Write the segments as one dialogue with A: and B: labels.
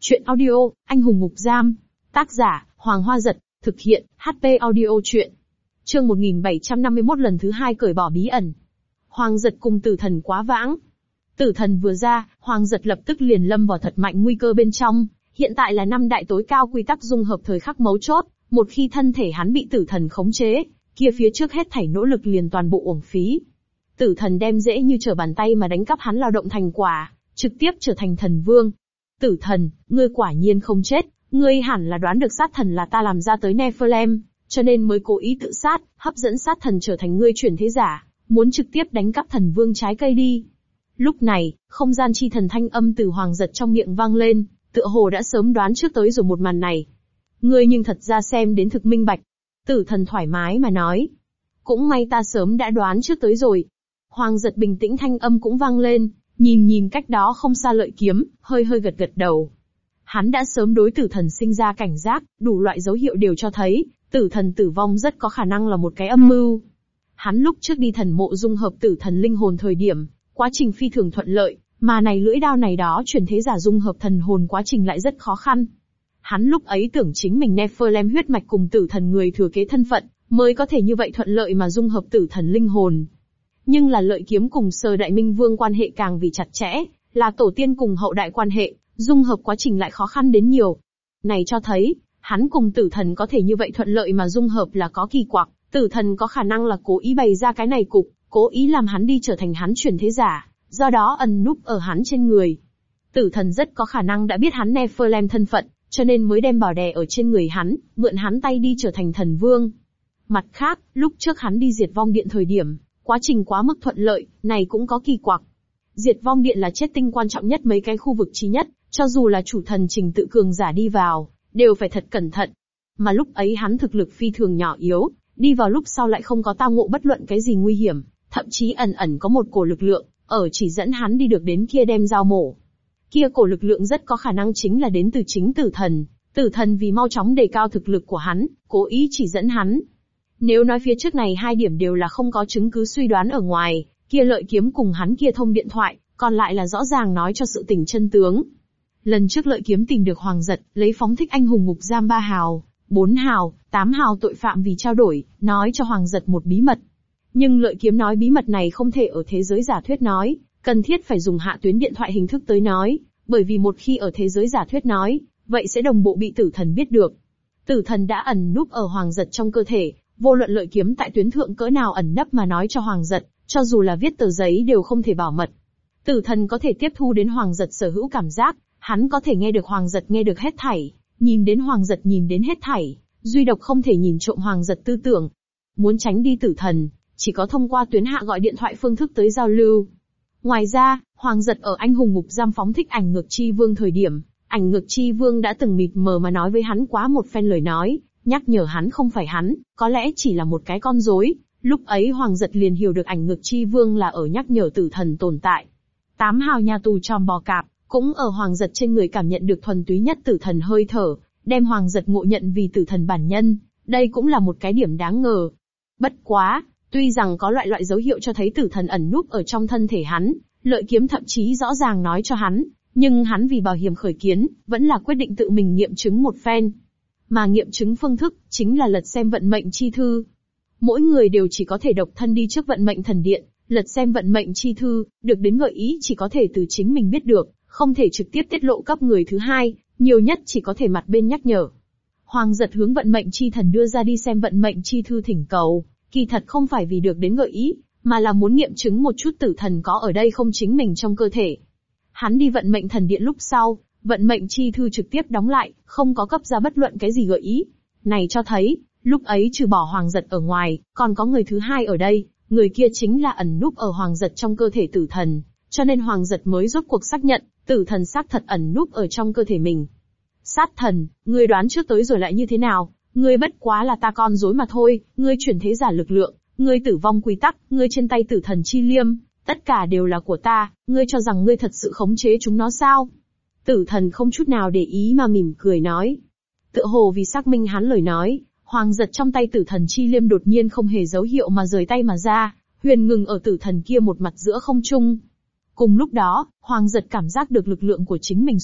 A: Chuyện audio, Anh hùng ngục giam. Tác giả, Hoàng Hoa Giật. Thực hiện, HP Audio Chuyện. Chương 1751 lần thứ 2 cởi bỏ bí ẩn. Hoàng Giật cùng Tử Thần quá vãng. Tử Thần vừa ra, Hoàng Giật lập tức liền lâm vào thật mạnh nguy cơ bên trong. Hiện tại là năm đại tối cao quy tắc dung hợp thời khắc mấu chốt. Một khi thân thể hắn bị Tử Thần khống chế, kia phía trước hết thảy nỗ lực liền toàn bộ uổng phí. Tử Thần đem dễ như trở bàn tay mà đánh cắp hắn lao động thành quả, trực tiếp trở thành thần vương. Tử Thần, ngươi quả nhiên không chết, ngươi hẳn là đoán được sát thần là ta làm ra tới Nephilim, cho nên mới cố ý tự sát, hấp dẫn sát thần trở thành ngươi chuyển thế giả, muốn trực tiếp đánh cắp thần vương trái cây đi. Lúc này, không gian chi thần thanh âm từ Hoàng Giật trong miệng vang lên, tựa hồ đã sớm đoán trước tới rồi một màn này. Ngươi nhưng thật ra xem đến thực minh bạch. Tử Thần thoải mái mà nói. Cũng may ta sớm đã đoán trước tới rồi. Hoàng Giật bình tĩnh thanh âm cũng vang lên, nhìn cách đó không xa lợi kiếm, hơi gật đầu. Hắn đã sớm đối Tử Thần sinh ra cảnh giác, đủ loại dấu hiệu đều cho thấy, Tử Thần tử vong rất có khả năng là một cái âm mưu. Hắn lúc trước đi thần mộ dung hợp Tử Thần linh hồn thời điểm, quá trình phi thường thuận lợi, mà này lưỡi đao này đó chuyển thế giả dung hợp thần hồn quá trình lại rất khó khăn. Hắn lúc ấy tưởng chính mình Nephilim huyết mạch cùng Tử Thần người thừa kế thân phận, mới có thể như vậy thuận lợi mà dung hợp Tử Thần linh hồn. Nhưng là lợi kiếm cùng Sơ Đại Minh Vương quan hệ càng vì chặt chẽ, là tổ tiên cùng hậu đại quan hệ, dung hợp quá trình lại khó khăn đến nhiều. Này cho thấy, hắn cùng Tử Thần có thể như vậy thuận lợi mà dung hợp là có kỳ quặc, Tử Thần có khả năng là cố ý bày ra cái này cục, cố ý làm hắn đi trở thành hắn chuyển thế giả, do đó ẩn núp ở hắn trên người. Tử Thần rất có khả năng đã biết hắn Nephilim thân phận, cho nên mới đem bảo đè ở trên người hắn, mượn hắn tay đi trở thành thần vương. Mặt khác, lúc trước hắn đi Diệt Vong Điện thời điểm, quá trình quá mức thuận lợi, này cũng có kỳ quặc. Diệt Vong Điện là chết tinh quan trọng nhất mấy cái khu vực chi nhất, cho dù là chủ thần trình tự cường giả đi vào, đều phải thật cẩn thận. Mà lúc ấy hắn thực lực phi thường nhỏ yếu, đi vào lúc sau lại không có tao ngộ bất luận cái gì nguy hiểm, thậm chí ẩn có một cổ lực lượng, ở chỉ dẫn hắn đi được đến kia đem dao mổ. Kia cổ lực lượng rất có khả năng chính là đến từ chính Tử Thần. Tử Thần vì mau chóng đề cao thực lực của hắn, cố ý chỉ dẫn hắn. Nếu nói phía trước này hai điểm đều là không có chứng cứ suy đoán ở ngoài, kia lợi kiếm cùng hắn kia thông điện thoại, còn lại là rõ ràng nói cho sự tình chân tướng. Lần trước lợi kiếm tìm được Hoàng Giật, lấy phóng thích anh hùng ngục giam 3 hào, 4 hào, 8 hào tội phạm vì trao đổi, nói cho Hoàng Giật một bí mật. Nhưng lợi kiếm nói bí mật này không thể ở thế giới giả thuyết nói, cần thiết phải dùng hạ tuyến điện thoại hình thức tới nói, bởi vì một khi ở thế giới giả thuyết nói, vậy sẽ đồng bộ bị Tử Thần biết được. Tử Thần đã ẩn núp ở Hoàng Giật trong cơ thể, vô luận lợi kiếm tại tuyến thượng cỡ nào ẩn nấp mà nói cho Hoàng Giật, cho dù là viết tờ giấy đều không thể bảo mật. Tử Thần có thể tiếp thu đến Hoàng Giật sở hữu cảm giác, hắn có thể nghe được Hoàng Giật nghe được hết thảy, nhìn đến Hoàng Giật nhìn đến hết thảy, duy độc không thể nhìn trộm Hoàng Giật tư tưởng. Muốn tránh đi Tử Thần, chỉ có thông qua tuyến hạ gọi điện thoại phương thức tới giao lưu. Ngoài ra, Hoàng Giật ở anh hùng ngục giam phóng thích ảnh ngược chi vương thời điểm, ảnh ngược chi vương đã từng mịt mờ mà nói với hắn quá một phen lời nói, nhắc nhở hắn không phải hắn, có lẽ chỉ là một cái con rối. Lúc ấy Hoàng Giật liền hiểu được ảnh ngược chi vương là ở nhắc nhở Tử Thần tồn tại. 8 hào nhà tù tròm bò cạp, cũng ở Hoàng Giật trên người cảm nhận được thuần túy nhất Tử Thần hơi thở, đem Hoàng Giật ngộ nhận vì Tử Thần bản nhân, đây cũng là một cái điểm đáng ngờ. Bất quá, tuy rằng có loại dấu hiệu cho thấy Tử Thần ẩn núp ở trong thân thể hắn, lợi kiếm thậm chí rõ ràng nói cho hắn, nhưng hắn vì bảo hiểm khởi kiến, vẫn là quyết định tự mình nghiệm chứng một phen. Mà nghiệm chứng phương thức, chính là lật xem vận mệnh chi thư. Mỗi người đều chỉ có thể độc thân đi trước vận mệnh thần điện, lật xem vận mệnh chi thư, được đến gợi ý chỉ có thể từ chính mình biết được, không thể trực tiếp tiết lộ cấp người thứ hai, nhiều nhất chỉ có thể mặt bên nhắc nhở. Hoàng Giật hướng vận mệnh chi thần đưa ra đi xem vận mệnh chi thư thỉnh cầu, kỳ thật không phải vì được đến gợi ý, mà là muốn nghiệm chứng một chút Tử Thần có ở đây không chính mình trong cơ thể. Hắn đi vận mệnh thần điện lúc sau, vận mệnh chi thư trực tiếp đóng lại, không có cấp ra bất luận cái gì gợi ý. Này cho thấy, lúc ấy trừ bỏ Hoàng Giật ở ngoài, còn có người thứ hai ở đây, người kia chính là ẩn núp ở Hoàng Giật trong cơ thể Tử Thần, cho nên Hoàng Giật mới rốt cuộc xác nhận, Tử Thần xác thật ẩn núp ở trong cơ thể mình. Sát thần, ngươi đoán trước tới rồi lại như thế nào, ngươi bất quá là ta con rối mà thôi, ngươi chuyển thế giả lực lượng, ngươi tử vong quy tắc, ngươi trên tay Tử Thần chi liêm, tất cả đều là của ta, ngươi cho rằng ngươi thật sự khống chế chúng nó sao? Tử Thần không chút nào để ý mà mỉm cười nói. Tựa hồ vì xác minh hắn lời nói, Hoàng Giật trong tay Tử Thần chi liêm đột nhiên không hề dấu hiệu mà rời tay mà ra, huyền ngừng ở Tử Thần kia một mặt giữa không trung. Cùng lúc đó, Hoàng Giật cảm giác được lực lượng của chính mình sụt,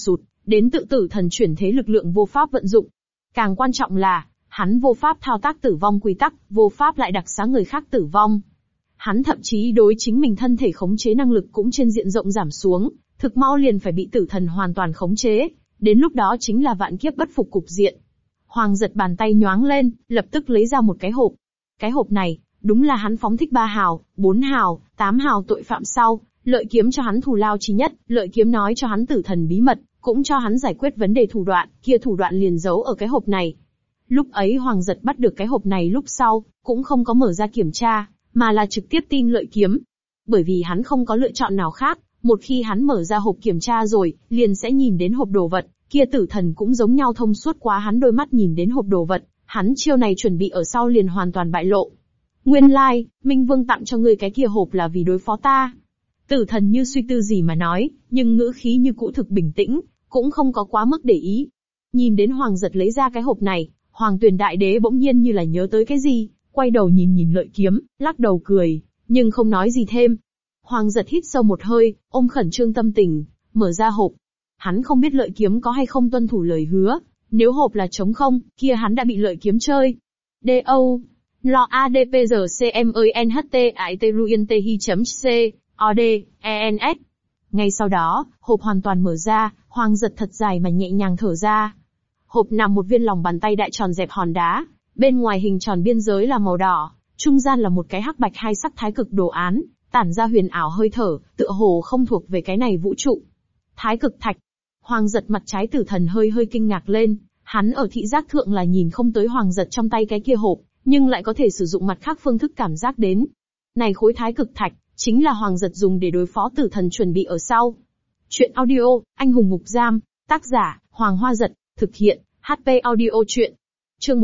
A: đến tự tử thần chuyển thế lực lượng vô pháp vận dụng. Càng quan trọng là, hắn vô pháp thao tác tử vong quy tắc, vô pháp lại đặc xá người khác tử vong. Hắn thậm chí đối chính mình thân thể khống chế năng lực cũng trên diện rộng giảm xuống, thực mau liền phải bị tử thần hoàn toàn khống chế, đến lúc đó chính là vạn kiếp bất phục cục diện. Hoàng giật bàn tay nhoáng lên, lập tức lấy ra một cái hộp. Cái hộp này, đúng là hắn phóng thích 3 hào, 4 hào, 8 hào tội phạm sau, lợi kiếm cho hắn thù lao chi nhất, lợi kiếm nói cho hắn tử thần bí mật, cũng cho hắn giải quyết vấn đề thủ đoạn, kia thủ đoạn liền giấu ở cái hộp này. Lúc ấy Hoàng giật bắt được cái hộp này lúc sau, cũng không có mở ra kiểm tra, mà là trực tiếp tin lợi kiếm. Bởi vì hắn không có lựa chọn nào khác, một khi hắn mở ra hộp kiểm tra rồi, liền sẽ nhìn đến hộp đồ vật, kia tử thần cũng giống nhau thông suốt quá hắn đôi mắt nhìn đến hộp đồ vật, hắn chiêu này chuẩn bị ở sau liền hoàn toàn bại lộ. Nguyên lai, Minh Vương tặng cho ngươi cái kia hộp là vì đối phó ta. Tử thần như suy tư gì mà nói, nhưng ngữ khí như cũ thực bình tĩnh, cũng không có quá mức để ý. Nhìn đến Hoàng giật lấy ra cái hộp này, Hoàng Tuyền Đại Đế bỗng nhiên như là nhớ tới cái gì, quay đầu nhìn lợi kiếm, lắc đầu cười, nhưng không nói gì thêm. Hoàng giật hít sâu một hơi, ôm khẩn trương tâm tình, mở ra hộp. Hắn không biết lợi kiếm có hay không tuân thủ lời hứa, nếu hộp là trống không, kia hắn đã bị lợi kiếm chơi. D.O. Lo ADPGCMENHTAITRUINTHI.C, OD, ENS. Ngay sau đó, hộp hoàn toàn mở ra, Hoàng giật thật dài mà nhẹ nhàng thở ra. Hộp nằm một viên lòng bàn tay đại tròn dẹp hòn đá, bên ngoài hình tròn biên giới là màu đỏ, trung gian là một cái hắc bạch hai sắc thái cực đồ án, tản ra huyền ảo hơi thở, tựa hồ không thuộc về cái này vũ trụ. Thái cực thạch. Hoàng giật mặt trái tử thần hơi kinh ngạc lên, hắn ở thị giác thượng là nhìn không tới Hoàng giật trong tay cái kia hộp, nhưng lại có thể sử dụng mặt khác phương thức cảm giác đến. Này khối thái cực thạch, chính là Hoàng giật dùng để đối phó tử thần chuẩn bị ở sau. Chuyện audio, anh hùng ngục giam, tác giả, Hoàng Hoa Giật, thực hiện, HP audio chuyện. Chương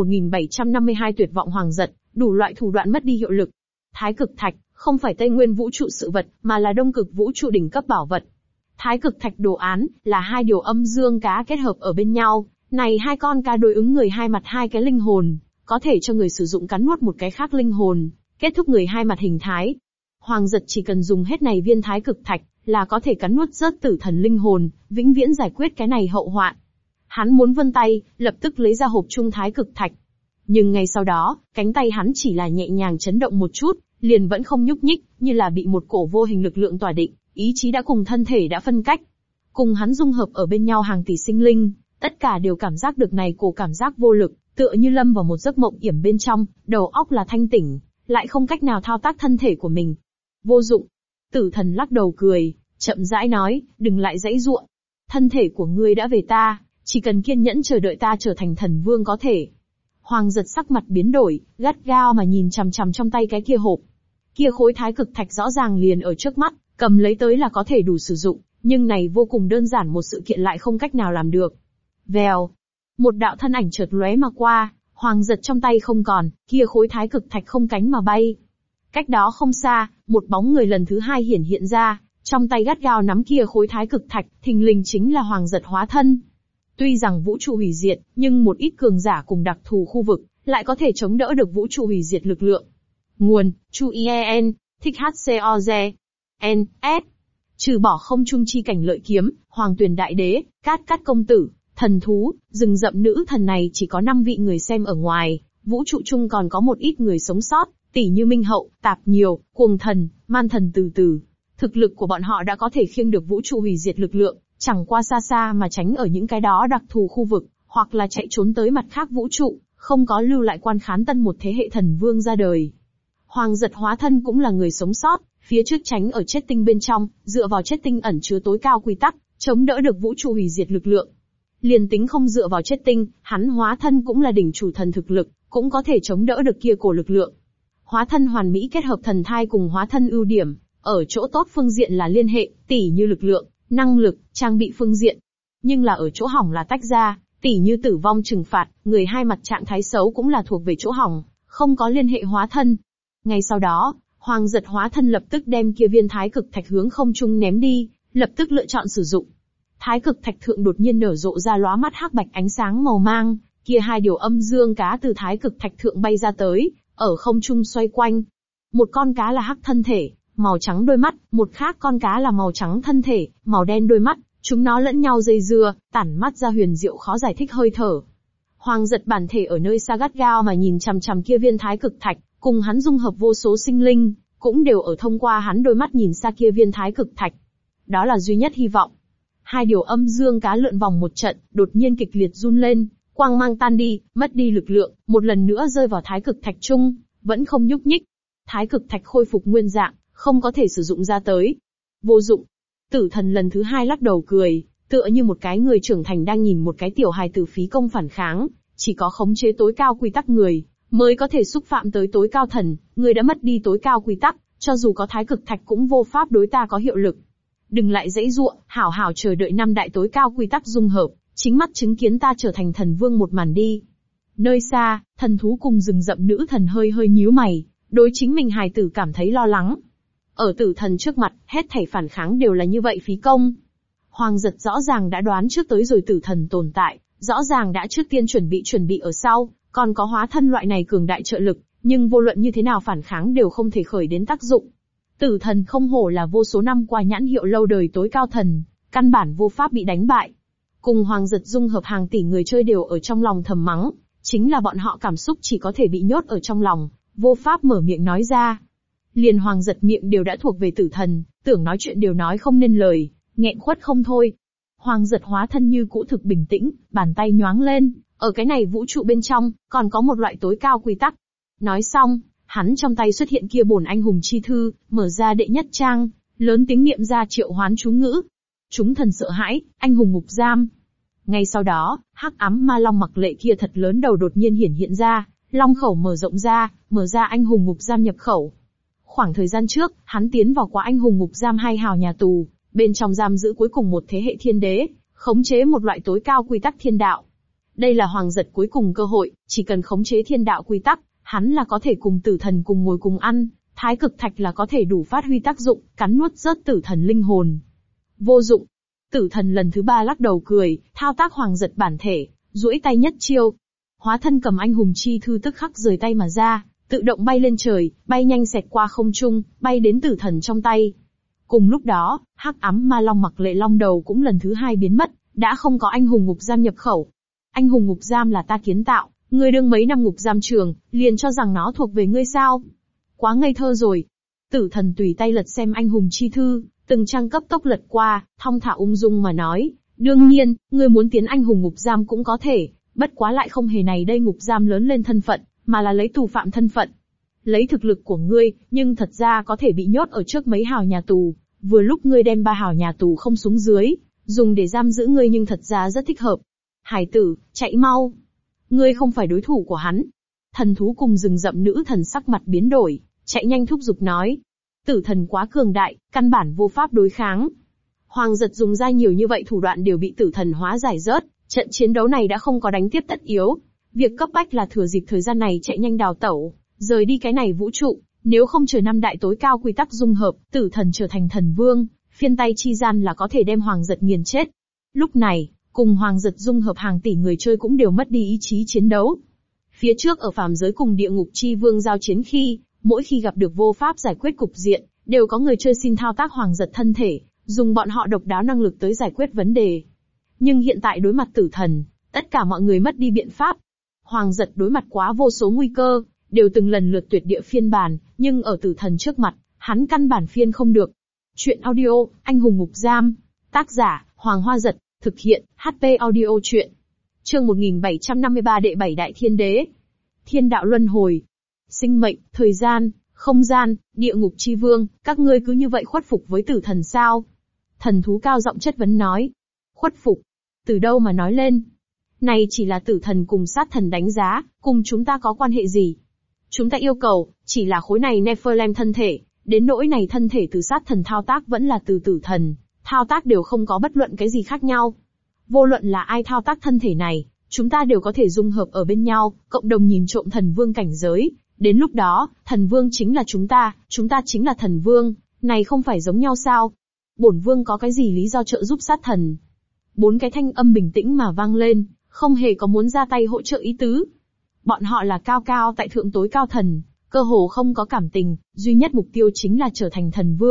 A: 1752 tuyệt vọng Hoàng giật, đủ loại thủ đoạn mất đi hiệu lực. Thái cực thạch, không phải Tây Nguyên vũ trụ sự vật, mà là Đông Cực vũ trụ đỉnh cấp bảo vật. Thái cực thạch đồ án, là hai điều âm dương cá kết hợp ở bên nhau, này hai con cá đối ứng người hai mặt hai cái linh hồn, có thể cho người sử dụng cắn nuốt một cái khác linh hồn, kết thúc người hai mặt hình thái. Hoàng giật chỉ cần dùng hết này viên thái cực thạch, là có thể cắn nuốt rớt tử thần linh hồn, vĩnh viễn giải quyết cái này hậu hoạn. Hắn muốn vươn tay, lập tức lấy ra hộp trung thái cực thạch. Nhưng ngay sau đó, cánh tay hắn chỉ là nhẹ nhàng chấn động một chút, liền vẫn không nhúc nhích, như là bị một cổ vô hình lực lượng tỏa định, ý chí đã cùng thân thể đã phân cách. Cùng hắn dung hợp ở bên nhau hàng tỷ sinh linh, tất cả đều cảm giác được này cổ cảm giác vô lực, tựa như lâm vào một giấc mộng yểm bên trong, đầu óc là thanh tỉnh, lại không cách nào thao tác thân thể của mình. Vô dụng. Tử thần lắc đầu cười, chậm rãi nói, đừng lại giãy giụa. Thân thể của ngươi đã về ta, chỉ cần kiên nhẫn chờ đợi ta trở thành thần vương có thể. Hoàng giật sắc mặt biến đổi, gắt gao mà nhìn chằm chằm trong tay cái kia hộp. Kia khối thái cực thạch rõ ràng liền ở trước mắt, cầm lấy tới là có thể đủ sử dụng, nhưng này vô cùng đơn giản một sự kiện lại không cách nào làm được. Vèo. Một đạo thân ảnh chợt lóe mà qua, Hoàng giật trong tay không còn, kia khối thái cực thạch không cánh mà bay. Cách đó không xa, một bóng người lần thứ hai hiện ra, trong tay gắt gao nắm kia khối thái cực thạch, thình lình chính là Hoàng giật hóa thân. Tuy rằng vũ trụ hủy diệt, nhưng một ít cường giả cùng đặc thù khu vực, lại có thể chống đỡ được vũ trụ hủy diệt lực lượng. Nguồn, Chu IEN, thích HCOZ, N, S. Trừ bỏ không trung chi cảnh lợi kiếm, Hoàng Tuyền Đại Đế, Cát Cát Công Tử, thần thú, rừng rậm nữ thần này chỉ có 5 vị người xem ở ngoài, vũ trụ chung còn có một ít người sống sót, tỉ như Minh Hậu, Tạp Nhiều, Cuồng Thần, Man Thần từ từ. Thực lực của bọn họ đã có thể khiêng được vũ trụ hủy diệt lực lượng, chẳng qua xa xa mà tránh ở những cái đó đặc thù khu vực, hoặc là chạy trốn tới mặt khác vũ trụ, không có lưu lại quan khán tân một thế hệ thần vương ra đời. Hoàng giật hóa thân cũng là người sống sót, phía trước tránh ở chết tinh bên trong, dựa vào chết tinh ẩn chứa tối cao quy tắc, chống đỡ được vũ trụ hủy diệt lực lượng. Liền tính không dựa vào chết tinh, hắn hóa thân cũng là đỉnh chủ thần thực lực, cũng có thể chống đỡ được kia cổ lực lượng. Hóa thân hoàn mỹ kết hợp thần thai cùng hóa thân ưu điểm, ở chỗ tốt phương diện là liên hệ, tỉ như lực lượng, năng lực, trang bị phương diện. Nhưng là ở chỗ hỏng là tách ra, tỉ như tử vong trừng phạt, người hai mặt trạng thái xấu cũng là thuộc về chỗ hỏng, không có liên hệ hóa thân. Ngay sau đó, Hoàng giật hóa thân lập tức đem kia viên thái cực thạch hướng không trung ném đi, lập tức lựa chọn sử dụng. Thái cực thạch thượng đột nhiên nở rộ ra lóa mắt hắc bạch ánh sáng màu mang, kia hai điều âm dương cá từ thái cực thạch thượng bay ra tới, ở không trung xoay quanh. Một con cá là hắc thân thể, màu trắng đôi mắt, một khác con cá là màu trắng thân thể, màu đen đôi mắt, Chúng nó lẫn nhau dây dưa, tản mát ra huyền diệu khó giải thích hơi thở. Hoàng Dật bản thể ở nơi xa gắt gao mà nhìn chằm chằm kia viên thái cực thạch, cùng hắn dung hợp vô số sinh linh, cũng đều ở thông qua hắn đôi mắt nhìn xa kia viên thái cực thạch. Đó là duy nhất hy vọng. Hai điều âm dương cá lượn vòng một trận, đột nhiên kịch liệt run lên, quang mang tan đi, mất đi lực lượng, một lần nữa rơi vào thái cực thạch trung, vẫn không nhúc nhích. Thái cực thạch khôi phục nguyên dạng, không có thể sử dụng ra tới. Vô dụng. Tử thần lần thứ hai lắc đầu cười, tựa như một cái người trưởng thành đang nhìn một cái tiểu hài tử phí công phản kháng, chỉ có khống chế tối cao quy tắc người, mới có thể xúc phạm tới tối cao thần, người đã mất đi tối cao quy tắc, cho dù có thái cực thạch cũng vô pháp đối ta có hiệu lực. Đừng lại dãy giụa, hảo hảo chờ đợi năm đại tối cao quy tắc dung hợp, chính mắt chứng kiến ta trở thành thần vương một màn đi. Nơi xa, thần thú cùng rừng rậm nữ thần hơi hơi nhíu mày, đối chính mình hài tử cảm thấy lo lắng. Ở tử thần trước mặt, hết thảy phản kháng đều là như vậy phí công. Hoàng Dật rõ ràng đã đoán trước tới rồi tử thần tồn tại, rõ ràng đã trước tiên chuẩn bị ở sau, còn có hóa thân loại này cường đại trợ lực, nhưng vô luận như thế nào phản kháng đều không thể khởi đến tác dụng. Tử thần không hổ là vô số năm qua nhãn hiệu lâu đời tối cao thần, căn bản vô pháp bị đánh bại. Cùng Hoàng Dật dung hợp hàng tỷ người chơi đều ở trong lòng thầm mắng, chính là bọn họ cảm xúc chỉ có thể bị nhốt ở trong lòng, vô pháp mở miệng nói ra. Liền Hoàng Dật miệng đều đã thuộc về tử thần, tưởng nói chuyện đều nói không nên lời, nghẹn khuất không thôi. Hoàng Dật hóa thân như cũ thực bình tĩnh, bàn tay nhoáng lên, ở cái này vũ trụ bên trong, còn có một loại tối cao quy tắc. Nói xong, hắn trong tay xuất hiện kia bổn anh hùng chi thư, mở ra đệ nhất trang, lớn tiếng niệm ra triệu hoán chú ngữ. Chúng thần sợ hãi, anh hùng ngục giam. Ngay sau đó, hắc ám ma long mặc lệ kia thật lớn đầu đột nhiên hiện ra, long khẩu mở ra anh hùng ngục giam nhập khẩu. Khoảng thời gian trước, hắn tiến vào quá anh hùng ngục giam hai hào nhà tù, bên trong giam giữ cuối cùng một thế hệ thiên đế, khống chế một loại tối cao quy tắc thiên đạo. Đây là Hoàng Dật cuối cùng cơ hội, chỉ cần khống chế thiên đạo quy tắc, hắn là có thể cùng tử thần cùng ngồi cùng ăn, thái cực thạch là có thể đủ phát huy tác dụng, cắn nuốt rớt tử thần linh hồn. Vô dụng. Tử thần lần thứ ba lắc đầu cười, thao tác Hoàng Dật bản thể, duỗi tay nhất chiêu. Hóa thân cầm anh hùng chi thư tức khắc rời tay mà ra, tự động bay lên trời, bay nhanh xẹt qua không trung, bay đến tử thần trong tay. Cùng lúc đó, hắc ám ma long mặc lệ long đầu cũng lần thứ hai biến mất, đã không có anh hùng ngục giam nhập khẩu. Anh hùng ngục giam là ta kiến tạo, ngươi đương mấy năm ngục giam trường, liền cho rằng nó thuộc về ngươi sao? Quá ngây thơ rồi. Tử thần tùy tay lật xem anh hùng chi thư, từng trang cấp tốc lật qua, thong thả ung dung mà nói, đương nhiên, ngươi muốn tiến anh hùng ngục giam cũng có thể, bất quá lại không hề này đây ngục giam lớn lên thân phận, mà là lấy tù phạm thân phận. Lấy thực lực của ngươi, nhưng thật ra có thể bị nhốt ở trước mấy hào nhà tù, vừa lúc ngươi đem 3 hào nhà tù không xuống dưới, dùng để giam giữ ngươi nhưng thật ra rất thích hợp. Hải tử, chạy mau. Ngươi không phải đối thủ của hắn. Thần thú cùng rừng rậm nữ thần sắc mặt biến đổi, chạy nhanh thúc giục nói. Tử thần quá cường đại, căn bản vô pháp đối kháng. Hoàng Dật dùng ra nhiều như vậy thủ đoạn đều bị tử thần hóa giải rớt, trận chiến đấu này đã không có đánh tiếp tất yếu. Việc cấp bách là thừa dịp thời gian này chạy nhanh đào tẩu, rời đi cái này vũ trụ, nếu không chờ năm đại tối cao quy tắc dung hợp, tử thần trở thành thần vương, phiên tay chi gian là có thể đem Hoàng Dật nghiền chết. Lúc này, cùng Hoàng Dật dung hợp hàng tỷ người chơi cũng đều mất đi ý chí chiến đấu. Phía trước ở phàm giới cùng địa ngục chi vương giao chiến khi, mỗi khi gặp được vô pháp giải quyết cục diện, đều có người chơi xin thao tác Hoàng Dật thân thể, dùng bọn họ độc đáo năng lực tới giải quyết vấn đề. Nhưng hiện tại đối mặt tử thần, tất cả mọi người mất đi biện pháp. Hoàng Dật đối mặt quá vô số nguy cơ, đều từng lần lượt tuyệt địa phiên bản, nhưng ở tử thần trước mặt, hắn căn bản phiên không được. Chuyện audio, anh hùng ngục giam. Tác giả, Hoàng Hoa Dật. Thực hiện, HP audio chuyện. Chương 1753 đệ 7 đại thiên đế. Thiên đạo luân hồi. Sinh mệnh, thời gian, không gian, địa ngục chi vương, các ngươi cứ như vậy khuất phục với tử thần sao? Thần thú cao giọng chất vấn nói. Khuất phục? Từ đâu mà nói lên? Này chỉ là tử thần cùng sát thần đánh giá, cùng chúng ta có quan hệ gì? Chúng ta yêu cầu, chỉ là khối này Nephilim thân thể, đến nỗi này thân thể từ sát thần thao tác vẫn là từ tử thần, thao tác đều không có bất luận cái gì khác nhau. Vô luận là ai thao tác thân thể này, chúng ta đều có thể dung hợp ở bên nhau, cộng đồng nhìn trộm thần vương cảnh giới. Đến lúc đó, thần vương chính là chúng ta chính là thần vương, này không phải giống nhau sao? Bổn vương có cái gì lý do trợ giúp sát thần? 4 cái thanh âm bình tĩnh mà vang lên, không hề có muốn ra tay hỗ trợ ý tứ. Bọn họ là cao cao tại thượng tối cao thần, cơ hồ không có cảm tình, duy nhất mục tiêu chính là trở thành thần vương,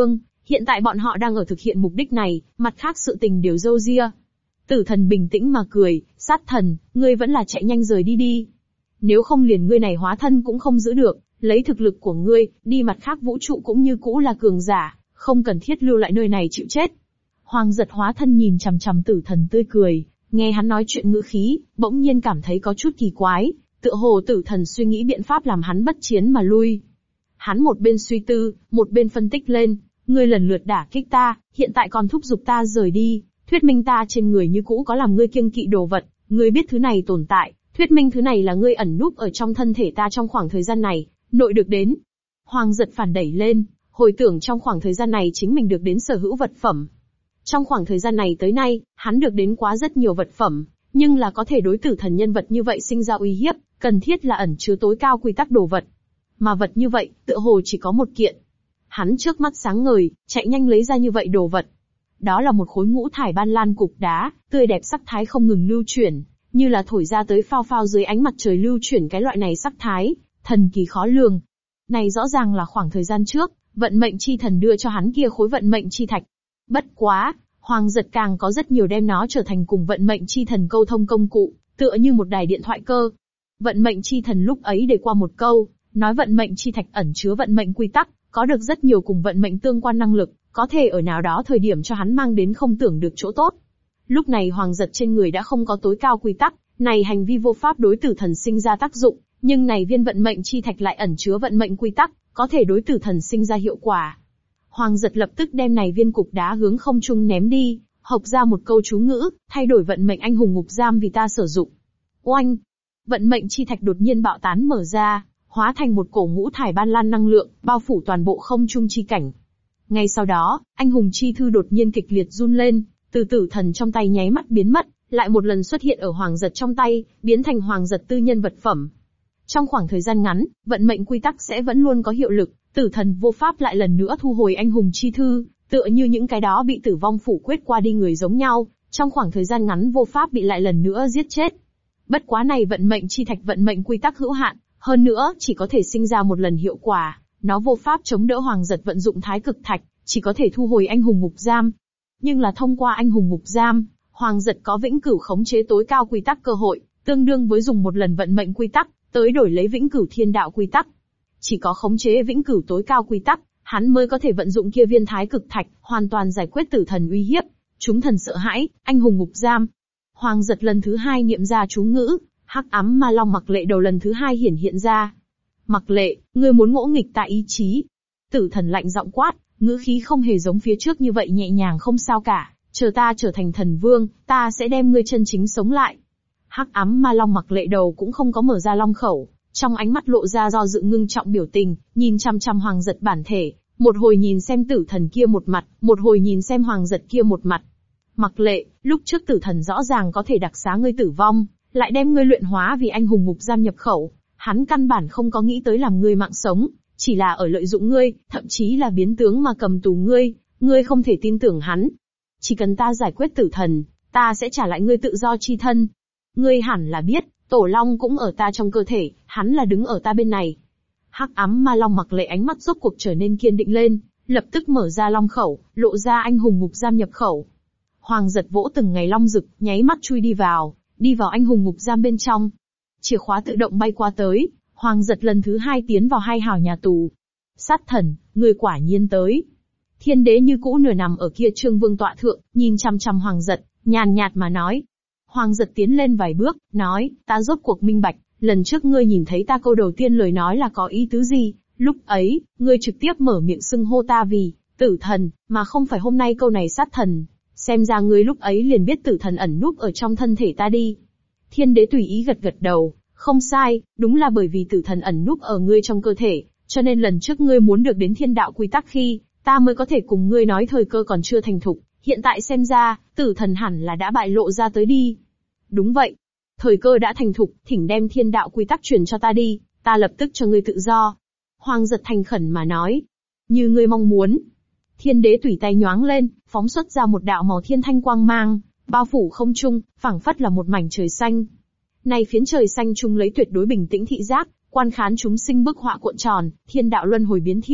A: Hiện tại bọn họ đang ở thực hiện mục đích này, mặt khác sự tình đều râu ria. Tử thần bình tĩnh mà cười, sát thần, ngươi vẫn là chạy nhanh rời đi đi. Nếu không liền ngươi này hóa thân cũng không giữ được, lấy thực lực của ngươi, đi mặt khác vũ trụ cũng như cũ là cường giả, không cần thiết lưu lại nơi này chịu chết. Hoàng giật hóa thân nhìn chằm chằm tử thần tươi cười, nghe hắn nói chuyện ngữ khí, bỗng nhiên cảm thấy có chút kỳ quái, tựa hồ tử thần suy nghĩ biện pháp làm hắn bất chiến mà lui. Hắn một bên suy tư, một bên phân tích lên, ngươi lần lượt đả kích ta, hiện tại còn thúc giục ta rời đi, thuyết minh ta trên người như cũ có làm ngươi kiêng kỵ đồ vật, ngươi biết thứ này tồn tại, thuyết minh thứ này là ngươi ẩn núp ở trong thân thể ta trong khoảng thời gian này, nội được đến. Hoàng giật phản đẩy lên, hồi tưởng trong khoảng thời gian này chính mình được đến sở hữu vật phẩm. Trong khoảng thời gian này tới nay, hắn được đến quá rất nhiều vật phẩm, nhưng là có thể đối tử thần nhân vật như vậy sinh ra uy hiếp, cần thiết là ẩn chứa tối cao quy tắc đồ vật. Mà vật như vậy, tựa hồ chỉ có một kiện. Hắn trước mắt sáng ngời, chạy nhanh lấy ra như vậy đồ vật. Đó là một khối ngũ thải ban lan cục đá, tươi đẹp sắc thái không ngừng lưu chuyển, như là thổi ra tới phao phao dưới ánh mặt trời lưu chuyển cái loại này sắc thái, thần kỳ khó lường. Này rõ ràng là khoảng thời gian trước, vận mệnh chi thần đưa cho hắn kia khối vận mệnh chi thạch. Bất quá, Hoàng giật càng có rất nhiều đem nó trở thành cùng vận mệnh chi thần câu thông công cụ, tựa như một đài điện thoại cơ. Vận mệnh chi thần lúc ấy để qua một câu, nói vận mệnh chi thạch ẩn chứa vận mệnh quy tắc, có được rất nhiều cùng vận mệnh tương quan năng lực, có thể ở nào đó thời điểm cho hắn mang đến không tưởng được chỗ tốt. Lúc này Hoàng giật trên người đã không có tối cao quy tắc, này hành vi vô pháp đối tử thần sinh ra tác dụng, nhưng này viên vận mệnh chi thạch lại ẩn chứa vận mệnh quy tắc, có thể đối tử thần sinh ra hiệu quả. Hoàng giật lập tức đem này viên cục đá hướng không trung ném đi, hộc ra một câu chú ngữ, thay đổi vận mệnh anh hùng ngục giam vì ta sử dụng. Oanh! Vận mệnh chi thạch đột nhiên bạo tán mở ra, hóa thành một cổ ngũ thải ban lan năng lượng, bao phủ toàn bộ không trung chi cảnh. Ngay sau đó, anh hùng chi thư đột nhiên kịch liệt run lên, từ tử thần trong tay nháy mắt biến mất, lại một lần xuất hiện ở Hoàng giật trong tay, biến thành Hoàng giật tư nhân vật phẩm. Trong khoảng thời gian ngắn, vận mệnh quy tắc sẽ vẫn luôn có hiệu lực, tử thần vô pháp lại lần nữa thu hồi anh hùng chi thư, tựa như những cái đó bị tử vong phủ quyết qua đi người giống nhau, trong khoảng thời gian ngắn vô pháp bị lại lần nữa giết chết. Bất quá này vận mệnh chi thạch vận mệnh quy tắc hữu hạn, hơn nữa chỉ có thể sinh ra một lần hiệu quả, nó vô pháp chống đỡ Hoàng giật vận dụng thái cực thạch, chỉ có thể thu hồi anh hùng ngục giam. Nhưng là thông qua anh hùng ngục giam, Hoàng giật có vĩnh cửu khống chế tối cao quy tắc cơ hội, tương đương với dùng một lần vận mệnh quy tắc, tới đổi lấy vĩnh cửu thiên đạo quy tắc. Chỉ có khống chế vĩnh cửu tối cao quy tắc, hắn mới có thể vận dụng kia viên thái cực thạch, hoàn toàn giải quyết tử thần uy hiếp. Chúng thần sợ hãi, anh hùng ngục giam. Hoàng giật lần thứ hai niệm ra chú ngữ, hắc ám ma long Mặc Lệ đầu lần thứ hai hiện ra. Mặc Lệ, ngươi muốn ngỗ nghịch ta ý chí. Tử thần lạnh giọng quát, ngữ khí không hề giống phía trước như vậy nhẹ nhàng không sao cả, chờ ta trở thành thần vương, ta sẽ đem ngươi chân chính sống lại. Hắc ám ma long Mặc Lệ đầu cũng không có mở ra long khẩu, trong ánh mắt lộ ra do dự ngưng trọng biểu tình, nhìn chăm chăm Hoàng giật bản thể, một hồi nhìn xem tử thần kia một mặt, một hồi nhìn xem Hoàng giật kia một mặt. Mặc Lệ, lúc trước tử thần rõ ràng có thể đặc xá ngươi tử vong, lại đem ngươi luyện hóa vì anh hùng ngục giam nhập khẩu, hắn căn bản không có nghĩ tới làm ngươi mạng sống, chỉ là ở lợi dụng ngươi, thậm chí là biến tướng mà cầm tù ngươi không thể tin tưởng hắn. Chỉ cần ta giải quyết tử thần, ta sẽ trả lại ngươi tự do chi thân. Ngươi hẳn là biết, Tổ Long cũng ở ta trong cơ thể, hắn là đứng ở ta bên này. Hắc ám ma long Mặc Lệ ánh mắt rốt cuộc trở nên kiên định lên, lập tức mở ra long khẩu, lộ ra anh hùng ngục giam nhập khẩu. Hoàng giật vỗ từng ngày long rực, nháy mắt chui đi vào anh hùng ngục giam bên trong. Chìa khóa tự động bay qua tới, Hoàng giật lần thứ hai tiến vào hai hào nhà tù. Sát thần, ngươi quả nhiên tới. Thiên đế như cũ nửa nằm ở kia trương vương tọa thượng, nhìn chăm chăm Hoàng giật, nhàn nhạt mà nói. Hoàng giật tiến lên vài bước, nói, ta rốt cuộc minh bạch, lần trước ngươi nhìn thấy ta câu đầu tiên lời nói là có ý tứ gì, lúc ấy, ngươi trực tiếp mở miệng xưng hô ta vì tử thần, mà không phải hôm nay câu này sát thần. Xem ra ngươi lúc ấy liền biết tử thần ẩn núp ở trong thân thể ta đi. Thiên đế tùy ý gật gật đầu, không sai, đúng là bởi vì tử thần ẩn núp ở ngươi trong cơ thể, cho nên lần trước ngươi muốn được đến thiên đạo quy tắc khi, ta mới có thể cùng ngươi nói thời cơ còn chưa thành thục, hiện tại xem ra, tử thần hẳn là đã bại lộ ra tới đi. Đúng vậy. Thời cơ đã thành thục, thỉnh đem thiên đạo quy tắc truyền cho ta đi, ta lập tức cho ngươi tự do. Hoàng giật thành khẩn mà nói. Như ngươi mong muốn. Thiên đế tùy tay nhoáng lên, phóng xuất ra một đạo màu thiên thanh quang mang, bao phủ không trung, phảng phất là một mảnh trời xanh. Này phiến trời xanh trung lấy tuyệt đối bình tĩnh thị giác, quan khán chúng sinh bức họa cuộn tròn, thiên đạo luân hồi biến thiên,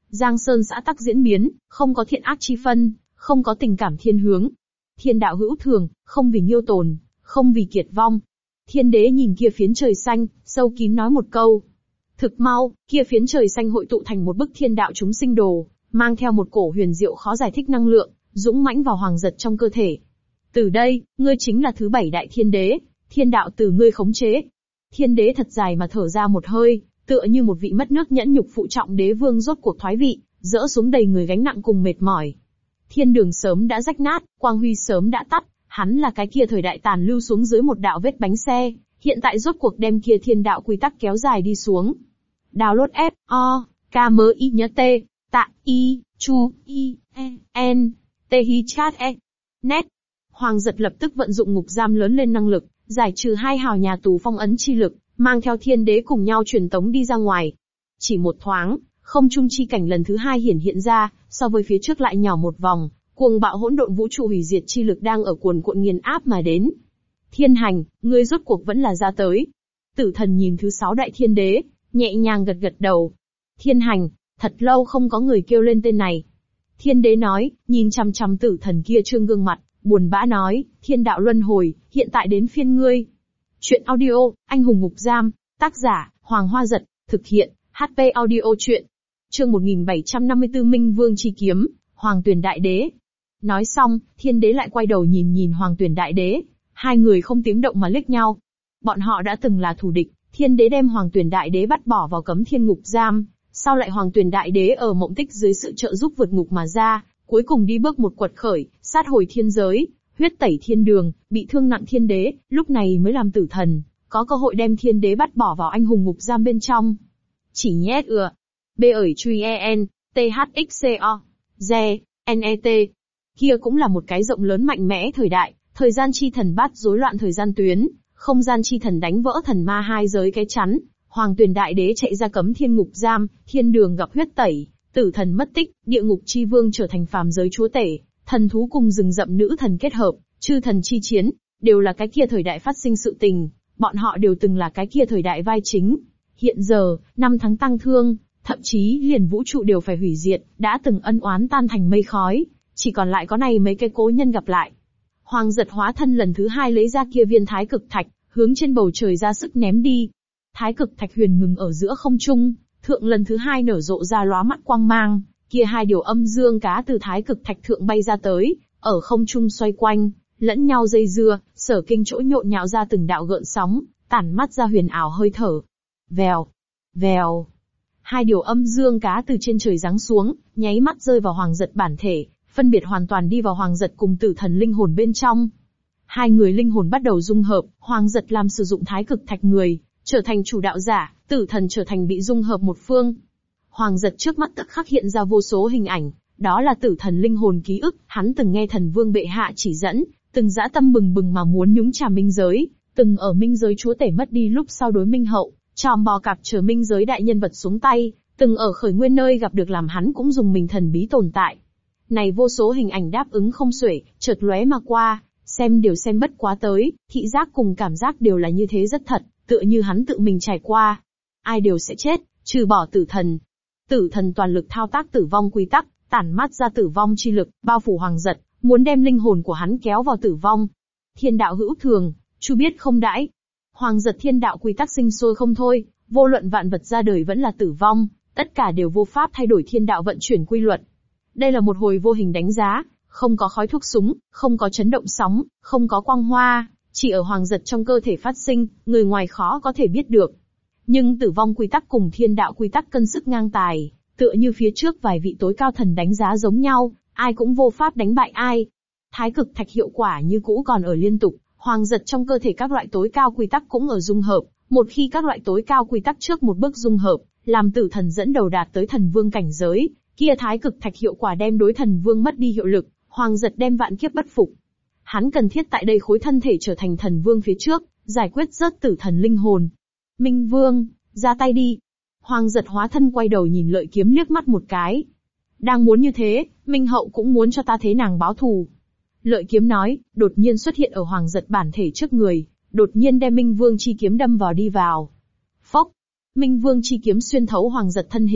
A: Giang sơn xã tắc diễn biến, không có thiện ác chi phân, không có tình cảm thiên hướng. Thiên đạo hữu thường, không vì nghiêu tồn, không vì kiệt vong. Thiên đế nhìn kia phiến trời xanh, sâu kín nói một câu. Thực mau, kia phiến trời xanh hội tụ thành một bức thiên đạo chúng sinh đồ, mang theo một cổ huyền diệu khó giải thích năng lượng, dũng mãnh vào Hoàng Giật trong cơ thể. Từ đây, ngươi chính là thứ 7 đại thiên đế, thiên đạo từ ngươi khống chế. Thiên đế thật dài mà thở ra một hơi, tựa như một vị mất nước nhẫn nhục phụ trọng đế vương rốt cuộc thoái vị, dỡ xuống đầy người gánh nặng cùng mệt mỏi. Thiên đường sớm đã rách nát, quang huy sớm đã tắt, hắn là cái kia thời đại tàn lưu xuống dưới một đạo vết bánh xe, hiện tại rốt cuộc đem kia thiên đạo quy tắc kéo dài đi xuống. Download F.O.K.M.I nhớ T, tạ I, chu I, E, N, T hi chat E, net. Hoàng Giật lập tức vận dụng ngục giam lớn lên năng lực, giải trừ 2 hào nhà tù phong ấn chi lực, mang theo thiên đế cùng nhau truyền tống đi ra ngoài. Chỉ một thoáng, không trung chi cảnh lần thứ 2 hiện ra, so với phía trước lại nhỏ một vòng, cuồng bạo hỗn độn vũ trụ hủy diệt chi lực đang ở cuồn cuộn nghiền áp mà đến. Thiên Hành, ngươi rốt cuộc vẫn là ra tới. Tử Thần nhìn thứ 6 đại thiên đế, nhẹ nhàng gật gật đầu. Thiên Hành, thật lâu không có người kêu lên tên này. Thiên đế nói, nhìn chằm chằm Tử Thần kia trương gương mặt, buồn bã nói, thiên đạo luân hồi, hiện tại đến phiên ngươi. Chuyện audio, anh hùng ngục giam, tác giả, Hoàng Hoa Giật, thực hiện, HP audio chuyện. Chương 1754 Minh Vương chi kiếm, Hoàng Tuyền Đại Đế. Nói xong, thiên đế lại quay đầu nhìn Hoàng Tuyền Đại Đế. Hai người không tiếng động mà liếc nhau. Bọn họ đã từng là thù địch, thiên đế đem Hoàng Tuyền Đại Đế bắt bỏ vào cấm thiên ngục giam. Sau lại Hoàng Tuyền Đại Đế ở mộng tích dưới sự trợ giúp vượt ngục mà ra, cuối cùng đi bước một quật khởi, sát hồi thiên giới, huyết tẩy thiên đường, bị thương nặng thiên đế, lúc này mới làm Tử Thần, có cơ hội đem thiên đế bắt bỏ vào anh hùng ngục giam bên trong. Chỉ nhét B ởi truy en, THXCO, Z, NET. Kia cũng là một cái rộng lớn mạnh mẽ thời đại, thời gian chi thần bắt rối loạn thời gian tuyến, không gian chi thần đánh vỡ thần ma hai giới cái chắn, Hoàng Tuyền Đại Đế chạy ra cấm thiên ngục giam, thiên đường gặp huyết tẩy, Tử Thần mất tích, địa ngục chi vương trở thành phàm giới chúa tể, thần thú cùng rừng rậm nữ thần kết hợp, chư thần chi chiến, đều là cái kia thời đại phát sinh sự tình, bọn họ đều từng là cái kia thời đại vai chính. Hiện giờ, năm tháng tăng thương, thậm chí liền vũ trụ đều phải hủy diệt, đã từng ân oán tan thành mây khói, chỉ còn lại có này mấy cái cố nhân gặp lại. Hoàng Giật hóa thân lần thứ 2 lấy ra kia viên thái cực thạch, hướng trên bầu trời ra sức ném đi. Thái cực thạch huyền ngừng ở giữa không trung, thượng lần thứ 2 nở rộ ra lóa mắt quang mang, kia 2 điều âm dương cá từ thái cực thạch thượng bay ra tới, ở không trung xoay quanh, lẫn nhau dây dưa, sở kinh chỗ nhộn nhạo ra từng đạo gợn sóng, tản mắt ra huyền ảo hơi thở. Vèo, vèo. 2 điều âm dương cá từ trên trời giáng xuống, nháy mắt rơi vào Hoàng Giật bản thể, phân biệt hoàn toàn đi vào Hoàng Giật cùng Tử Thần linh hồn bên trong. 2 người linh hồn bắt đầu dung hợp, Hoàng Giật làm sử dụng thái cực thạch người, trở thành chủ đạo giả, Tử Thần trở thành bị dung hợp một phương. Hoàng Giật trước mắt tức khắc hiện ra vô số hình ảnh, đó là Tử Thần linh hồn ký ức, hắn từng nghe thần vương bệ hạ chỉ dẫn, từng dã tâm bừng bừng mà muốn nhúng chàm minh giới, từng ở minh giới chúa tể mất đi lúc sau đối minh hậu, tròm bò cạp chờ minh giới đại nhân vật xuống tay, từng ở khởi nguyên nơi gặp được làm hắn cũng dùng mình thần bí tồn tại. Này vô số hình ảnh đáp ứng không xuể, chợt lóe mà qua, xem đều xem bất quá tới, thị giác cùng cảm giác đều là như thế rất thật, tựa như hắn tự mình trải qua. Ai đều sẽ chết, trừ bỏ Tử Thần. Tử Thần toàn lực thao tác tử vong quy tắc, tản mát ra tử vong chi lực, bao phủ Hoàng Giật, muốn đem linh hồn của hắn kéo vào tử vong. Thiên đạo hữu thường, chu biết không đãi. Hoàng Giật thiên đạo quy tắc sinh sôi không thôi, vô luận vạn vật ra đời vẫn là tử vong, tất cả đều vô pháp thay đổi thiên đạo vận chuyển quy luật. Đây là một hồi vô hình đánh giá, không có khói thuốc súng, không có chấn động sóng, không có quang hoa, chỉ ở Hoàng Giật trong cơ thể phát sinh, người ngoài khó có thể biết được. Nhưng tử vong quy tắc cùng thiên đạo quy tắc cân sức ngang tài, tựa như phía trước vài vị tối cao thần đánh giá giống nhau, ai cũng vô pháp đánh bại ai. Thái cực thạch hiệu quả như cũ còn ở liên tục, Hoàng Giật trong cơ thể các loại tối cao quy tắc cũng ở dung hợp, một khi các loại tối cao quy tắc trước một bước dung hợp, làm Tử Thần dẫn đầu đạt tới thần vương cảnh giới, kia thái cực thạch hiệu quả đem đối thần vương mất đi hiệu lực, Hoàng Giật đem vạn kiếp bất phục. Hắn cần thiết tại đây khối thân thể trở thành thần vương phía trước, giải quyết rớt Tử Thần linh hồn. Minh Vương, ra tay đi. Hoàng Giật hóa thân quay đầu nhìn Lợi Kiếm liếc mắt một cái. Đang muốn như thế, Minh Hậu cũng muốn cho ta thế nàng báo thù. Lợi Kiếm nói, đột nhiên xuất hiện ở Hoàng Giật bản thể trước người, đột nhiên đem Minh Vương chi kiếm đâm vào đi vào. Phốc! Minh Vương chi kiếm xuyên thấu Hoàng Giật thân hình,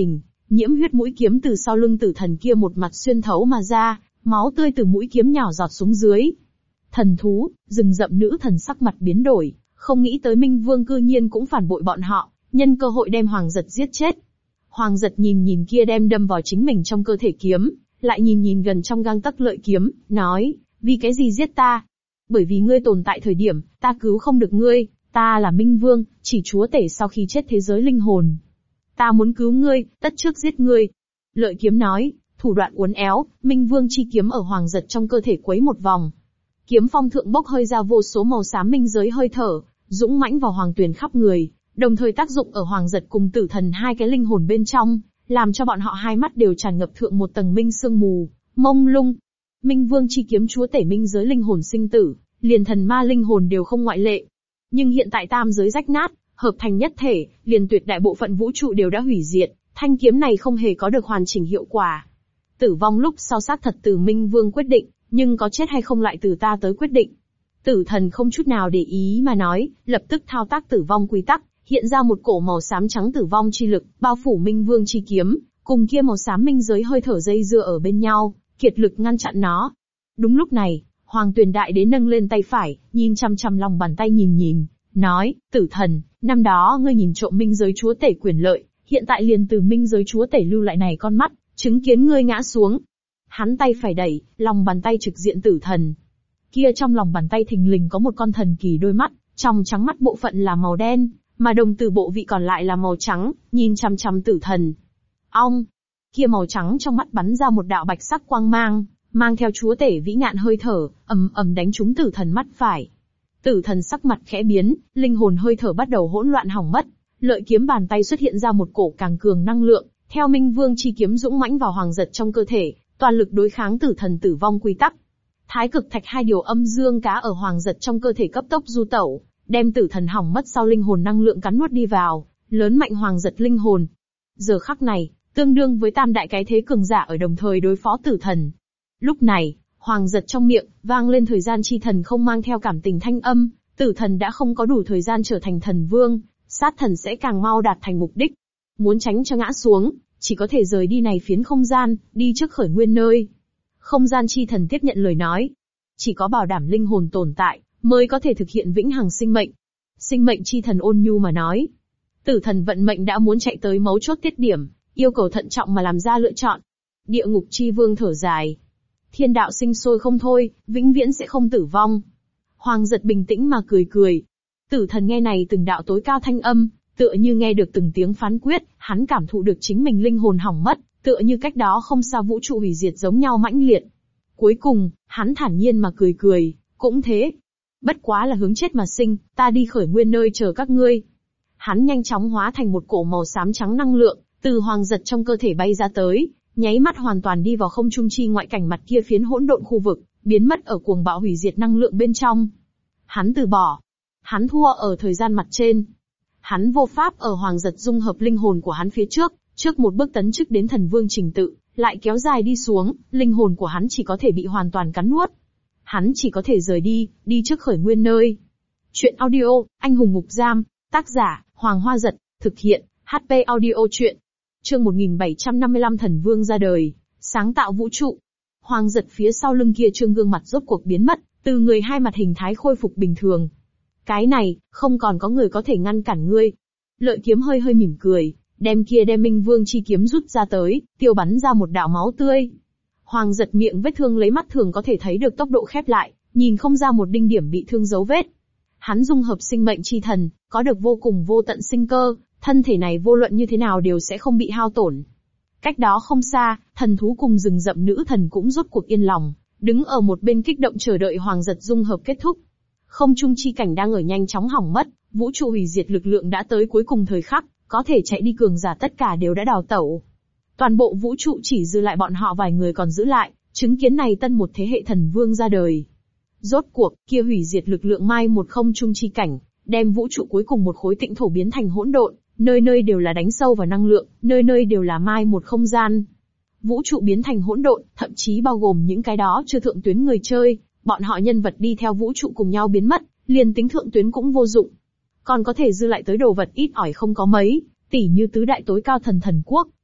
A: nhiễm huyết mũi kiếm từ sau lưng tử thần kia một mặt xuyên thấu mà ra, máu tươi từ mũi kiếm nhỏ giọt xuống dưới. Thần thú, rừng rậm nữ thần sắc mặt biến đổi, không nghĩ tới Minh Vương cư nhiên cũng phản bội bọn họ, nhân cơ hội đem Hoàng Giật giết chết. Hoàng Giật nhìn kia đem đâm vào chính mình trong cơ thể kiếm, lại nhìn gần trong gang tấc lợi kiếm, nói, vì cái gì giết ta? Bởi vì ngươi tồn tại thời điểm, ta cứu không được ngươi, ta là Minh Vương, chỉ chúa tể sau khi chết thế giới linh hồn. Ta muốn cứu ngươi, tất trước giết ngươi. Lợi kiếm nói, thủ đoạn uốn éo, Minh Vương chi kiếm ở Hoàng Giật trong cơ thể quấy một vòng. Kiếm phong thượng bốc hơi ra vô số màu xám minh giới hơi thở, dũng mãnh vào Hoàng Tuyền khắp người, đồng thời tác dụng ở Hoàng Giật cùng tử thần hai cái linh hồn bên trong, làm cho bọn họ hai mắt đều tràn ngập thượng một tầng minh sương mù, mông lung. Minh Vương chi kiếm chúa tể minh giới linh hồn sinh tử, liền thần ma linh hồn đều không ngoại lệ. Nhưng hiện tại tam giới rách nát, hợp thành nhất thể, liền tuyệt đại bộ phận vũ trụ đều đã hủy diệt, thanh kiếm này không hề có được hoàn chỉnh hiệu quả. Tử vong lúc sau xác thật từ Minh Vương quyết định, nhưng có chết hay không lại từ ta tới quyết định. Tử thần không chút nào để ý mà nói, lập tức thao tác tử vong quy tắc, hiện ra một cổ màu xám trắng tử vong chi lực, bao phủ Minh Vương chi kiếm, cùng kia màu xám minh giới hơi thở dây dưa ở bên nhau, kiệt lực ngăn chặn nó. Đúng lúc này, Hoàng Tuyền Đại Đế nâng lên tay phải, nhìn chăm chăm lòng bàn tay nhìn, nói, tử thần, năm đó ngươi nhìn trộm minh giới chúa tể quyền lợi, hiện tại liền từ minh giới chúa tể lưu lại này con mắt, chứng kiến ngươi ngã xuống. Hắn tay phải đẩy, lòng bàn tay trực diện tử thần. Kia trong lòng bàn tay thình lình có một con thần kỳ đôi mắt, trong trắng mắt bộ phận là màu đen, mà đồng tử bộ vị còn lại là màu trắng, nhìn chăm chăm tử thần. Ong! Kia màu trắng trong mắt bắn ra một đạo bạch sắc quang mang, mang theo chúa tể vĩ ngạn hơi thở, ầm ầm đánh trúng tử thần mắt phải. Tử thần sắc mặt khẽ biến, linh hồn hơi thở bắt đầu hỗn loạn hỏng mất. Lợi kiếm bàn tay xuất hiện ra một cổ càng cường năng lượng, theo Minh Vương chi kiếm dũng mãnh vào Hoàng Giật trong cơ thể, toàn lực đối kháng tử thần tử vong quy tắc. Thái cực thạch hai điều âm dương cá ở Hoàng Giật trong cơ thể cấp tốc du tẩu, đem tử thần hỏng mất sau linh hồn năng lượng cắn nuốt đi vào, lớn mạnh Hoàng Giật linh hồn. Giờ khắc này, tương đương với tam đại cái thế cường giả ở đồng thời đối phó tử thần. Lúc này, Hoàng Giật trong miệng vang lên thời gian chi thần không mang theo cảm tình thanh âm, tử thần đã không có đủ thời gian trở thành thần vương, sát thần sẽ càng mau đạt thành mục đích. Muốn tránh cho ngã xuống, chỉ có thể rời đi này phiến không gian, đi trước khởi nguyên nơi. Không gian chi thần tiếp nhận lời nói. Chỉ có bảo đảm linh hồn tồn tại, mới có thể thực hiện vĩnh hằng sinh mệnh. Sinh mệnh chi thần ôn nhu mà nói. Tử thần vận mệnh đã muốn chạy tới mấu chốt tiết điểm, yêu cầu thận trọng mà làm ra lựa chọn. Địa ngục chi vương thở dài. Thiên đạo sinh sôi không thôi, vĩnh viễn sẽ không tử vong. Hoàng Giật bình tĩnh mà cười. Tử thần nghe này từng đạo tối cao thanh âm, tựa như nghe được từng tiếng phán quyết, hắn cảm thụ được chính mình linh hồn hỏng mất, tựa như cách đó không xa vũ trụ hủy diệt giống nhau mãnh liệt. Cuối cùng, hắn thản nhiên mà cười, cũng thế. Bất quá là hướng chết mà sinh, ta đi khởi nguyên nơi chờ các ngươi. Hắn nhanh chóng hóa thành một cổ màu xám trắng năng lượng, từ Hoàng Giật trong cơ thể bay ra tới, nháy mắt hoàn toàn đi vào không trung chi ngoại cảnh mặt kia phiến hỗn độn khu vực, biến mất ở cuồng bạo hủy diệt năng lượng bên trong. Hắn từ bỏ. Hắn thua ở thời gian mặt trên. Hắn vô pháp ở Hoàng Giật dung hợp linh hồn của hắn phía trước một bước tấn chức đến thần vương trình tự, lại kéo dài đi xuống, linh hồn của hắn chỉ có thể bị hoàn toàn cắn nuốt. Hắn chỉ có thể rời đi trước khởi nguyên nơi. Chuyện audio, anh hùng ngục giam, tác giả, Hoàng Hoa Giật, thực hiện, HP audio chuyện. Chương 1755 thần vương ra đời, sáng tạo vũ trụ. Hoàng Giật phía sau lưng kia trương gương mặt rốt cuộc biến mất, từ người hai mặt hình thái khôi phục bình thường. Cái này, không còn có người có thể ngăn cản ngươi. Lợi kiếm hơi mỉm cười, đem Minh Vương chi kiếm rút ra tới, tiêu bắn ra một đạo máu tươi. Hoàng Giật miệng vết thương lấy mắt thường có thể thấy được tốc độ khép lại, nhìn không ra một đinh điểm bị thương dấu vết. Hắn dung hợp sinh mệnh chi thần, có được vô cùng vô tận sinh cơ, thân thể này vô luận như thế nào đều sẽ không bị hao tổn. Cách đó không xa, thần thú cùng rừng rậm nữ thần cũng rốt cuộc yên lòng, đứng ở một bên kích động chờ đợi Hoàng Giật dung hợp kết thúc. Không trung chi cảnh đang ở nhanh chóng hỏng mất, vũ trụ hủy diệt lực lượng đã tới cuối cùng thời khắc, có thể chạy đi cường giả tất cả đều đã đào tẩu. Toàn bộ vũ trụ chỉ dư lại bọn họ vài người còn giữ lại, chứng kiến này tân một thế hệ thần vương ra đời. Rốt cuộc, kia hủy diệt lực lượng mai một không trung chi cảnh, đem vũ trụ cuối cùng một khối tịnh thổ biến thành hỗn độn, nơi nơi đều là đánh sâu vào năng lượng, nơi nơi đều là mai một không gian. Vũ trụ biến thành hỗn độn, thậm chí bao gồm những cái đó chưa thượng tuyến người chơi, bọn họ nhân vật đi theo vũ trụ cùng nhau biến mất, liền tính thượng tuyến cũng vô dụng. Còn có thể dư lại tới đồ vật ít ỏi không có mấy, tỉ như tứ đại tối cao thần quốc,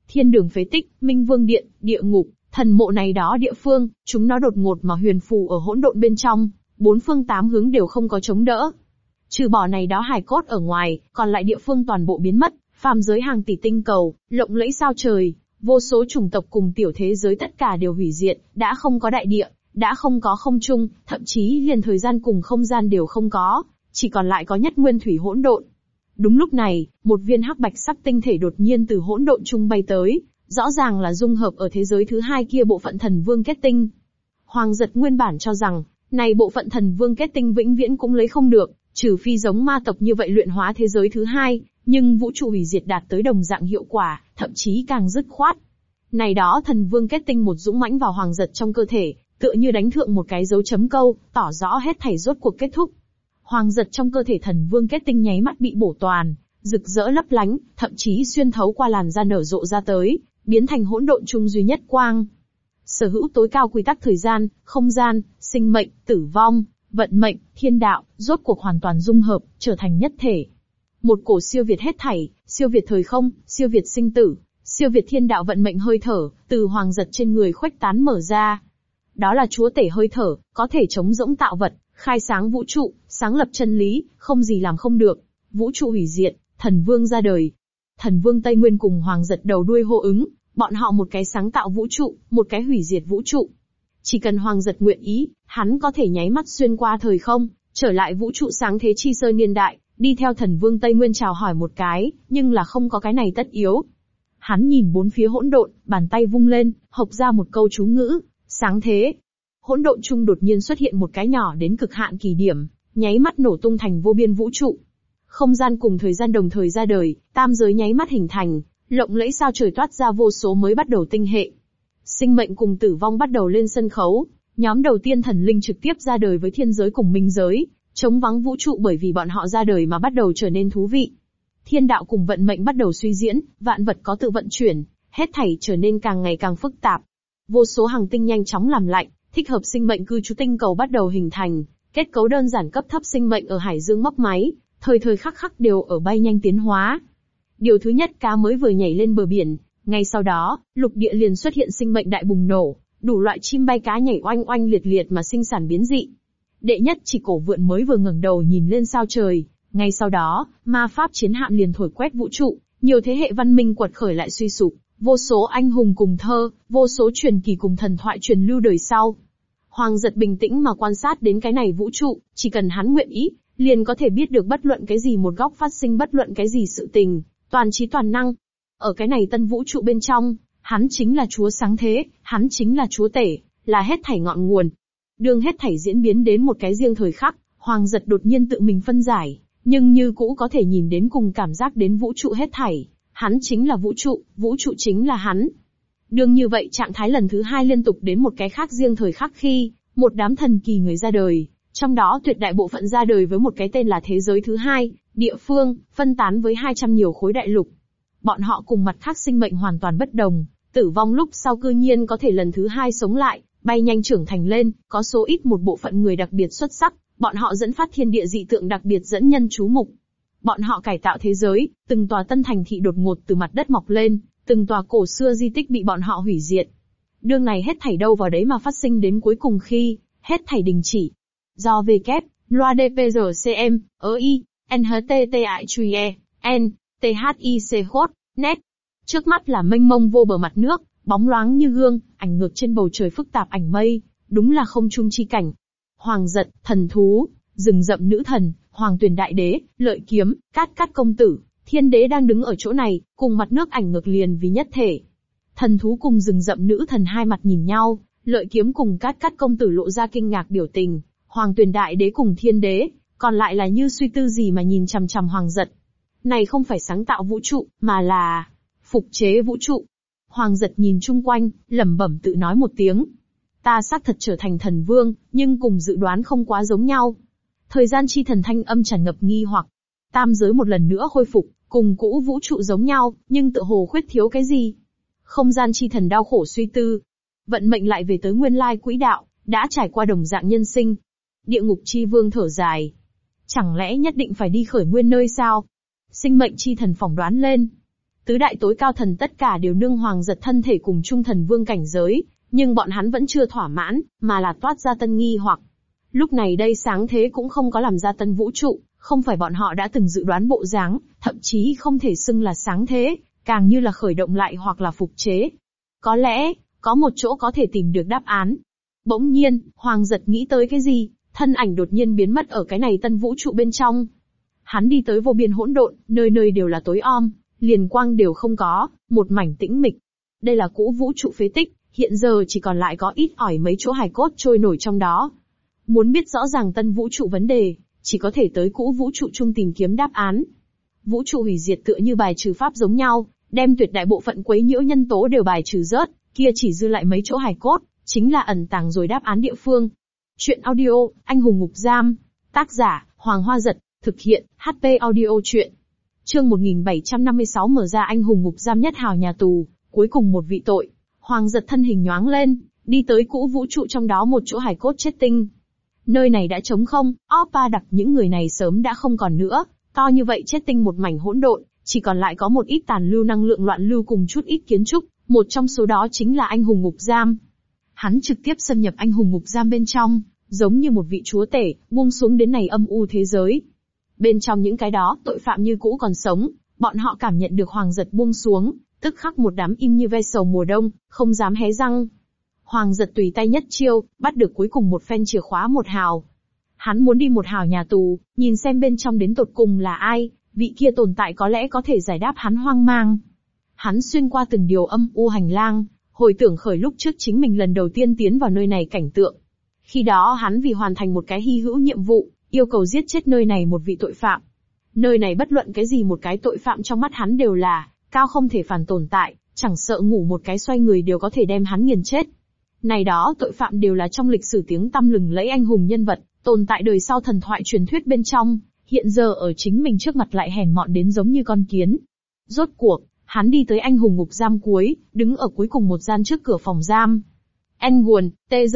A: Thiên đường phế tích, Minh Vương Điện, địa ngục, thần mộ này đó địa phương, chúng nó đột ngột mà huyền phù ở hỗn độn bên trong, bốn phương tám hướng đều không có chống đỡ. Trừ bỏ này đó hài cốt ở ngoài, còn lại địa phương toàn bộ biến mất, phàm giới hàng tỷ tinh cầu, lộng lẫy sao trời, vô số chủng tộc cùng tiểu thế giới tất cả đều hủy diệt, đã không có đại địa, đã không có không trung, thậm chí liền thời gian cùng không gian đều không có, chỉ còn lại có nhất nguyên thủy hỗn độn. Đúng lúc này, một viên hắc bạch sắc tinh thể đột nhiên từ hỗn độn trung bay tới, rõ ràng là dung hợp ở thế giới thứ hai kia bộ phận thần vương kết tinh. Hoàng Giật nguyên bản cho rằng, này bộ phận thần vương kết tinh vĩnh viễn cũng lấy không được, trừ phi giống ma tộc như vậy luyện hóa thế giới thứ hai, nhưng vũ trụ hủy diệt đạt tới đồng dạng hiệu quả, thậm chí càng dứt khoát. Này đó thần vương kết tinh một dũng mãnh vào Hoàng Giật trong cơ thể, tựa như đánh thượng một cái dấu chấm câu, tỏ rõ hết thảy rốt cuộc kết thúc. Hoàng Giật trong cơ thể thần vương kết tinh nháy mắt bị bổ toàn, rực rỡ lấp lánh, thậm chí xuyên thấu qua làn da nở rộ ra tới, biến thành hỗn độn chung duy nhất quang. Sở hữu tối cao quy tắc thời gian, không gian, sinh mệnh, tử vong, vận mệnh, thiên đạo, rốt cuộc hoàn toàn dung hợp, trở thành nhất thể. Một cổ siêu việt hết thảy, siêu việt thời không, siêu việt sinh tử, siêu việt thiên đạo vận mệnh hơi thở, từ Hoàng Giật trên người khuếch tán mở ra. Đó là chúa tể hơi thở, có thể chống rỗng tạo vật, khai sáng vũ trụ, sáng lập chân lý, không gì làm không được. Vũ trụ hủy diệt, thần vương ra đời. Thần vương Tây Nguyên cùng Hoàng Giật đầu đuôi hô ứng, bọn họ một cái sáng tạo vũ trụ, một cái hủy diệt vũ trụ. Chỉ cần Hoàng Giật nguyện ý, hắn có thể nháy mắt xuyên qua thời không, trở lại vũ trụ sáng thế chi sơ niên đại, đi theo thần vương Tây Nguyên chào hỏi một cái, nhưng là không có cái này tất yếu. Hắn nhìn bốn phía hỗn độn, bàn tay vung lên, hộc ra một câu chú ngữ, sáng thế. Hỗn độn chung đột nhiên xuất hiện một cái nhỏ đến cực hạn kỳ điểm, nháy mắt nổ tung thành vô biên vũ trụ. Không gian cùng thời gian đồng thời ra đời, tam giới nháy mắt hình thành, lộng lẫy sao trời toát ra vô số mới bắt đầu tinh hệ. Sinh mệnh cùng tử vong bắt đầu lên sân khấu, nhóm đầu tiên thần linh trực tiếp ra đời với thiên giới cùng minh giới, chống vắng vũ trụ bởi vì bọn họ ra đời mà bắt đầu trở nên thú vị. Thiên đạo cùng vận mệnh bắt đầu suy diễn, vạn vật có tự vận chuyển, hết thảy trở nên càng ngày càng phức tạp. Vô số hành tinh nhanh chóng làm lạnh, thích hợp sinh mệnh cư trú tinh cầu bắt đầu hình thành, kết cấu đơn giản cấp thấp sinh mệnh ở hải dương mấp máy, thời thời khắc khắc đều ở bay nhanh tiến hóa. Điều thứ nhất, cá mới vừa nhảy lên bờ biển, ngay sau đó, lục địa liền xuất hiện sinh mệnh đại bùng nổ, đủ loại chim bay cá nhảy oanh oanh liệt liệt mà sinh sản biến dị. Đệ nhất chỉ cổ vượn mới vừa ngẩng đầu nhìn lên sao trời, ngay sau đó, ma pháp chiến hạm liền thổi quét vũ trụ, nhiều thế hệ văn minh quật khởi lại suy sụp, vô số anh hùng cùng thơ, vô số truyền kỳ cùng thần thoại truyền lưu đời sau. Hoàng Giật bình tĩnh mà quan sát đến cái này vũ trụ, chỉ cần hắn nguyện ý, liền có thể biết được bất luận cái gì một góc phát sinh bất luận cái gì sự tình, toàn trí toàn năng. Ở cái này tân vũ trụ bên trong, hắn chính là chúa sáng thế, hắn chính là chúa tể, là hết thảy ngọn nguồn. Đương hết thảy diễn biến đến một cái riêng thời khắc, Hoàng Giật đột nhiên tự mình phân giải, nhưng như cũ có thể nhìn đến cùng cảm giác đến vũ trụ hết thảy. Hắn chính là vũ trụ chính là hắn. Đương như vậy trạng thái lần thứ hai liên tục đến một cái khác riêng thời khắc khi, một đám thần kỳ người ra đời, trong đó tuyệt đại bộ phận ra đời với một cái tên là thế giới thứ hai, địa phương, phân tán với 200 nhiều khối đại lục. Bọn họ cùng mặt khác sinh mệnh hoàn toàn bất đồng, tử vong lúc sau cư nhiên có thể lần thứ hai sống lại, bay nhanh trưởng thành lên, có số ít một bộ phận người đặc biệt xuất sắc, bọn họ dẫn phát thiên địa dị tượng đặc biệt dẫn nhân chú mục. Bọn họ cải tạo thế giới, từng tòa tân thành thị đột ngột từ mặt đất mọc lên, từng tòa cổ xưa di tích bị bọn họ hủy diệt. Đương này hết thảy đâu vào đấy mà phát sinh đến cuối cùng khi, hết thảy đình chỉ. Do W, loa DPRCM, EI, NHTTIQE, N, THIC khốt, net. Trước mắt là mênh mông vô bờ mặt nước, bóng loáng như gương, ảnh ngược trên bầu trời phức tạp ảnh mây, đúng là không trung chi cảnh. Hoàng Giật, thần thú, rừng rậm nữ thần, Hoàng Tuyền đại đế, Lợi Kiếm, Cát Cát công tử, Thiên đế đang đứng ở chỗ này, cùng mặt nước ảnh ngược liền vì nhất thể. Thần thú cùng rừng rậm nữ thần hai mặt nhìn nhau, Lợi Kiếm cùng Cát Cát công tử lộ ra kinh ngạc biểu tình, Hoàng Tuyền đại đế cùng Thiên đế, còn lại là như suy tư gì mà nhìn chằm chằm Hoàng Giật. Này không phải sáng tạo vũ trụ, mà là phục chế vũ trụ. Hoàng Giật nhìn chung quanh, lẩm bẩm tự nói một tiếng. Ta xác thật trở thành thần vương, nhưng cùng dự đoán không quá giống nhau. Thời gian chi thần thanh âm tràn ngập nghi hoặc. Tam giới một lần nữa khôi phục, cùng cũ vũ trụ giống nhau, nhưng tựa hồ khuyết thiếu cái gì. Không gian chi thần đau khổ suy tư. Vận mệnh lại về tới nguyên lai quỹ đạo, đã trải qua đồng dạng nhân sinh. Địa ngục chi vương thở dài. Chẳng lẽ nhất định phải đi khởi nguyên nơi sao? Sinh mệnh chi thần phỏng đoán lên. Tứ đại tối cao thần tất cả đều nương Hoàng Giật thân thể cùng chung thần vương cảnh giới, nhưng bọn hắn vẫn chưa thỏa mãn, mà là toát ra tân nghi hoặc. Lúc này đây sáng thế cũng không có làm ra tân vũ trụ, không phải bọn họ đã từng dự đoán bộ dáng, thậm chí không thể xưng là sáng thế, càng như là khởi động lại hoặc là phục chế. Có lẽ, có một chỗ có thể tìm được đáp án. Bỗng nhiên, Hoàng Giật nghĩ tới cái gì, thân ảnh đột nhiên biến mất ở cái này tân vũ trụ bên trong. Hắn đi tới vô biên hỗn độn, nơi nơi đều là tối om, liền quang đều không có, một mảnh tĩnh mịch. Đây là cũ vũ trụ phế tích, hiện giờ chỉ còn lại có ít ỏi mấy chỗ hài cốt trôi nổi trong đó. Muốn biết rõ ràng tân vũ trụ vấn đề, chỉ có thể tới cũ vũ trụ chung tìm kiếm đáp án. Vũ trụ hủy diệt tựa như bài trừ pháp giống nhau, đem tuyệt đại bộ phận quấy nhiễu nhân tố đều bài trừ rớt, kia chỉ dư lại mấy chỗ hài cốt, chính là ẩn tàng rồi đáp án địa phương. Chuyện audio, Anh hùng ngục giam. Tác giả, Hoàng Hoa Giật. Thực hiện, HP audio chuyện. Chương 1756 mở ra anh hùng ngục giam nhất hào nhà tù, cuối cùng một vị tội. Hoàng Giật thân hình nhoáng lên, đi tới cũ vũ trụ trong đó một chỗ hài cốt chết tinh. Nơi này đã trống không, Oppa đặc những người này sớm đã không còn nữa, to như vậy chết tinh một mảnh hỗn độn, chỉ còn lại có một ít tàn lưu năng lượng loạn lưu cùng chút ít kiến trúc, một trong số đó chính là anh hùng ngục giam. Hắn trực tiếp xâm nhập anh hùng ngục giam bên trong, giống như một vị chúa tể, buông xuống đến này âm u thế giới. Bên trong những cái đó, tội phạm như cũ còn sống, bọn họ cảm nhận được Hoàng Giật buông xuống, tức khắc một đám im như ve sầu mùa đông, không dám hé răng. Hoàng Giật tùy tay nhất chiêu, bắt được cuối cùng một phen chìa khóa một hào. Hắn muốn đi một hào nhà tù, nhìn xem bên trong đến tột cùng là ai, vị kia tồn tại có lẽ có thể giải đáp hắn hoang mang. Hắn xuyên qua từng điều âm u hành lang, hồi tưởng khởi lúc trước chính mình lần đầu tiên tiến vào nơi này cảnh tượng. Khi đó hắn vì hoàn thành một cái hy hữu nhiệm vụ, yêu cầu giết chết nơi này một vị tội phạm. Nơi này bất luận cái gì một cái tội phạm trong mắt hắn đều là cao không thể phản tồn tại, chẳng sợ ngủ một cái xoay người đều có thể đem hắn nghiền chết. Này đó tội phạm đều là trong lịch sử tiếng tăm lừng lẫy anh hùng nhân vật, tồn tại đời sau thần thoại truyền thuyết bên trong, hiện giờ ở chính mình trước mặt lại hèn mọn đến giống như con kiến. Rốt cuộc, hắn đi tới anh hùng ngục giam cuối, đứng ở cuối cùng một gian trước cửa phòng giam. Nguồn,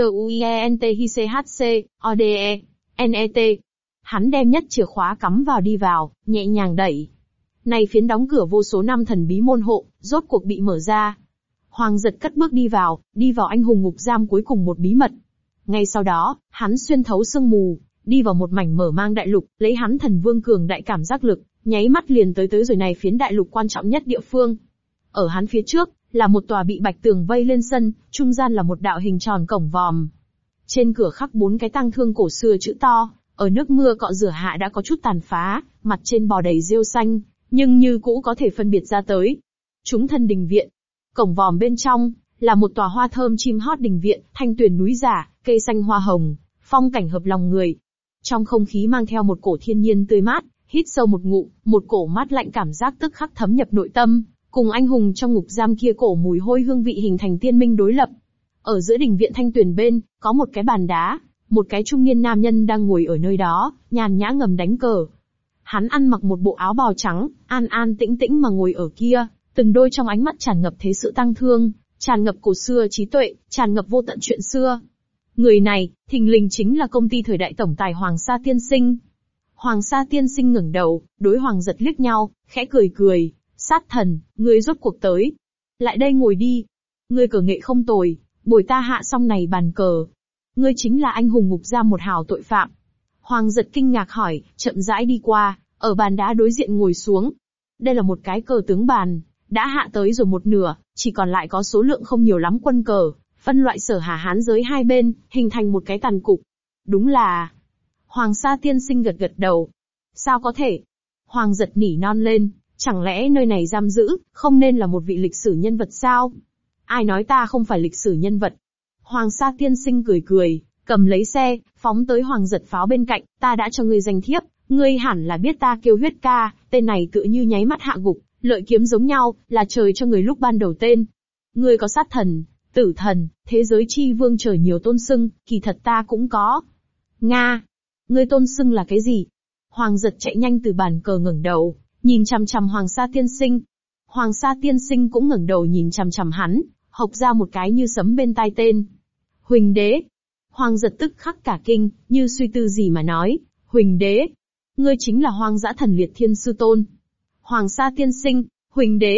A: TZUIENTHICHC, ODE, NET. Hắn đem nhất chìa khóa cắm vào đi vào, nhẹ nhàng đẩy. Này phiến đóng cửa vô số năm thần bí môn hộ, rốt cuộc bị mở ra. Hoàng Giật cất bước đi vào anh hùng ngục giam cuối cùng một bí mật. Ngay sau đó, hắn xuyên thấu sương mù, đi vào một mảnh mở mang đại lục, lấy hắn thần vương cường đại cảm giác lực, nháy mắt liền tới rồi này phiến đại lục quan trọng nhất địa phương. Ở hắn phía trước, là một tòa bị bạch tường vây lên sân, trung gian là một đạo hình tròn cổng vòm. Trên cửa khắc 4 cái tang thương cổ xưa chữ to, ở nước mưa cọ rửa hạ đã có chút tàn phá, mặt trên bò đầy rêu xanh, nhưng như cũ có thể phân biệt ra tới. Chúng thân đình viện. Cổng vòm bên trong, là một tòa hoa thơm chim hót đình viện, thanh tuyền núi giả, cây xanh hoa hồng, phong cảnh hợp lòng người. Trong không khí mang theo một cổ thiên nhiên tươi mát, hít sâu một ngụm, một cổ mát lạnh cảm giác tức khắc thấm nhập nội tâm, cùng anh hùng trong ngục giam kia cổ mùi hôi hương vị hình thành tiên minh đối lập. Ở giữa đình viện thanh tuyền bên, có một cái bàn đá, một cái trung niên nam nhân đang ngồi ở nơi đó, nhàn nhã ngầm đánh cờ. Hắn ăn mặc một bộ áo bào trắng, an an tĩnh tĩnh mà ngồi ở kia, từng đôi trong ánh mắt tràn ngập thế sự tang thương, tràn ngập cổ xưa trí tuệ, tràn ngập vô tận chuyện xưa. Người này, thình lình chính là công ty thời đại tổng tài Hoàng Sa Tiên Sinh. Hoàng Sa Tiên Sinh ngẩng đầu, đối Hoàng Giật liếc nhau, khẽ cười cười, sát thần, ngươi rốt cuộc tới. Lại đây ngồi đi. Ngươi cờ nghệ không tồi, bồi ta hạ xong này bàn cờ. Ngươi chính là anh hùng ngục giam một hào tội phạm. Hoàng Giật kinh ngạc hỏi, chậm rãi đi qua, ở bàn đá đối diện ngồi xuống. Đây là một cái cờ tướng bàn, đã hạ tới rồi một nửa, chỉ còn lại có số lượng không nhiều lắm quân cờ, phân loại Sở Hà Hán giới hai bên, hình thành một cái tàn cục. Đúng là... Hoàng Sa Tiên Sinh gật gật đầu. Sao có thể? Hoàng Giật nỉ non lên, chẳng lẽ nơi này giam giữ, không nên là một vị lịch sử nhân vật sao? Ai nói ta không phải lịch sử nhân vật? Hoàng Sa Tiên Sinh cười cười, cầm lấy xe, phóng tới Hoàng Giật pháo bên cạnh, ta đã cho ngươi danh thiếp, ngươi hẳn là biết ta kêu Huyết Ca, tên này tựa như nháy mắt hạ gục, lợi kiếm giống nhau, là trời cho người lúc ban đầu tên. Ngươi có sát thần, tử thần, thế giới chi vương trời nhiều tôn xưng, kỳ thật ta cũng có. Nga! Ngươi tôn xưng là cái gì? Hoàng Giật chạy nhanh từ bàn cờ ngẩng đầu, nhìn chằm chằm Hoàng Sa Tiên Sinh. Hoàng Sa Tiên Sinh cũng ngẩng đầu nhìn chằm chằm hắn, hộc ra một cái như sấm bên tai tên. Huỳnh đế. Hoàng Giật tức khắc cả kinh, như suy tư gì mà nói, Huỳnh đế. Ngươi chính là Hoang Dã Thần Liệt Thiên Sư Tôn. Hoàng Sa Tiên Sinh, Huỳnh đế.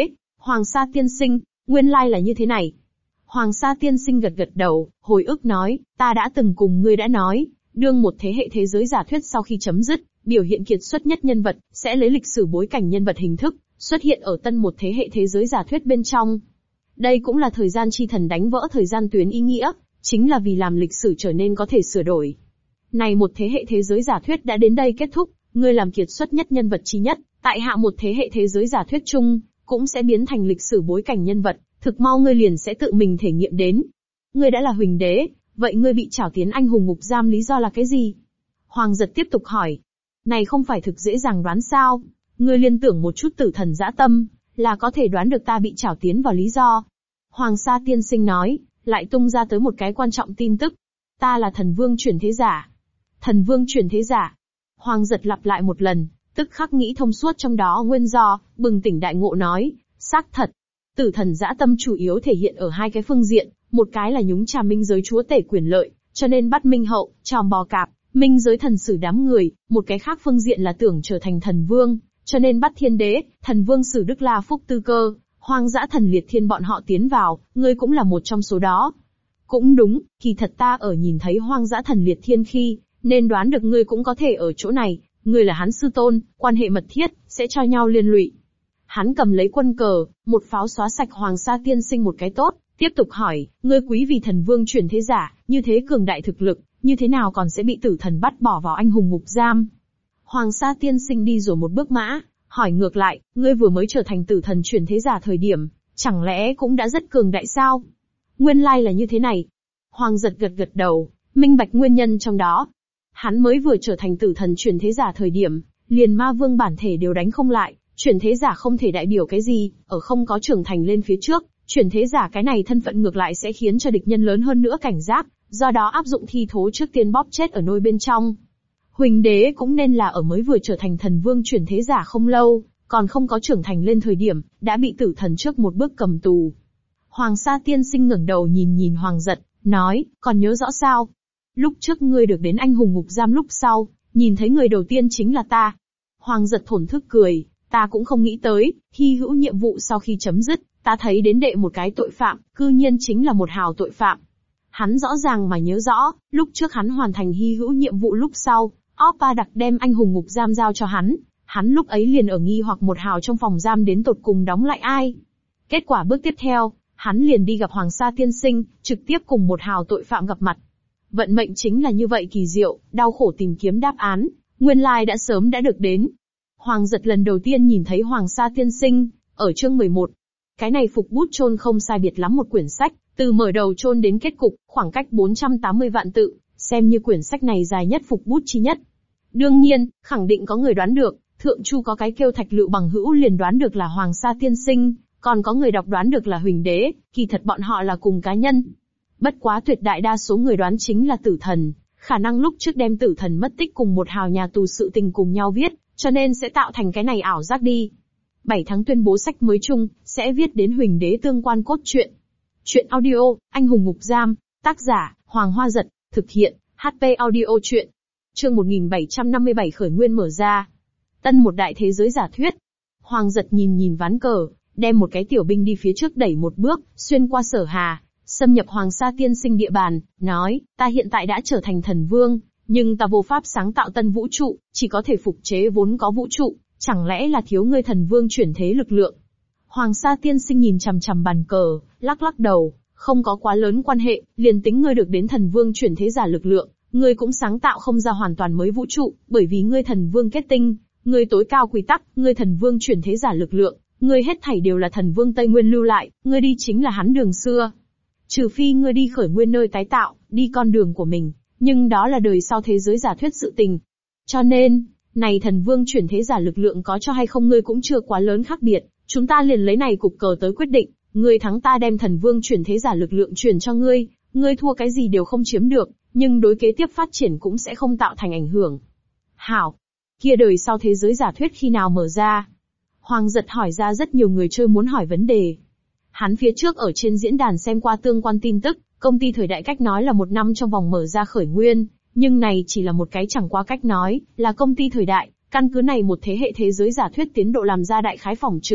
A: Hoàng Sa tiên sinh, nguyên lai là như thế này. Hoàng Sa tiên sinh gật gật đầu, hồi ức nói, ta đã từng cùng ngươi đã nói, đương một thế hệ thế giới giả thuyết sau khi chấm dứt, biểu hiện kiệt xuất nhất nhân vật, sẽ lấy lịch sử bối cảnh nhân vật hình thức, xuất hiện ở tân một thế hệ thế giới giả thuyết bên trong. Đây cũng là thời gian chi thần đánh vỡ thời gian tuyến ý nghĩa, chính là vì làm lịch sử trở nên có thể sửa đổi. Này một thế hệ thế giới giả thuyết đã đến đây kết thúc, ngươi làm kiệt xuất nhất nhân vật chi nhất, tại hạ một thế hệ thế giới giả thuyết chung, cũng sẽ biến thành lịch sử bối cảnh nhân vật, thực mau ngươi liền sẽ tự mình thể nghiệm đến. Ngươi đã là huỳnh đế, vậy ngươi bị trảo tiến anh hùng ngục giam lý do là cái gì? Hoàng Giật tiếp tục hỏi. Này không phải thực dễ dàng đoán sao? Ngươi liên tưởng một chút tử thần dã tâm, là có thể đoán được ta bị trảo tiến vào lý do. Hoàng Sa tiên sinh nói, lại tung ra tới một cái quan trọng tin tức. Ta là thần vương chuyển thế giả. Thần vương chuyển thế giả. Hoàng Giật lặp lại một lần, tức khắc nghĩ thông suốt trong đó nguyên do, bừng tỉnh đại ngộ nói, xác thật. Tử thần dã tâm chủ yếu thể hiện ở hai cái phương diện, một cái là nhúng chàm minh giới chúa tể quyền lợi, cho nên bắt Minh Hậu, tròm bò cạp, minh giới thần sử đám người, một cái khác phương diện là tưởng trở thành thần vương, cho nên bắt Thiên Đế, thần vương Sử Đức La Phúc Tư Cơ, Hoang Dã Thần Liệt Thiên bọn họ tiến vào, ngươi cũng là một trong số đó. Cũng đúng, kỳ thật ta ở nhìn thấy Hoang Dã Thần Liệt Thiên khi, nên đoán được ngươi cũng có thể ở chỗ này, ngươi là hắn sư tôn, quan hệ mật thiết, sẽ cho nhau liên lụy. Hắn cầm lấy quân cờ, một pháo xóa sạch Hoàng Sa tiên sinh một cái tốt, tiếp tục hỏi, ngươi quý vì thần vương chuyển thế giả, như thế cường đại thực lực, như thế nào còn sẽ bị tử thần bắt bỏ vào anh hùng ngục giam? Hoàng Sa tiên sinh đi rồi một bước mã, hỏi ngược lại, ngươi vừa mới trở thành tử thần chuyển thế giả thời điểm, chẳng lẽ cũng đã rất cường đại sao? Nguyên lai là như thế này. Hoàng Giật gật gật đầu, minh bạch nguyên nhân trong đó. Hắn mới vừa trở thành tử thần chuyển thế giả thời điểm, liền ma vương bản thể đều đánh không lại, chuyển thế giả không thể đại biểu cái gì, ở không có trưởng thành lên phía trước, chuyển thế giả cái này thân phận ngược lại sẽ khiến cho địch nhân lớn hơn nữa cảnh giác, do đó áp dụng thi thố trước tiên bóp chết ở nôi bên trong. Huỳnh đế cũng nên là ở mới vừa trở thành thần vương chuyển thế giả không lâu, còn không có trưởng thành lên thời điểm, đã bị tử thần trước một bước cầm tù. Hoàng Sa tiên sinh ngẩng đầu nhìn Hoàng Giật, nói, còn nhớ rõ sao? Lúc trước ngươi được đến anh hùng ngục giam lúc sau, nhìn thấy người đầu tiên chính là ta. Hoàng Giật thổn thức cười, ta cũng không nghĩ tới, hy hữu nhiệm vụ sau khi chấm dứt, ta thấy đến đệ một cái tội phạm, cư nhiên chính là một hào tội phạm. Hắn rõ ràng mà nhớ rõ, lúc trước hắn hoàn thành hy hữu nhiệm vụ lúc sau, Oppa đặc đem anh hùng ngục giam giao cho hắn lúc ấy liền ở nghi hoặc một hào trong phòng giam đến tột cùng đóng lại ai. Kết quả bước tiếp theo, hắn liền đi gặp Hoàng Sa tiên sinh, trực tiếp cùng một hào tội phạm gặp mặt. Vận mệnh chính là như vậy kỳ diệu, đau khổ tìm kiếm đáp án, nguyên lai đã sớm đã được đến. Hoàng Giật lần đầu tiên nhìn thấy Hoàng Sa tiên sinh, ở chương 11. Cái này phục bút chôn không sai biệt lắm một quyển sách, từ mở đầu chôn đến kết cục, khoảng cách 480 vạn tự, xem như quyển sách này dài nhất phục bút chi nhất. Đương nhiên, khẳng định có người đoán được, Thượng Chu có cái kêu Thạch Lựu Bằng Hữu liền đoán được là Hoàng Sa tiên sinh, còn có người đọc đoán được là Huỳnh đế, kỳ thật bọn họ là cùng cá nhân. Bất quá tuyệt đại đa số người đoán chính là tử thần, khả năng lúc trước đem tử thần mất tích cùng một hào nhà tù sự tình cùng nhau viết, cho nên sẽ tạo thành cái này ảo giác đi. 7 tháng tuyên bố sách mới chung, sẽ viết đến Huỳnh đế tương quan cốt truyện. Chuyện audio, anh hùng ngục giam, tác giả, Hoàng Hoa Giật, thực hiện, HP audio truyện. Chương 1757 khởi nguyên mở ra. Tân một đại thế giới giả thuyết. Hoàng Giật nhìn ván cờ, đem một cái tiểu binh đi phía trước đẩy một bước, xuyên qua Sở Hà, xâm nhập Hoàng Sa tiên sinh địa bàn, nói, ta hiện tại đã trở thành thần vương, nhưng ta vô pháp sáng tạo tân vũ trụ, chỉ có thể phục chế vốn có vũ trụ, chẳng lẽ là thiếu ngươi thần vương chuyển thế lực lượng? Hoàng Sa tiên sinh nhìn chằm chằm bàn cờ, lắc lắc đầu, không có quá lớn quan hệ, liền tính ngươi được đến thần vương chuyển thế giả lực lượng, ngươi cũng sáng tạo không ra hoàn toàn mới vũ trụ, bởi vì ngươi thần vương kết tinh, ngươi tối cao quy tắc, ngươi thần vương chuyển thế giả lực lượng, ngươi hết thảy đều là thần vương Tây Nguyên lưu lại, ngươi đi chính là hắn đường xưa. Trừ phi ngươi đi khởi nguyên nơi tái tạo, đi con đường của mình, nhưng đó là đời sau thế giới giả thuyết sự tình. Cho nên, này thần vương chuyển thế giả lực lượng có cho hay không ngươi cũng chưa quá lớn khác biệt, chúng ta liền lấy này cục cờ tới quyết định, ngươi thắng ta đem thần vương chuyển thế giả lực lượng truyền cho ngươi, ngươi thua cái gì đều không chiếm được, nhưng đối kế tiếp phát triển cũng sẽ không tạo thành ảnh hưởng. Hảo, kia đời sau thế giới giả thuyết khi nào mở ra? Hoàng Giật hỏi ra rất nhiều người chơi muốn hỏi vấn đề. Hắn phía trước ở trên diễn đàn xem qua tương quan tin tức, công ty thời đại cách nói là 1 năm trong vòng mở ra khởi nguyên, nhưng này chỉ là một cái chẳng qua cách nói, là công ty thời đại, căn cứ này một thế hệ thế giới giả thuyết tiến độ làm ra đại khái phỏng chừng,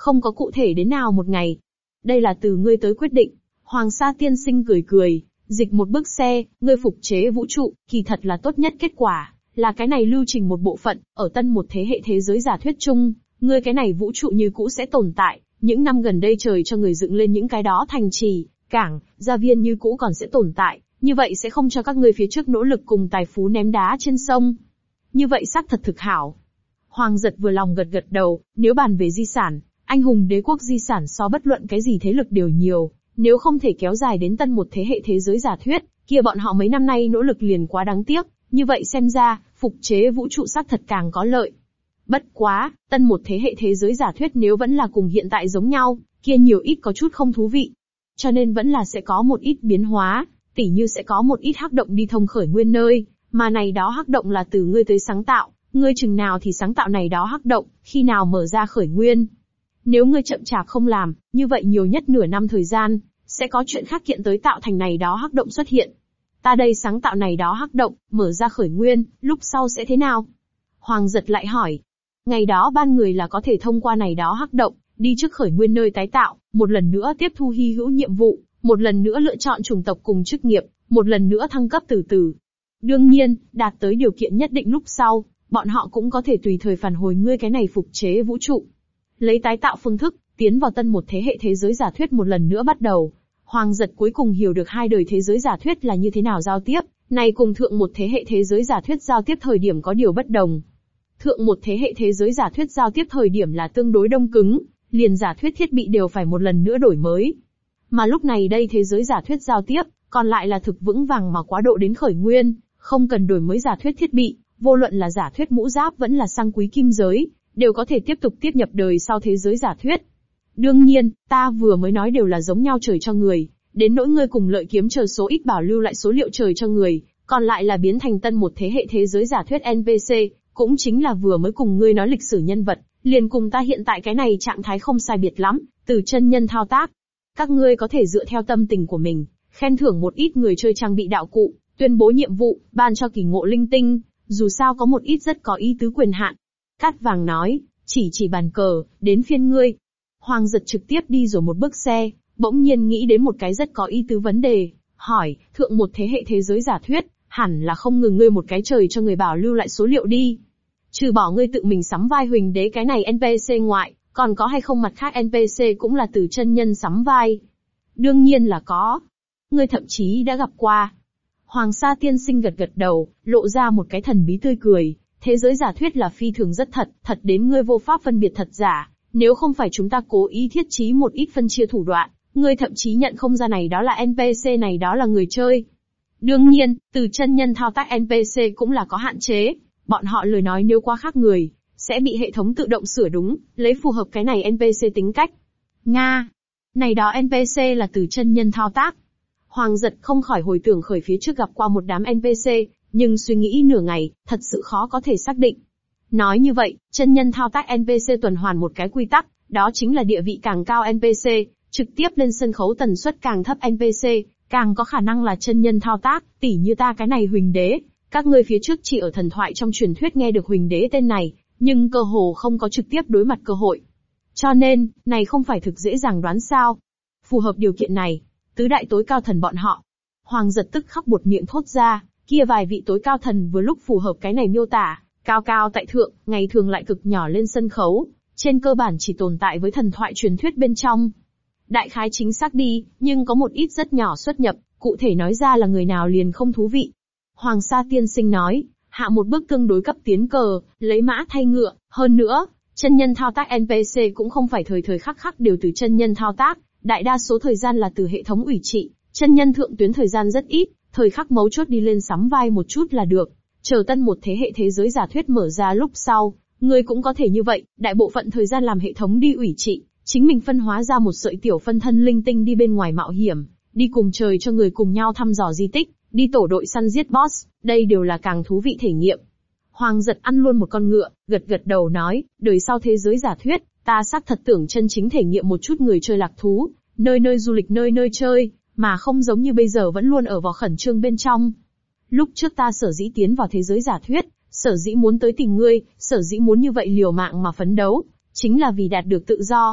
A: không có cụ thể đến nào một ngày. Đây là từ ngươi tới quyết định. Hoàng Sa tiên sinh cười cười, dịch một bước xe, ngươi phục chế vũ trụ, kỳ thật là tốt nhất kết quả, là cái này lưu trình một bộ phận, ở tân một thế hệ thế giới giả thuyết chung, ngươi cái này vũ trụ như cũ sẽ tồn tại, những năm gần đây trời cho người dựng lên những cái đó thành trì, cảng, gia viên như cũ còn sẽ tồn tại, như vậy sẽ không cho các ngươi phía trước nỗ lực cùng tài phú ném đá trên sông. Như vậy xác thật thực hảo. Hoàng Giật vừa lòng gật gật đầu, nếu bàn về di sản, anh hùng đế quốc di sản so bất luận cái gì thế lực đều nhiều, nếu không thể kéo dài đến tân một thế hệ thế giới giả thuyết, kia bọn họ mấy năm nay nỗ lực liền quá đáng tiếc, như vậy xem ra, phục chế vũ trụ xác thật càng có lợi. Bất quá, tân một thế hệ thế giới giả thuyết nếu vẫn là cùng hiện tại giống nhau, kia nhiều ít có chút không thú vị. Cho nên vẫn là sẽ có một ít biến hóa, tỉ như sẽ có một ít hắc động đi thông khởi nguyên nơi, mà này đó hắc động là từ ngươi tới sáng tạo, ngươi chừng nào thì sáng tạo này đó hắc động, khi nào mở ra khởi nguyên. Nếu ngươi chậm chạp không làm, như vậy nhiều nhất nửa năm thời gian, sẽ có chuyện khác kiện tới tạo thành này đó hắc động xuất hiện. Ta đây sáng tạo này đó hắc động, mở ra khởi nguyên, lúc sau sẽ thế nào? Hoàng Giật lại hỏi. Ngày đó ban người là có thể thông qua này đó hắc động, đi trước khởi nguyên nơi tái tạo, một lần nữa tiếp thu hy hữu nhiệm vụ, một lần nữa lựa chọn chủng tộc cùng chức nghiệp, một lần nữa thăng cấp từ từ. Đương nhiên, đạt tới điều kiện nhất định lúc sau, bọn họ cũng có thể tùy thời phản hồi ngươi cái này phục chế vũ trụ. Lấy tái tạo phương thức, tiến vào tân một thế hệ thế giới giả thuyết một lần nữa bắt đầu. Hoàng Giật cuối cùng hiểu được hai đời thế giới giả thuyết là như thế nào giao tiếp, này cùng thượng một thế hệ thế giới giả thuyết giao tiếp thời điểm có điều bất đồng. Thượng một thế hệ thế giới giả thuyết giao tiếp thời điểm là tương đối đông cứng, liền giả thuyết thiết bị đều phải một lần nữa đổi mới. Mà lúc này đây thế giới giả thuyết giao tiếp, còn lại là thực vững vàng mà quá độ đến khởi nguyên, không cần đổi mới giả thuyết thiết bị, vô luận là giả thuyết mũ giáp vẫn là sang quý kim giới, đều có thể tiếp tục tiếp nhập đời sau thế giới giả thuyết. Đương nhiên, ta vừa mới nói đều là giống nhau trời cho người, đến nỗi ngươi cùng lợi kiếm chờ số ít bảo lưu lại số liệu trời cho người, còn lại là biến thành tân một thế hệ thế giới giả thuyết NPC, cũng chính là vừa mới cùng ngươi nói lịch sử nhân vật, liền cùng ta hiện tại cái này trạng thái không sai biệt lắm, từ chân nhân thao tác. Các ngươi có thể dựa theo tâm tình của mình, khen thưởng một ít người chơi trang bị đạo cụ, tuyên bố nhiệm vụ, ban cho kỳ ngộ linh tinh, dù sao có một ít rất có ý tứ quyền hạn. Cát Vàng nói, chỉ bàn cờ, đến phiên ngươi. Hoàng Giật trực tiếp đi rồi một bước xe, bỗng nhiên nghĩ đến một cái rất có ý tứ vấn đề, hỏi, thượng một thế hệ thế giới giả thuyết, hẳn là không ngừng ngươi một cái trời cho người bảo lưu lại số liệu đi. Trừ bỏ ngươi tự mình sắm vai huỳnh đế cái này NPC ngoại, còn có hay không mặt khác NPC cũng là từ chân nhân sắm vai? Đương nhiên là có. Ngươi thậm chí đã gặp qua. Hoàng Sa tiên sinh gật gật đầu, lộ ra một cái thần bí tươi cười. Thế giới giả thuyết là phi thường rất thật, thật đến ngươi vô pháp phân biệt thật giả. Nếu không phải chúng ta cố ý thiết trí một ít phân chia thủ đoạn, ngươi thậm chí nhận không ra này đó là NPC này đó là người chơi. Đương nhiên, từ chân nhân thao tác NPC cũng là có hạn chế. Bọn họ lời nói nếu quá khác người, sẽ bị hệ thống tự động sửa đúng, lấy phù hợp cái này NPC tính cách. Nga! Này đó NPC là từ chân nhân thao tác. Hoàng Giật không khỏi hồi tưởng khởi phía trước gặp qua một đám NPC, nhưng suy nghĩ nửa ngày, thật sự khó có thể xác định. Nói như vậy, chân nhân thao tác NPC tuần hoàn một cái quy tắc, đó chính là địa vị càng cao NPC, trực tiếp lên sân khấu tần suất càng thấp NPC, càng có khả năng là chân nhân thao tác, tỉ như ta cái này huỳnh đế. Các ngươi phía trước chỉ ở thần thoại trong truyền thuyết nghe được huỳnh đế tên này, nhưng cơ hồ không có trực tiếp đối mặt cơ hội. Cho nên, này không phải thực dễ dàng đoán sao. Phù hợp điều kiện này, tứ đại tối cao thần bọn họ. Hoàng Giật tức khắc buột miệng thốt ra, kia vài vị tối cao thần vừa lúc phù hợp cái này miêu tả, cao cao tại thượng, ngày thường lại cực nhỏ lên sân khấu, trên cơ bản chỉ tồn tại với thần thoại truyền thuyết bên trong. Đại khái chính xác đi, nhưng có một ít rất nhỏ xuất nhập, cụ thể nói ra là người nào liền không thú vị. Hoàng Sa tiên sinh nói, hạ một bước tương đối cấp tiến cờ, lấy mã thay ngựa, hơn nữa, chân nhân thao tác NPC cũng không phải thời thời khắc khắc đều từ chân nhân thao tác, đại đa số thời gian là từ hệ thống ủy trị, chân nhân thượng tuyến thời gian rất ít, thời khắc mấu chốt đi lên sắm vai một chút là được. Chờ tân một thế hệ thế giới giả thuyết mở ra lúc sau, ngươi cũng có thể như vậy, đại bộ phận thời gian làm hệ thống đi ủy trị, chính mình phân hóa ra một sợi tiểu phân thân linh tinh đi bên ngoài mạo hiểm, đi cùng trời cho người cùng nhau thăm dò di tích, đi tổ đội săn giết boss, đây đều là càng thú vị thể nghiệm. Hoàng Giật ăn luôn một con ngựa, gật gật đầu nói, đời sau thế giới giả thuyết, ta xác thật tưởng chân chính thể nghiệm một chút người chơi lạc thú, nơi nơi du lịch nơi nơi chơi, mà không giống như bây giờ vẫn luôn ở vào khẩn trương bên trong. Lúc trước ta sở dĩ tiến vào thế giới giả thuyết, sở dĩ muốn tới tìm ngươi, sở dĩ muốn như vậy liều mạng mà phấn đấu, chính là vì đạt được tự do.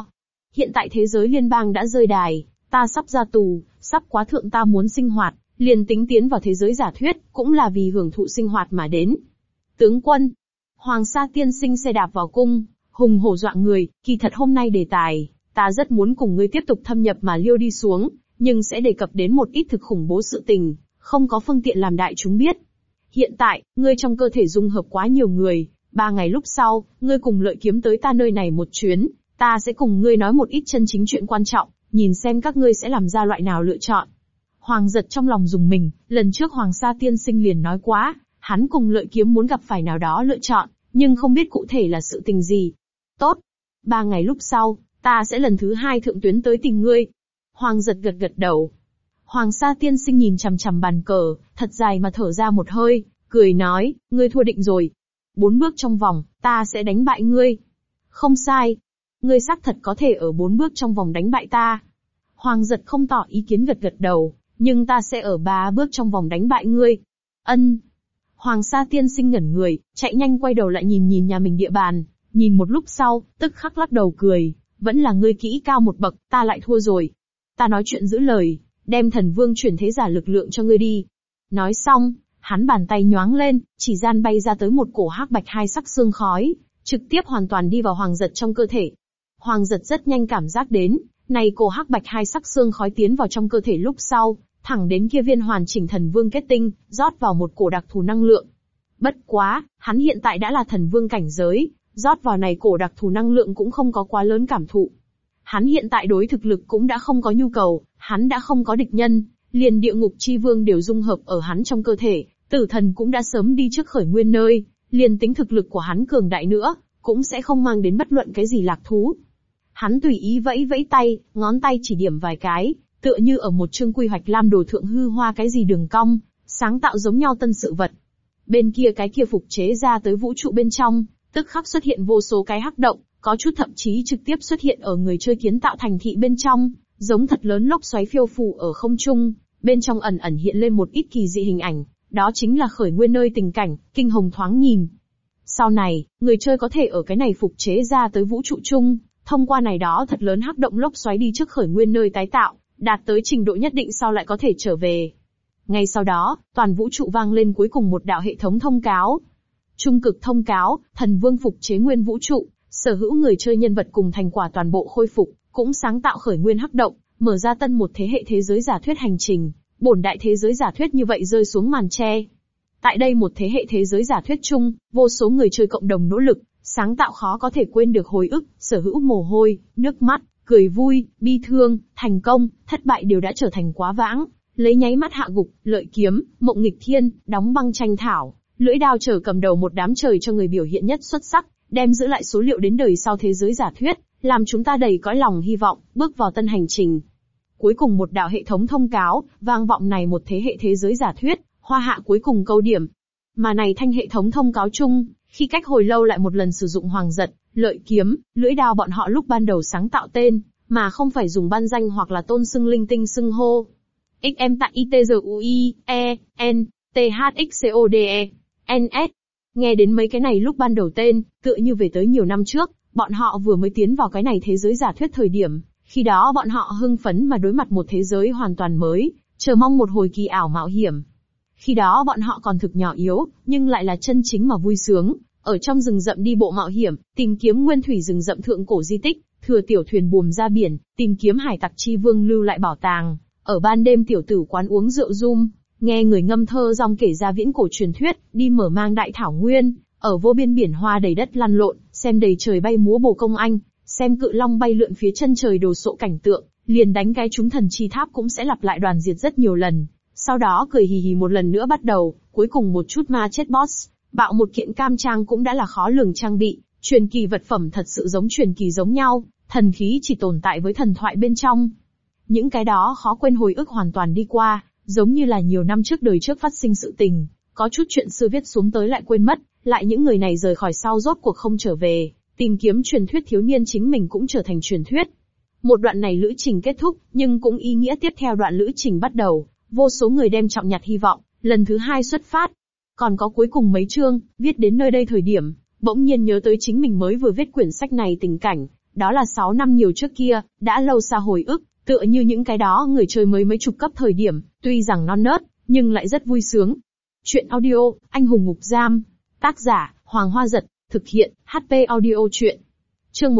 A: hiện tại thế giới liên bang đã rơi đài, ta sắp ra tù, sắp quá thượng ta muốn sinh hoạt, liền tính tiến vào thế giới giả thuyết, cũng là vì hưởng thụ sinh hoạt mà đến. Tướng quân, Hoàng Sa tiên sinh xe đạp vào cung, hùng hổ dọa người, kỳ thật hôm nay đề tài, ta rất muốn cùng ngươi tiếp tục thâm nhập mà liêu đi xuống, nhưng sẽ đề cập đến một ít thực khủng bố sự tình, không có phương tiện làm đại chúng biết. Hiện tại, ngươi trong cơ thể dung hợp quá nhiều người, 3 ngày lúc sau, ngươi cùng Lợi Kiếm tới ta nơi này một chuyến, ta sẽ cùng ngươi nói một ít chân chính chuyện quan trọng, nhìn xem các ngươi sẽ làm ra loại nào lựa chọn. Hoàng Giật trong lòng rùng mình, lần trước Hoàng Sa tiên sinh liền nói quá, hắn cùng Lợi Kiếm muốn gặp phải nào đó lựa chọn, nhưng không biết cụ thể là sự tình gì. Tốt. 3 ngày lúc sau, ta sẽ lần thứ 2 thượng tuyến tới tìm ngươi. Hoàng Giật gật gật đầu. Hoàng Sa tiên sinh nhìn chằm chằm bàn cờ, thật dài mà thở ra một hơi, cười nói, ngươi thua định rồi. 4 bước trong vòng, ta sẽ đánh bại ngươi. Không sai. Ngươi xác thật có thể ở 4 bước trong vòng đánh bại ta. Hoàng Giật không tỏ ý kiến gật gật đầu, nhưng ta sẽ ở 3 bước trong vòng đánh bại ngươi. Ân. Hoàng Sa tiên sinh ngẩn người, chạy nhanh quay đầu lại nhìn nhà mình địa bàn, nhìn một lúc sau, tức khắc lắc đầu cười, vẫn là ngươi kỹ cao một bậc, ta lại thua rồi. Ta nói chuyện giữ lời, đem thần vương chuyển thế giả lực lượng cho ngươi đi. Nói xong, hắn bàn tay nhoáng lên, chỉ gian bay ra tới một cổ hắc bạch hai sắc xương khói, trực tiếp hoàn toàn đi vào Hoàng Giật trong cơ thể. Hoàng Giật rất nhanh cảm giác đến, này cổ hắc bạch hai sắc xương khói tiến vào trong cơ thể lúc sau, thẳng đến kia viên hoàn chỉnh thần vương kết tinh, rót vào một cổ đặc thù năng lượng. Bất quá, hắn hiện tại đã là thần vương cảnh giới, rót vào này cổ đặc thù năng lượng cũng không có quá lớn cảm thụ. Hắn hiện tại đối thực lực cũng đã không có nhu cầu, hắn đã không có địch nhân, liền địa ngục chi vương đều dung hợp ở hắn trong cơ thể, tử thần cũng đã sớm đi trước khởi nguyên nơi, liền tính thực lực của hắn cường đại nữa, cũng sẽ không mang đến bất luận cái gì lạc thú. Hắn tùy ý vẫy vẫy tay, ngón tay chỉ điểm vài cái, tựa như ở một chương quy hoạch lam đồ thượng hư hoa cái gì đường cong, sáng tạo giống nhau tân sự vật. Bên kia cái kia phục chế ra tới vũ trụ bên trong, tức khắc xuất hiện vô số cái hắc động, có chút thậm chí trực tiếp xuất hiện ở người chơi kiến tạo thành thị bên trong, giống thật lớn lốc xoáy phiêu phù ở không trung, bên trong ẩn ẩn hiện lên một ít kỳ dị hình ảnh, đó chính là khởi nguyên nơi tình cảnh, kinh hồng thoáng nhìn. Sau này, người chơi có thể ở cái này phục chế ra tới vũ trụ chung, thông qua này đó thật lớn hắc động lốc xoáy đi trước khởi nguyên nơi tái tạo, đạt tới trình độ nhất định sau lại có thể trở về. Ngay sau đó, toàn vũ trụ vang lên cuối cùng một đạo hệ thống thông cáo. Trung cực thông cáo, thần vương phục chế nguyên vũ trụ, sở hữu người chơi nhân vật cùng thành quả toàn bộ khôi phục, cũng sáng tạo khởi nguyên hắc động, mở ra tân một thế hệ thế giới giả thuyết hành trình, bổn đại thế giới giả thuyết như vậy rơi xuống màn che. Tại đây một thế hệ thế giới giả thuyết chung, vô số người chơi cộng đồng nỗ lực, sáng tạo khó có thể quên được hồi ức, sở hữu mồ hôi, nước mắt, cười vui, bi thương, thành công, thất bại đều đã trở thành quá vãng, lấy nháy mắt hạ gục, Lợi Kiếm, Mộng Nghịch Thiên, đóng băng tranh thảo, lưỡi đao trở cầm đầu một đám trời cho người biểu hiện nhất xuất sắc, đem giữ lại số liệu đến đời sau thế giới giả thuyết, làm chúng ta đầy cõi lòng hy vọng, bước vào tân hành trình. Cuối cùng một đạo hệ thống thông cáo, vang vọng này một thế hệ thế giới giả thuyết, hoa hạ cuối cùng câu điểm. Mà này thanh hệ thống thông cáo chung, khi cách hồi lâu lại một lần sử dụng Hoàng Giật, Lợi Kiếm, lưỡi đao bọn họ lúc ban đầu sáng tạo tên, mà không phải dùng ban danh hoặc là tôn xưng linh tinh xưng hô. XM tại ITZUI, E, N, THXCODE, NS. Nghe đến mấy cái này lúc ban đầu tên, tựa như về tới nhiều năm trước, bọn họ vừa mới tiến vào cái này thế giới giả thuyết thời điểm, khi đó bọn họ hưng phấn mà đối mặt một thế giới hoàn toàn mới, chờ mong một hồi kỳ ảo mạo hiểm. Khi đó bọn họ còn thực nhỏ yếu, nhưng lại là chân chính mà vui sướng, ở trong rừng rậm đi bộ mạo hiểm, tìm kiếm nguyên thủy rừng rậm thượng cổ di tích, thừa tiểu thuyền buồm ra biển, tìm kiếm hải tặc chi vương lưu lại bảo tàng, ở ban đêm tiểu tử quán uống rượu rum, nghe người ngâm thơ dòng kể ra viễn cổ truyền thuyết, đi mở mang đại thảo nguyên, ở vô biên biển hoa đầy đất lăn lộn, xem đầy trời bay múa bồ công anh, xem cự long bay lượn phía chân trời đồ sộ cảnh tượng, liền đánh cái chúng thần chi tháp cũng sẽ lặp lại đoàn diệt rất nhiều lần, sau đó cười hì hì một lần nữa bắt đầu, cuối cùng một chút ma chết boss, bạo một kiện cam trang cũng đã là khó lường trang bị, truyền kỳ vật phẩm thật sự giống truyền kỳ giống nhau, thần khí chỉ tồn tại với thần thoại bên trong. Những cái đó khó quên hồi ức hoàn toàn đi qua, giống như là nhiều năm trước đời trước phát sinh sự tình, có chút chuyện xưa viết xuống tới lại quên mất, lại những người này rời khỏi sau rốt cuộc không trở về, tìm kiếm truyền thuyết thiếu niên chính mình cũng trở thành truyền thuyết. Một đoạn này lữ trình kết thúc, nhưng cũng ý nghĩa tiếp theo đoạn lữ trình bắt đầu, vô số người đem trọng nhặt hy vọng, lần thứ 2 xuất phát. Còn có cuối cùng mấy chương, viết đến nơi đây thời điểm, bỗng nhiên nhớ tới chính mình mới vừa viết quyển sách này tình cảnh, Đó là 6 năm nhiều trước kia, đã lâu xa hồi ức, tựa như những cái đó người chơi mới mấy chục cấp thời điểm, tuy rằng non nớt, nhưng lại rất vui sướng. Chuyện audio, Anh hùng ngục giam. Tác giả, Hoàng Hoa Giật, thực hiện, HP Audio Chuyện. Chương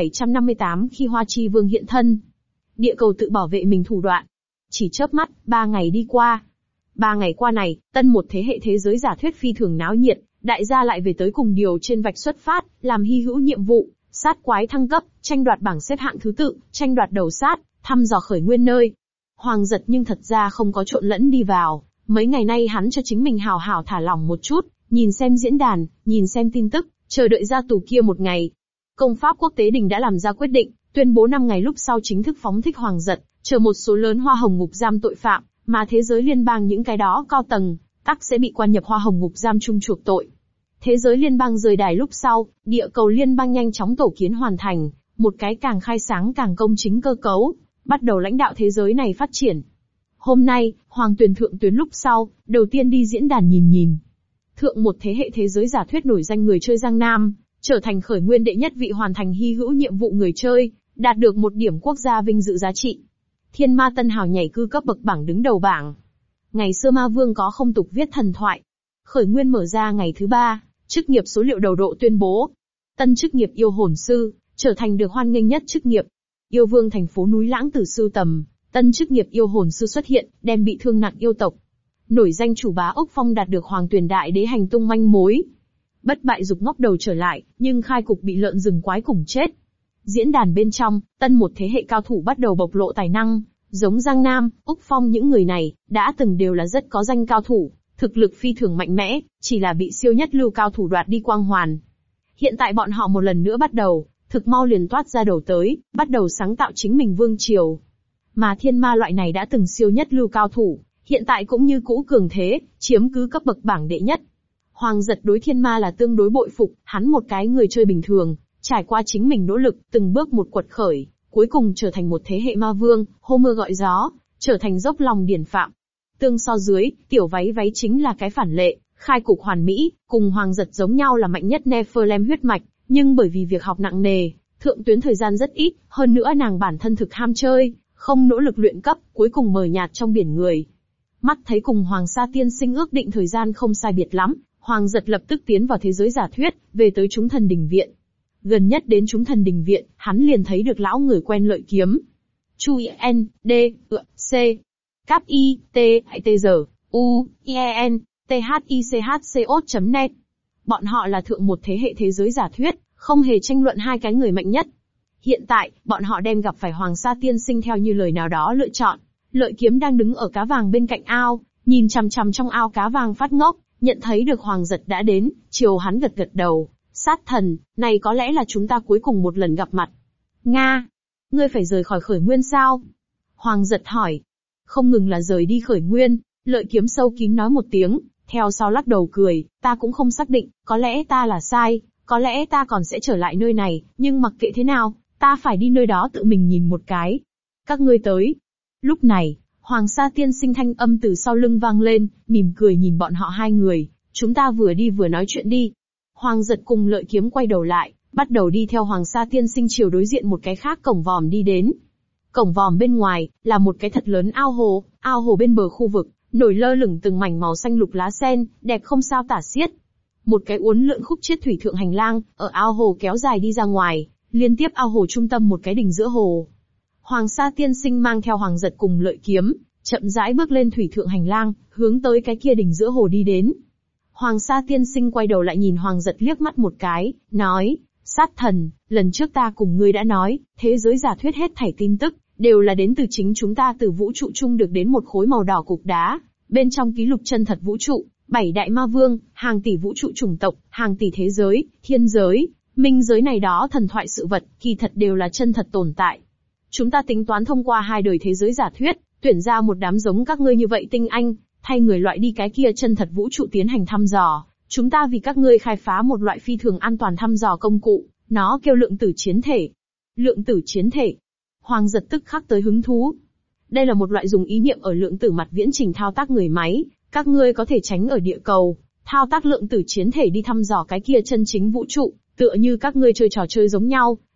A: 1758 khi Hoa Chi Vương hiện thân. Địa cầu tự bảo vệ mình thủ đoạn. Chỉ chớp mắt, 3 ngày đi qua. 3 ngày qua này, tân một thế hệ thế giới giả thuyết phi thường náo nhiệt, đại gia lại về tới cùng điều trên vạch xuất phát, làm hy hữu nhiệm vụ, sát quái thăng cấp, tranh đoạt bảng xếp hạng thứ tự, tranh đoạt đầu sát, thăm dò khởi nguyên nơi. Hoàng Giật nhưng thật ra không có trộn lẫn đi vào, mấy ngày nay hắn cho chính mình hào hào thả lỏng một chút, nhìn xem diễn đàn, nhìn xem tin tức, chờ đợi ra tù kia một ngày. Công pháp quốc tế đình đã làm ra quyết định, tuyên bố 5 ngày lúc sau chính thức phóng thích Hoàng Giật, chờ một số lớn hoa hồng ngục giam tội phạm, mà thế giới liên bang những cái đó cao tầng, tắc sẽ bị quan nhập hoa hồng ngục giam chung chuộc tội. Thế giới liên bang rời đài lúc sau, địa cầu liên bang nhanh chóng tổ kiến hoàn thành, một cái càng khai sáng càng công chính cơ cấu, bắt đầu lãnh đạo thế giới này phát triển. Hôm nay, Hoàng Tuyền thượng tuyến lúc sau, đầu tiên đi diễn đàn nhìn. Thượng một thế hệ thế giới giả thuyết nổi danh người chơi Giang Nam, trở thành khởi nguyên đệ nhất vị hoàn thành hy hữu nhiệm vụ người chơi, đạt được một điểm quốc gia vinh dự giá trị. Thiên Ma Tân Hào nhảy cư cấp bậc bảng đứng đầu bảng. Ngày xưa Ma Vương có không tục viết thần thoại. Khởi nguyên mở ra ngày thứ 3, chức nghiệp số liệu đầu độ tuyên bố. Tân chức nghiệp yêu hồn sư, trở thành được hoan nghênh nhất chức nghiệp. Yêu Vương thành phố núi Lãng Tử sưu tầm, tân chức nghiệp yêu hồn sư xuất hiện, đem bị thương nặng yêu tộc. Nổi danh chủ bá Ốc Phong đạt được Hoàng Tuyền đại đế hành tung manh mối. Bất bại dục ngóc đầu trở lại, nhưng khai cục bị lợn rừng quái cùng chết. Diễn đàn bên trong, tân một thế hệ cao thủ bắt đầu bộc lộ tài năng, giống Giang Nam, Úc Phong những người này, đã từng đều là rất có danh cao thủ, thực lực phi thường mạnh mẽ, chỉ là bị siêu nhất lưu cao thủ đoạt đi quang hoàn. Hiện tại bọn họ một lần nữa bắt đầu, thực mau liền toát ra đầu tới, bắt đầu sáng tạo chính mình vương triều. Mà Thiên Ma loại này đã từng siêu nhất lưu cao thủ, hiện tại cũng như cũ cường thế, chiếm cứ cấp bậc bảng đệ nhất. Hoàng Giật đối Thiên Ma là tương đối bội phục, hắn một cái người chơi bình thường, trải qua chính mình nỗ lực, từng bước một quật khởi, cuối cùng trở thành một thế hệ ma vương, hô mưa gọi gió, trở thành dốc lòng điển phạm. Tương so dưới, tiểu váy váy chính là cái phản lệ, khai cục hoàn mỹ, cùng Hoàng Giật giống nhau là mạnh nhất Nephilim huyết mạch, nhưng bởi vì việc học nặng nề, thượng tuyến thời gian rất ít, hơn nữa nàng bản thân thực ham chơi, không nỗ lực luyện cấp, cuối cùng mờ nhạt trong biển người. Mắt thấy cùng Hoàng Sa tiên sinh ước định thời gian không sai biệt lắm, Hoàng Giật lập tức tiến vào thế giới giả thuyết, về tới chúng thần đình viện. Gần nhất đến chúng thần đình viện, hắn liền thấy được lão người quen Lợi Kiếm. Chu N, D, C, Cap I, T, T, G, U, I, N, T, H, I, C, H, C, O.net. Bọn họ là thượng một thế hệ thế giới giả thuyết, không hề tranh luận hai cái người mạnh nhất. Hiện tại, bọn họ đem gặp phải Hoàng Sa tiên sinh theo như lời nào đó lựa chọn. Lợi Kiếm đang đứng ở cá vàng bên cạnh ao, nhìn chằm chằm trong ao cá vàng phát ngốc, nhận thấy được Hoàng Giật đã đến, chiều hắn gật gật đầu. Sát thần, này có lẽ là chúng ta cuối cùng một lần gặp mặt. Nga, ngươi phải rời khỏi khởi nguyên sao? Hoàng Giật hỏi. Không ngừng là rời đi khởi nguyên, Lợi Kiếm sâu kín nói một tiếng, theo sau lắc đầu cười, ta cũng không xác định, có lẽ ta là sai, có lẽ ta còn sẽ trở lại nơi này, nhưng mặc kệ thế nào, ta phải đi nơi đó tự mình nhìn một cái. Các ngươi tới. Lúc này, Hoàng Sa tiên sinh thanh âm từ sau lưng vang lên, mỉm cười nhìn bọn họ hai người, chúng ta vừa đi vừa nói chuyện đi. Hoàng Giật cùng Lợi Kiếm quay đầu lại, bắt đầu đi theo Hoàng Sa tiên sinh chiều đối diện một cái khác cổng vòm đi đến. Cổng vòm bên ngoài, là một cái thật lớn ao hồ bên bờ khu vực, nổi lơ lửng từng mảnh màu xanh lục lá sen, đẹp không sao tả xiết. Một cái uốn lượn khúc chiết thủy thượng hành lang, ở ao hồ kéo dài đi ra ngoài, liên tiếp ao hồ trung tâm một cái đỉnh giữa hồ. Hoàng Sa tiên sinh mang theo Hoàng Giật cùng Lợi Kiếm, chậm rãi bước lên thủy thượng hành lang, hướng tới cái kia đỉnh giữa hồ đi đến. Hoàng Sa tiên sinh quay đầu lại nhìn Hoàng Giật liếc mắt một cái, nói, sát thần, lần trước ta cùng ngươi đã nói, thế giới giả thuyết hết thảy tin tức, đều là đến từ chính chúng ta từ vũ trụ chung được đến một khối màu đỏ cục đá, bên trong ký lục chân thật vũ trụ, 7 đại ma vương, hàng tỷ vũ trụ chủng tộc, hàng tỷ thế giới, thiên giới, minh giới này đó thần thoại sự vật, kỳ thật đều là chân thật tồn tại. Chúng ta tính toán thông qua 2 đời thế giới giả thuyết, tuyển ra một đám giống các ngươi như vậy tinh anh, thay người loại đi cái kia chân thật vũ trụ tiến hành thăm dò. Chúng ta vì các ngươi khai phá một loại phi thường an toàn thăm dò công cụ, nó kêu lượng tử chiến thể. Lượng tử chiến thể. Hoàng Giật tức khắc tới hứng thú. Đây là một loại dùng ý niệm ở lượng tử mặt viễn trình thao tác người máy, các ngươi có thể tránh ở địa cầu, thao tác lượng tử chiến thể đi thăm dò cái kia chân chính vũ trụ, tựa như các ngươi chơi trò chơi giống nhau,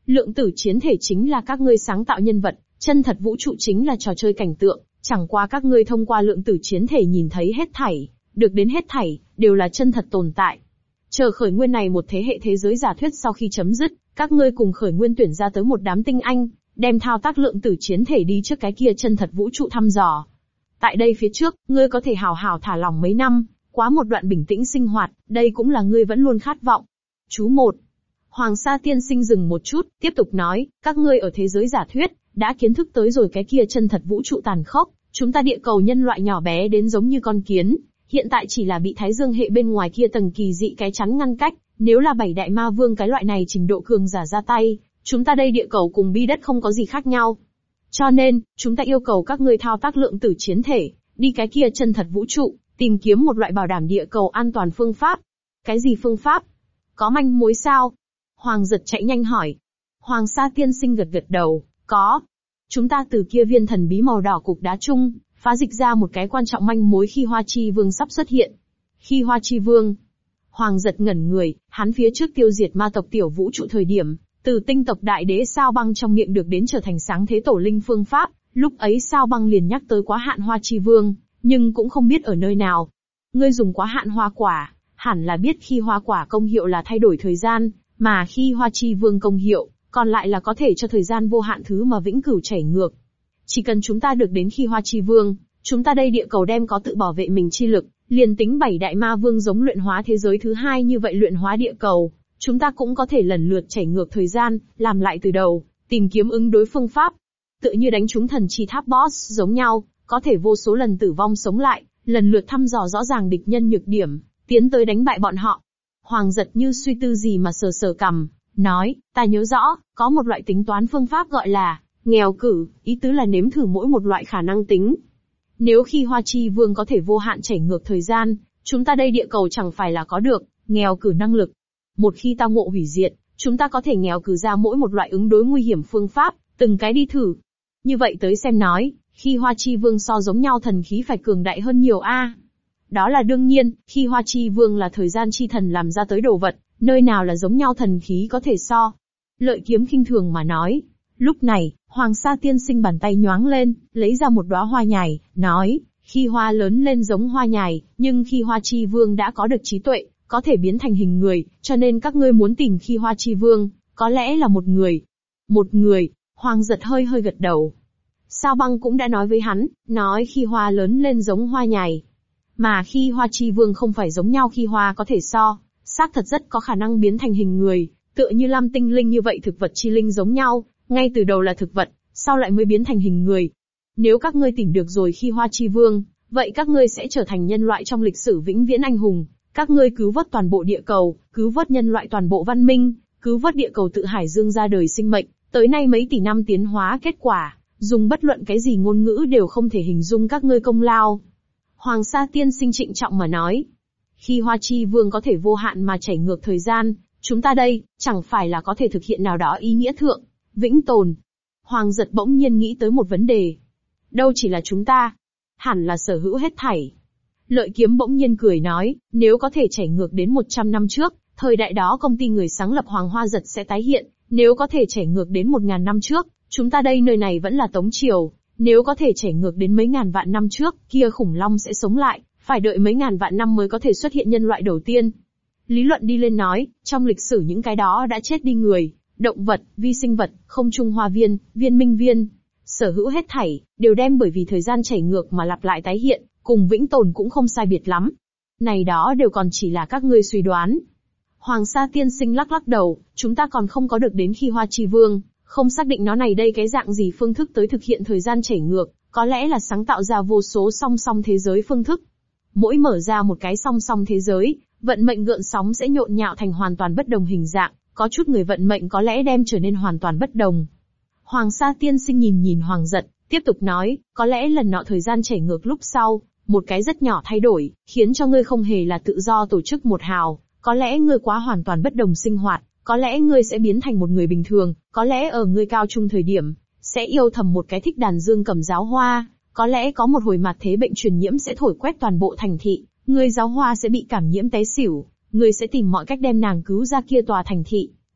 A: Lượng tử chiến thể chính là các ngươi sáng tạo nhân vật, chân thật vũ trụ chính là trò chơi cảnh tượng, chẳng qua các ngươi thông qua lượng tử chiến thể nhìn thấy hết thảy, được đến hết thảy, đều là chân thật tồn tại. Chờ khởi nguyên này một thế hệ thế giới giả thuyết sau khi chấm dứt, các ngươi cùng khởi nguyên tuyển ra tới một đám tinh anh, đem thao tác lượng tử chiến thể đi trước cái kia chân thật vũ trụ thăm dò. Tại đây phía trước, ngươi có thể hào hào thả lỏng mấy năm, quá một đoạn bình tĩnh sinh hoạt, đây cũng là ngươi vẫn luôn khát vọng. Chú 1. Hoàng Sa tiên sinh dừng một chút, tiếp tục nói, các ngươi ở thế giới giả thuyết, đã kiến thức tới rồi cái kia chân thật vũ trụ tàn khốc, chúng ta địa cầu nhân loại nhỏ bé đến giống như con kiến, hiện tại chỉ là bị Thái Dương hệ bên ngoài kia tầng kỳ dị cái chắn ngăn cách, nếu là 7 đại ma vương cái loại này trình độ cường giả ra tay, chúng ta đây địa cầu cùng bi đất không có gì khác nhau. Cho nên, chúng ta yêu cầu các ngươi thao tác lượng tử chiến thể, đi cái kia chân thật vũ trụ, tìm kiếm một loại bảo đảm địa cầu an toàn phương pháp. Cái gì phương pháp? Có manh mối sao? Hoàng Giật chạy nhanh hỏi. Hoàng Sa tiên sinh gật gật đầu, có. Chúng ta từ kia viên thần bí màu đỏ cục đá chung, phá dịch ra một cái quan trọng manh mối khi Hoa Chi Vương sắp xuất hiện. Khi Hoa Chi Vương. Hoàng Giật ngẩn người, hắn phía trước tiêu diệt ma tộc tiểu vũ trụ thời điểm, từ tinh tộc đại đế Sao Băng trong miệng được đến trở thành sáng thế tổ linh phương pháp, lúc ấy Sao Băng liền nhắc tới quá hạn Hoa Chi Vương, nhưng cũng không biết ở nơi nào. Ngươi dùng quá hạn hoa quả, hẳn là biết khi hoa quả công hiệu là thay đổi thời gian, mà khi Hoa Chi Vương công hiệu, còn lại là có thể cho thời gian vô hạn thứ mà vĩnh cửu chảy ngược. Chỉ cần chúng ta được đến khi Hoa Chi Vương, chúng ta đây địa cầu đem có tự bảo vệ mình chi lực, liền tính 7 đại ma vương giống luyện hóa thế giới thứ hai như vậy luyện hóa địa cầu, chúng ta cũng có thể lần lượt chảy ngược thời gian, làm lại từ đầu, tìm kiếm ứng đối phương pháp. Tựa như đánh trúng thần chi tháp boss giống nhau, có thể vô số lần tử vong sống lại, lần lượt thăm dò rõ ràng địch nhân nhược điểm, tiến tới đánh bại bọn họ. Hoàng Giật như suy tư gì mà sờ sờ cằm, nói, ta nhớ rõ, có một loại tính toán phương pháp gọi là nghèo cử, ý tứ là nếm thử mỗi một loại khả năng tính. Nếu khi Hoa Chi Vương có thể vô hạn chảy ngược thời gian, chúng ta đây địa cầu chẳng phải là có được nghèo cử năng lực. Một khi tao ngộ hủy diệt, chúng ta có thể nghèo cử ra mỗi một loại ứng đối nguy hiểm phương pháp, từng cái đi thử. Như vậy tới xem nói, khi Hoa Chi Vương so giống nhau thần khí phải cường đại hơn nhiều a. Đó là đương nhiên, khi Hoa Chi Vương là thời gian chi thần làm ra tới đồ vật, nơi nào là giống nhau thần khí có thể so. Lợi Kiếm khinh thường mà nói. Lúc này, Hoàng Sa tiên sinh bàn tay nhoáng lên, lấy ra một đóa hoa nhài, nói, khi hoa lớn lên giống hoa nhài, nhưng khi Hoa Chi Vương đã có được trí tuệ, có thể biến thành hình người, cho nên các ngươi muốn tìm khi Hoa Chi Vương, có lẽ là một người. Một người, Hoàng Giật hơi gật đầu. Sao Băng cũng đã nói với hắn, nói khi hoa lớn lên giống hoa nhài. Mà khi Hoa Chi Vương không phải giống nhau khi hoa có thể so, xác thật rất có khả năng biến thành hình người, tựa như Lam Tinh Linh như vậy thực vật chi linh giống nhau, ngay từ đầu là thực vật, sau lại mới biến thành hình người. Nếu các ngươi tìm được rồi khi Hoa Chi Vương, vậy các ngươi sẽ trở thành nhân loại trong lịch sử vĩnh viễn anh hùng. Các ngươi cứu vớt toàn bộ địa cầu, cứu vớt nhân loại toàn bộ văn minh, cứu vớt địa cầu tự hải dương ra đời sinh mệnh, tới nay mấy tỷ năm tiến hóa kết quả, dùng bất luận cái gì ngôn ngữ đều không thể hình dung các ngươi công lao. Hoàng Sa tiên sinh trịnh trọng mà nói, khi Hoa Chi Vương có thể vô hạn mà chảy ngược thời gian, chúng ta đây, chẳng phải là có thể thực hiện nào đó ý nghĩa thượng, vĩnh tồn. Hoàng Giật bỗng nhiên nghĩ tới một vấn đề. Đâu chỉ là chúng ta, hẳn là sở hữu hết thảy. Lợi Kiếm bỗng nhiên cười nói, nếu có thể chảy ngược đến 100 năm trước, thời đại đó công ty người sáng lập Hoàng Hoa Giật sẽ tái hiện, nếu có thể chảy ngược đến 1000 năm trước, chúng ta đây nơi này vẫn là Tống Triều, nếu có thể chảy ngược đến mấy ngàn vạn năm trước, kia khủng long sẽ sống lại, phải đợi mấy ngàn vạn năm mới có thể xuất hiện nhân loại đầu tiên. Lý luận đi lên nói, trong lịch sử những cái đó đã chết đi người, động vật, vi sinh vật, không trung hoa viên, viên minh viên, sở hữu hết thảy, đều đem bởi vì thời gian chảy ngược mà lặp lại tái hiện, cùng vĩnh tồn cũng không sai biệt lắm. Này đó đều còn chỉ là các ngươi suy đoán. Hoàng Sa tiên sinh lắc đầu, chúng ta còn không có được đến khi Hoa Chi Vương, không xác định nó này đây cái dạng gì phương thức tới thực hiện thời gian chảy ngược, có lẽ là sáng tạo ra vô số song song thế giới phương thức. Mỗi mở ra một cái song song thế giới, vận mệnh gợn sóng sẽ nhộn nhạo thành hoàn toàn bất đồng hình dạng, có chút người vận mệnh có lẽ đem trở nên hoàn toàn bất đồng. Hoàng Sa tiên sinh nhìn Hoàng Giật, tiếp tục nói, có lẽ lần nọ thời gian chảy ngược lúc sau, một cái rất nhỏ thay đổi, khiến cho ngươi không hề là tự do tổ chức một hào, có lẽ ngươi quá hoàn toàn bất đồng sinh hoạt, có lẽ ngươi sẽ biến thành một người bình thường, có lẽ ở ngươi cao trung thời điểm, sẽ yêu thầm một cái thích đàn dương cầm giáo hoa, có lẽ có một hồi mạt thế bệnh truyền nhiễm sẽ thổi quét toàn bộ thành thị, ngươi giáo hoa sẽ bị cảm nhiễm té xỉu, ngươi sẽ tìm mọi cách đem nàng cứu ra kia tòa thành thị.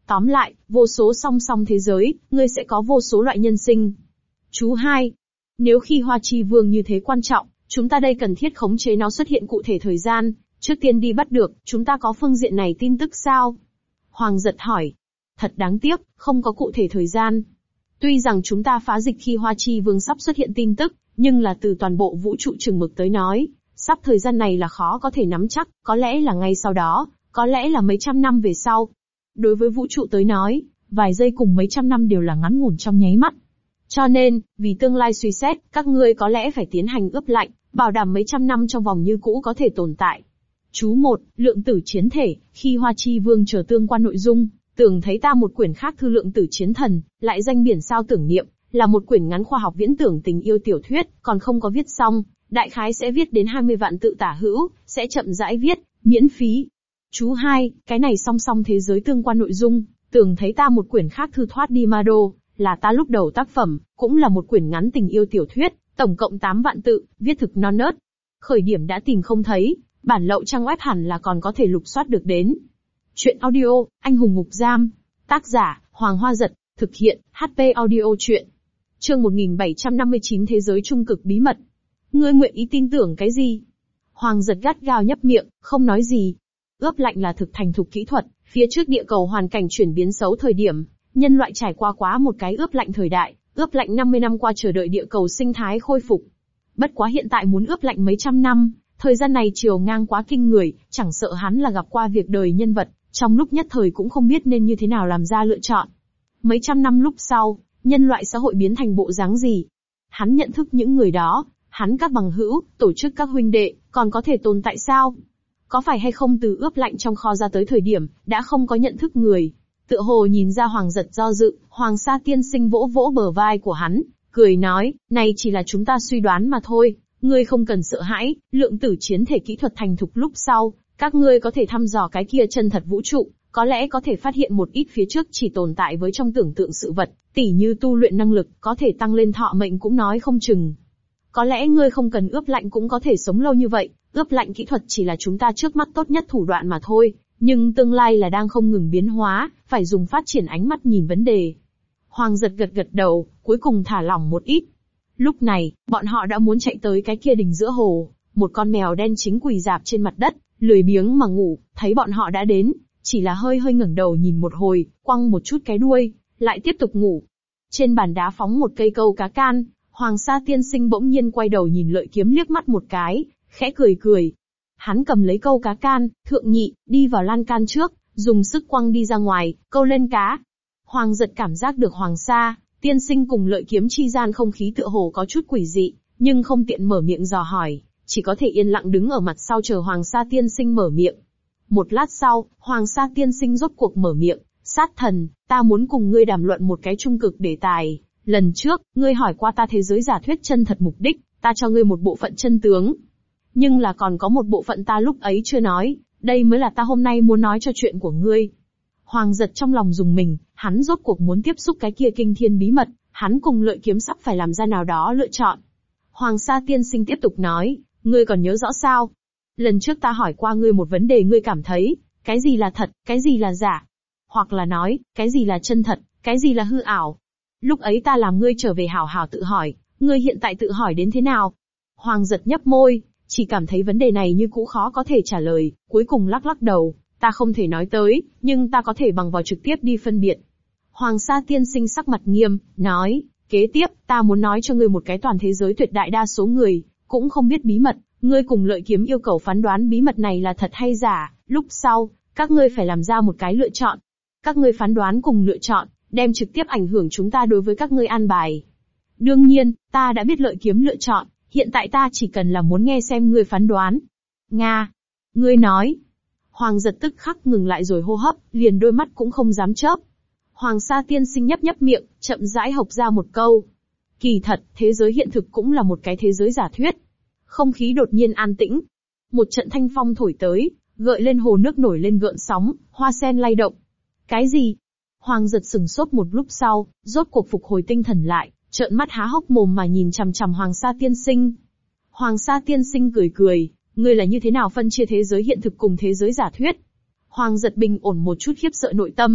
A: Tóm lại, vô số song song thế giới, ngươi sẽ có vô số loại nhân sinh. Chú 2. Nếu khi Hoa Chi Vương như thế quan trọng, chúng ta đây cần thiết khống chế nó xuất hiện cụ thể thời gian, trước tiên đi bắt được, chúng ta có phương diện này tin tức sao? Hoàng Giật hỏi. Thật đáng tiếc, không có cụ thể thời gian. Tuy rằng chúng ta phá dịch khi Hoa Chi Vương sắp xuất hiện tin tức, nhưng là từ toàn bộ vũ trụ chừng mực tới nói, sắp thời gian này là khó có thể nắm chắc, có lẽ là ngay sau đó, có lẽ là mấy trăm năm về sau. Đối với vũ trụ tới nói, vài giây cùng mấy trăm năm đều là ngắn ngủn trong nháy mắt. Cho nên, vì tương lai suy xét, các ngươi có lẽ phải tiến hành ướp lạnh, bảo đảm mấy trăm năm trong vòng như cũ có thể tồn tại. Chú 1, lượng tử chiến thể, khi Hoa Chi Vương chờ tương quan nội dung, tưởng thấy ta một quyển khác thư lượng tử chiến thần, lại danh biển sao tưởng niệm, là một quyển ngắn khoa học viễn tưởng tình yêu tiểu thuyết, còn không có viết xong, đại khái sẽ viết đến 20 vạn tự tả hữu, sẽ chậm rãi viết, miễn phí. Chú 2, cái này song song thế giới tương quan nội dung, tưởng thấy ta một quyển khác thư thoát đi ma đô, là ta lúc đầu tác phẩm, cũng là một quyển ngắn tình yêu tiểu thuyết, tổng cộng 8 vạn tự, viết thực non nớt. Khởi điểm đã tìm không thấy, bản lậu trang web hẳn là còn có thể lục soát được đến. Chuyện audio, Anh hùng ngục giam. Tác giả, Hoàng Hoa Giật, thực hiện, HP audio chuyện. Chương 1759 Thế giới trung cực bí mật. Ngươi nguyện ý tin tưởng cái gì? Hoàng Giật gắt gao nhấp miệng, không nói gì. Ướp lạnh là thực thành thục kỹ thuật, phía trước địa cầu hoàn cảnh chuyển biến xấu thời điểm, nhân loại trải qua quá một cái ướp lạnh thời đại, ướp lạnh 50 năm qua chờ đợi địa cầu sinh thái khôi phục. Bất quá hiện tại muốn ướp lạnh mấy trăm năm, thời gian này chiều ngang quá kinh người, chẳng sợ hắn là gặp qua việc đời nhân vật, trong lúc nhất thời cũng không biết nên như thế nào làm ra lựa chọn. Mấy trăm năm lúc sau, nhân loại xã hội biến thành bộ dáng gì? Hắn nhận thức những người đó, hắn các bằng hữu, tổ chức các huynh đệ, còn có thể tồn tại sao? Có phải hay không từ ướp lạnh trong kho ra tới thời điểm, đã không có nhận thức người? Tựa hồ nhìn ra Hoàng Giật do dự, Hoàng Sa tiên sinh vỗ vỗ bờ vai của hắn, cười nói, này chỉ là chúng ta suy đoán mà thôi, ngươi không cần sợ hãi, lượng tử chiến thể kỹ thuật thành thục lúc sau, các ngươi có thể thăm dò cái kia chân thật vũ trụ, có lẽ có thể phát hiện một ít phía trước chỉ tồn tại với trong tưởng tượng sự vật, tỉ như tu luyện năng lực, có thể tăng lên thọ mệnh cũng nói không chừng. Có lẽ ngươi không cần ướp lạnh cũng có thể sống lâu như vậy, ướp lạnh kỹ thuật chỉ là chúng ta trước mắt tốt nhất thủ đoạn mà thôi, nhưng tương lai là đang không ngừng biến hóa, phải dùng phát triển ánh mắt nhìn vấn đề. Hoàng Giật gật gật đầu, cuối cùng thả lỏng một ít. Lúc này, bọn họ đã muốn chạy tới cái kia đỉnh giữa hồ, một con mèo đen chính quỳ rạp trên mặt đất, lười biếng mà ngủ, thấy bọn họ đã đến, chỉ là hơi hơi ngẩng đầu nhìn một hồi, quăng một chút cái đuôi, lại tiếp tục ngủ. Trên bàn đá phóng một cây câu cá can, Hoàng Sa tiên sinh bỗng nhiên quay đầu nhìn Lợi Kiếm liếc mắt một cái, khẽ cười cười. Hắn cầm lấy câu cá can, thượng nhị, đi vào lan can trước, dùng sức quăng đi ra ngoài, câu lên cá. Hoàng Giật cảm giác được Hoàng Sa tiên sinh cùng Lợi Kiếm chi gian không khí tựa hồ có chút quỷ dị, nhưng không tiện mở miệng dò hỏi, chỉ có thể yên lặng đứng ở mặt sau chờ Hoàng Sa tiên sinh mở miệng. Một lát sau, Hoàng Sa tiên sinh rốt cuộc mở miệng, sát thần, ta muốn cùng ngươi đàm luận một cái trung cực đề tài. Lần trước, ngươi hỏi qua ta thế giới giả thuyết chân thật mục đích, ta cho ngươi một bộ phận chân tướng. Nhưng là còn có một bộ phận ta lúc ấy chưa nói, đây mới là ta hôm nay muốn nói cho chuyện của ngươi. Hoàng Giật trong lòng rùng mình, hắn rốt cuộc muốn tiếp xúc cái kia kinh thiên bí mật, hắn cùng Lợi Kiếm sắp phải làm ra nào đó lựa chọn. Hoàng Sa tiên sinh tiếp tục nói, ngươi còn nhớ rõ sao? Lần trước ta hỏi qua ngươi một vấn đề, ngươi cảm thấy, cái gì là thật, cái gì là giả? Hoặc là nói, cái gì là chân thật, cái gì là hư ảo? Lúc ấy ta làm ngươi trở về hảo hảo tự hỏi, ngươi hiện tại tự hỏi đến thế nào? Hoàng Giật nhấp môi, chỉ cảm thấy vấn đề này như cũ khó có thể trả lời, cuối cùng lắc lắc đầu, ta không thể nói tới, nhưng ta có thể bằng vào trực tiếp đi phân biệt. Hoàng Sa tiên sinh sắc mặt nghiêm, nói, kế tiếp, ta muốn nói cho ngươi một cái toàn thế giới tuyệt đại đa số người, cũng không biết bí mật, ngươi cùng Lợi Kiếm yêu cầu phán đoán bí mật này là thật hay giả, lúc sau, các ngươi phải làm ra một cái lựa chọn. Các ngươi phán đoán cùng lựa chọn, đem trực tiếp ảnh hưởng chúng ta đối với các ngươi an bài. Đương nhiên, ta đã biết Lợi Kiếm lựa chọn, hiện tại ta chỉ cần là muốn nghe xem ngươi phán đoán. Nga! Ngươi nói. Hoàng Giật tức khắc ngừng lại rồi hô hấp, liền đôi mắt cũng không dám chớp. Hoàng Sa tiên sinh nhấp nhấp miệng, chậm rãi hộc ra một câu. Kỳ thật, thế giới hiện thực cũng là một cái thế giới giả thuyết. Không khí đột nhiên an tĩnh. Một trận thanh phong thổi tới, gợi lên hồ nước nổi lên gợn sóng, hoa sen lay động. Cái gì? Hoàng Giật sừng sốt một lúc sau, rốt cuộc phục hồi tinh thần lại, trợn mắt há hốc mồm mà nhìn chằm chằm Hoàng Sa tiên sinh. Hoàng Sa tiên sinh cười cười, ngươi là như thế nào phân chia thế giới hiện thực cùng thế giới giả thuyết? Hoàng Giật bình ổn một chút khiếp sợ nội tâm,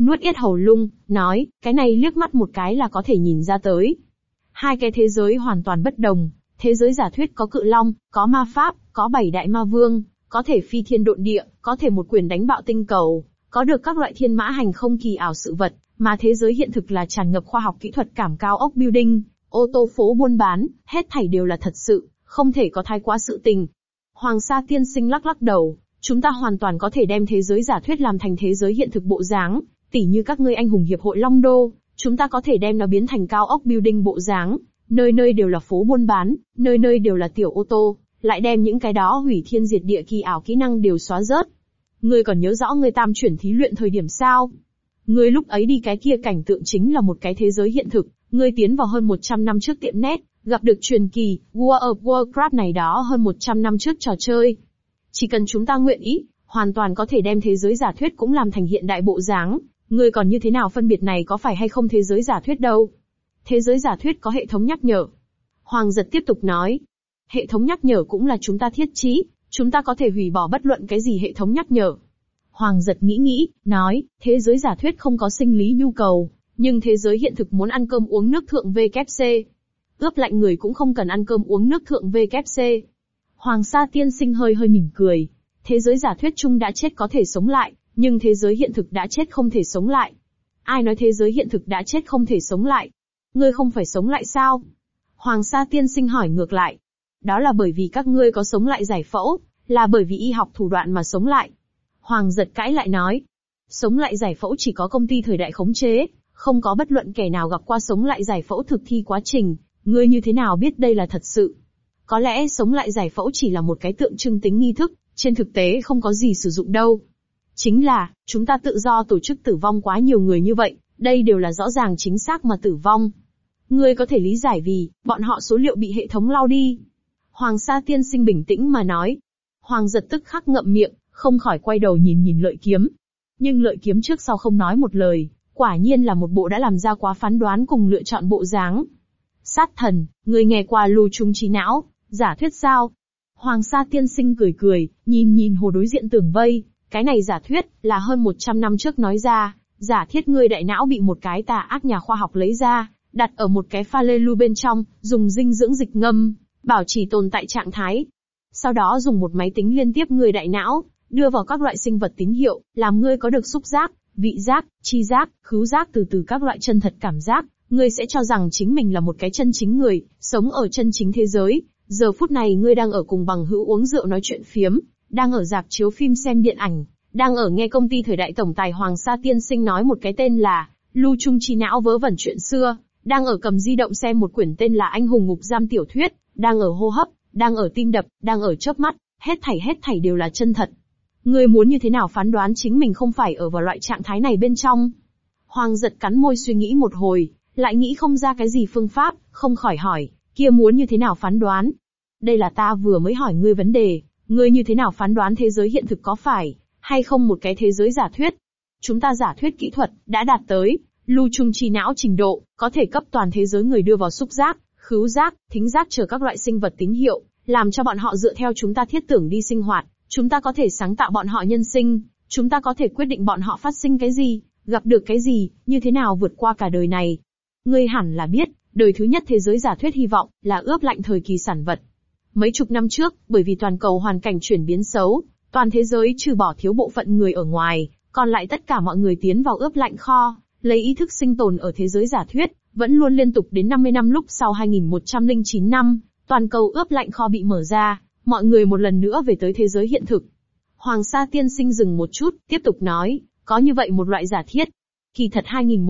A: nuốt yết hầu lung, nói, cái này liếc mắt một cái là có thể nhìn ra tới. Hai cái thế giới hoàn toàn bất đồng, thế giới giả thuyết có cự long, có ma pháp, có 7 đại ma vương, có thể phi thiên độn địa, có thể một quyền đánh bạo tinh cầu, có được các loại thiên mã hành không kỳ ảo sự vật, mà thế giới hiện thực là tràn ngập khoa học kỹ thuật cảm cao ốc building, ô tô phố buôn bán, hết thảy đều là thật sự, không thể có thái quá sự tình. Hoàng Sa tiên sinh lắc lắc đầu, chúng ta hoàn toàn có thể đem thế giới giả thuyết làm thành thế giới hiện thực bộ dáng, tỉ như các ngươi anh hùng hiệp hội Long Đô, chúng ta có thể đem nó biến thành cao ốc building bộ dáng, nơi nơi đều là phố buôn bán, nơi nơi đều là tiểu ô tô, lại đem những cái đó hủy thiên diệt địa kỳ ảo kỹ năng đều xóa rớt. Ngươi còn nhớ rõ ngươi tam chuyển thí luyện thời điểm sao? Ngươi lúc ấy đi cái kia cảnh tượng chính là một cái thế giới hiện thực, ngươi tiến vào hơn 100 năm trước tiệm net, gặp được truyền kỳ, World of Warcraft này đó hơn 100 năm trước trò chơi. Chỉ cần chúng ta nguyện ý, hoàn toàn có thể đem thế giới giả thuyết cũng làm thành hiện đại bộ dáng, ngươi còn như thế nào phân biệt này có phải hay không thế giới giả thuyết đâu. Thế giới giả thuyết có hệ thống nhắc nhở. Hoàng Giật tiếp tục nói, hệ thống nhắc nhở cũng là chúng ta thiết trí, chúng ta có thể hủy bỏ bất luận cái gì hệ thống nhắc nhở. Hoàng Giật nghĩ, nói, thế giới giả thuyết không có sinh lý nhu cầu, nhưng thế giới hiện thực muốn ăn cơm uống nước thượng VKC. Ướp lạnh người cũng không cần ăn cơm uống nước thượng VKC. Hoàng Sa tiên sinh hơi mỉm cười. Thế giới giả thuyết chung đã chết có thể sống lại, nhưng thế giới hiện thực đã chết không thể sống lại. Ai nói thế giới hiện thực đã chết không thể sống lại? Ngươi không phải sống lại sao? Hoàng Sa tiên sinh hỏi ngược lại. Đó là bởi vì các ngươi có sống lại giải phẫu, là bởi vì y học thủ đoạn mà sống lại. Hoàng Giật cãi lại nói. Sống lại giải phẫu chỉ có công ty thời đại khống chế, không có bất luận kẻ nào gặp qua sống lại giải phẫu thực thi quá trình, ngươi như thế nào biết đây là thật sự? Có lẽ sống lại giải phẫu chỉ là một cái tượng trưng tính nghi thức, trên thực tế không có gì sử dụng đâu. Chính là, chúng ta tự do tổ chức tử vong quá nhiều người như vậy, đây đều là rõ ràng chính xác mà tử vong. Ngươi có thể lý giải vì, bọn họ số liệu bị hệ thống lau đi. Hoàng Sa tiên sinh bình tĩnh mà nói. Hoàng Giật tức khắc ngậm miệng, không khỏi quay đầu nhìn Lợi Kiếm. Nhưng Lợi Kiếm trước sau không nói một lời, quả nhiên là một bộ đã làm ra quá phán đoán cùng lựa chọn bộ dáng. Sát thần, ngươi nghe qua lưu trung trí não, giả thuyết sao? Hoàng Sa tiên sinh cười, nhìn hồ đối diện tường vây, cái này giả thuyết, là hơn 100 năm trước nói ra, giả thiết ngươi đại não bị một cái tà ác nhà khoa học lấy ra, đặt ở một cái pha lê lưu bên trong, dùng dinh dưỡng dịch ngâm, bảo trì tồn tại trạng thái. Sau đó dùng một máy tính liên tiếp ngươi đại não, đưa vào các loại sinh vật tín hiệu, làm ngươi có được xúc giác, vị giác, tri giác, khứu giác từ các loại chân thật cảm giác, ngươi sẽ cho rằng chính mình là một cái chân chính người, sống ở chân chính thế giới. Giờ phút này ngươi đang ở cùng bằng hữu uống rượu nói chuyện phiếm, đang ở rạp chiếu phim xem điện ảnh, đang ở nghe công ty thời đại tổng tài Hoàng Sa tiên sinh nói một cái tên là lưu trung trí não vớ vẩn chuyện xưa, đang ở cầm di động xem một quyển tên là Anh hùng ngục giam tiểu thuyết, đang ở hô hấp, đang ở tim đập, đang ở chớp mắt, hết thảy đều là chân thật. Ngươi muốn như thế nào phán đoán chính mình không phải ở vào loại trạng thái này bên trong? Hoàng Giật cắn môi suy nghĩ một hồi, lại nghĩ không ra cái gì phương pháp, không khỏi hỏi, kia muốn như thế nào phán đoán? Đây là ta vừa mới hỏi ngươi vấn đề, ngươi như thế nào phán đoán thế giới hiện thực có phải hay không một cái thế giới giả thuyết? Chúng ta giả thuyết kỹ thuật đã đạt tới lưu trung trí não trình độ, có thể cấp toàn thế giới người đưa vào xúc giác, khứu giác, thính giác chờ các loại sinh vật tín hiệu, làm cho bọn họ dựa theo chúng ta thiết tưởng đi sinh hoạt, chúng ta có thể sáng tạo bọn họ nhân sinh, chúng ta có thể quyết định bọn họ phát sinh cái gì, gặp được cái gì, như thế nào vượt qua cả đời này. Ngươi hẳn là biết, đời thứ nhất thế giới giả thuyết hy vọng là ướp lạnh thời kỳ sản vật. Mấy chục năm trước, bởi vì toàn cầu hoàn cảnh chuyển biến xấu, toàn thế giới trừ bỏ thiếu bộ phận người ở ngoài, còn lại tất cả mọi người tiến vào ướp lạnh kho, lấy ý thức sinh tồn ở thế giới giả thuyết, vẫn luôn liên tục đến 50 năm lúc sau 2109 năm, toàn cầu ướp lạnh kho bị mở ra, mọi người một lần nữa về tới thế giới hiện thực. Hoàng Sa tiên sinh dừng một chút, tiếp tục nói, có như vậy một loại giả thiết. Kỳ thật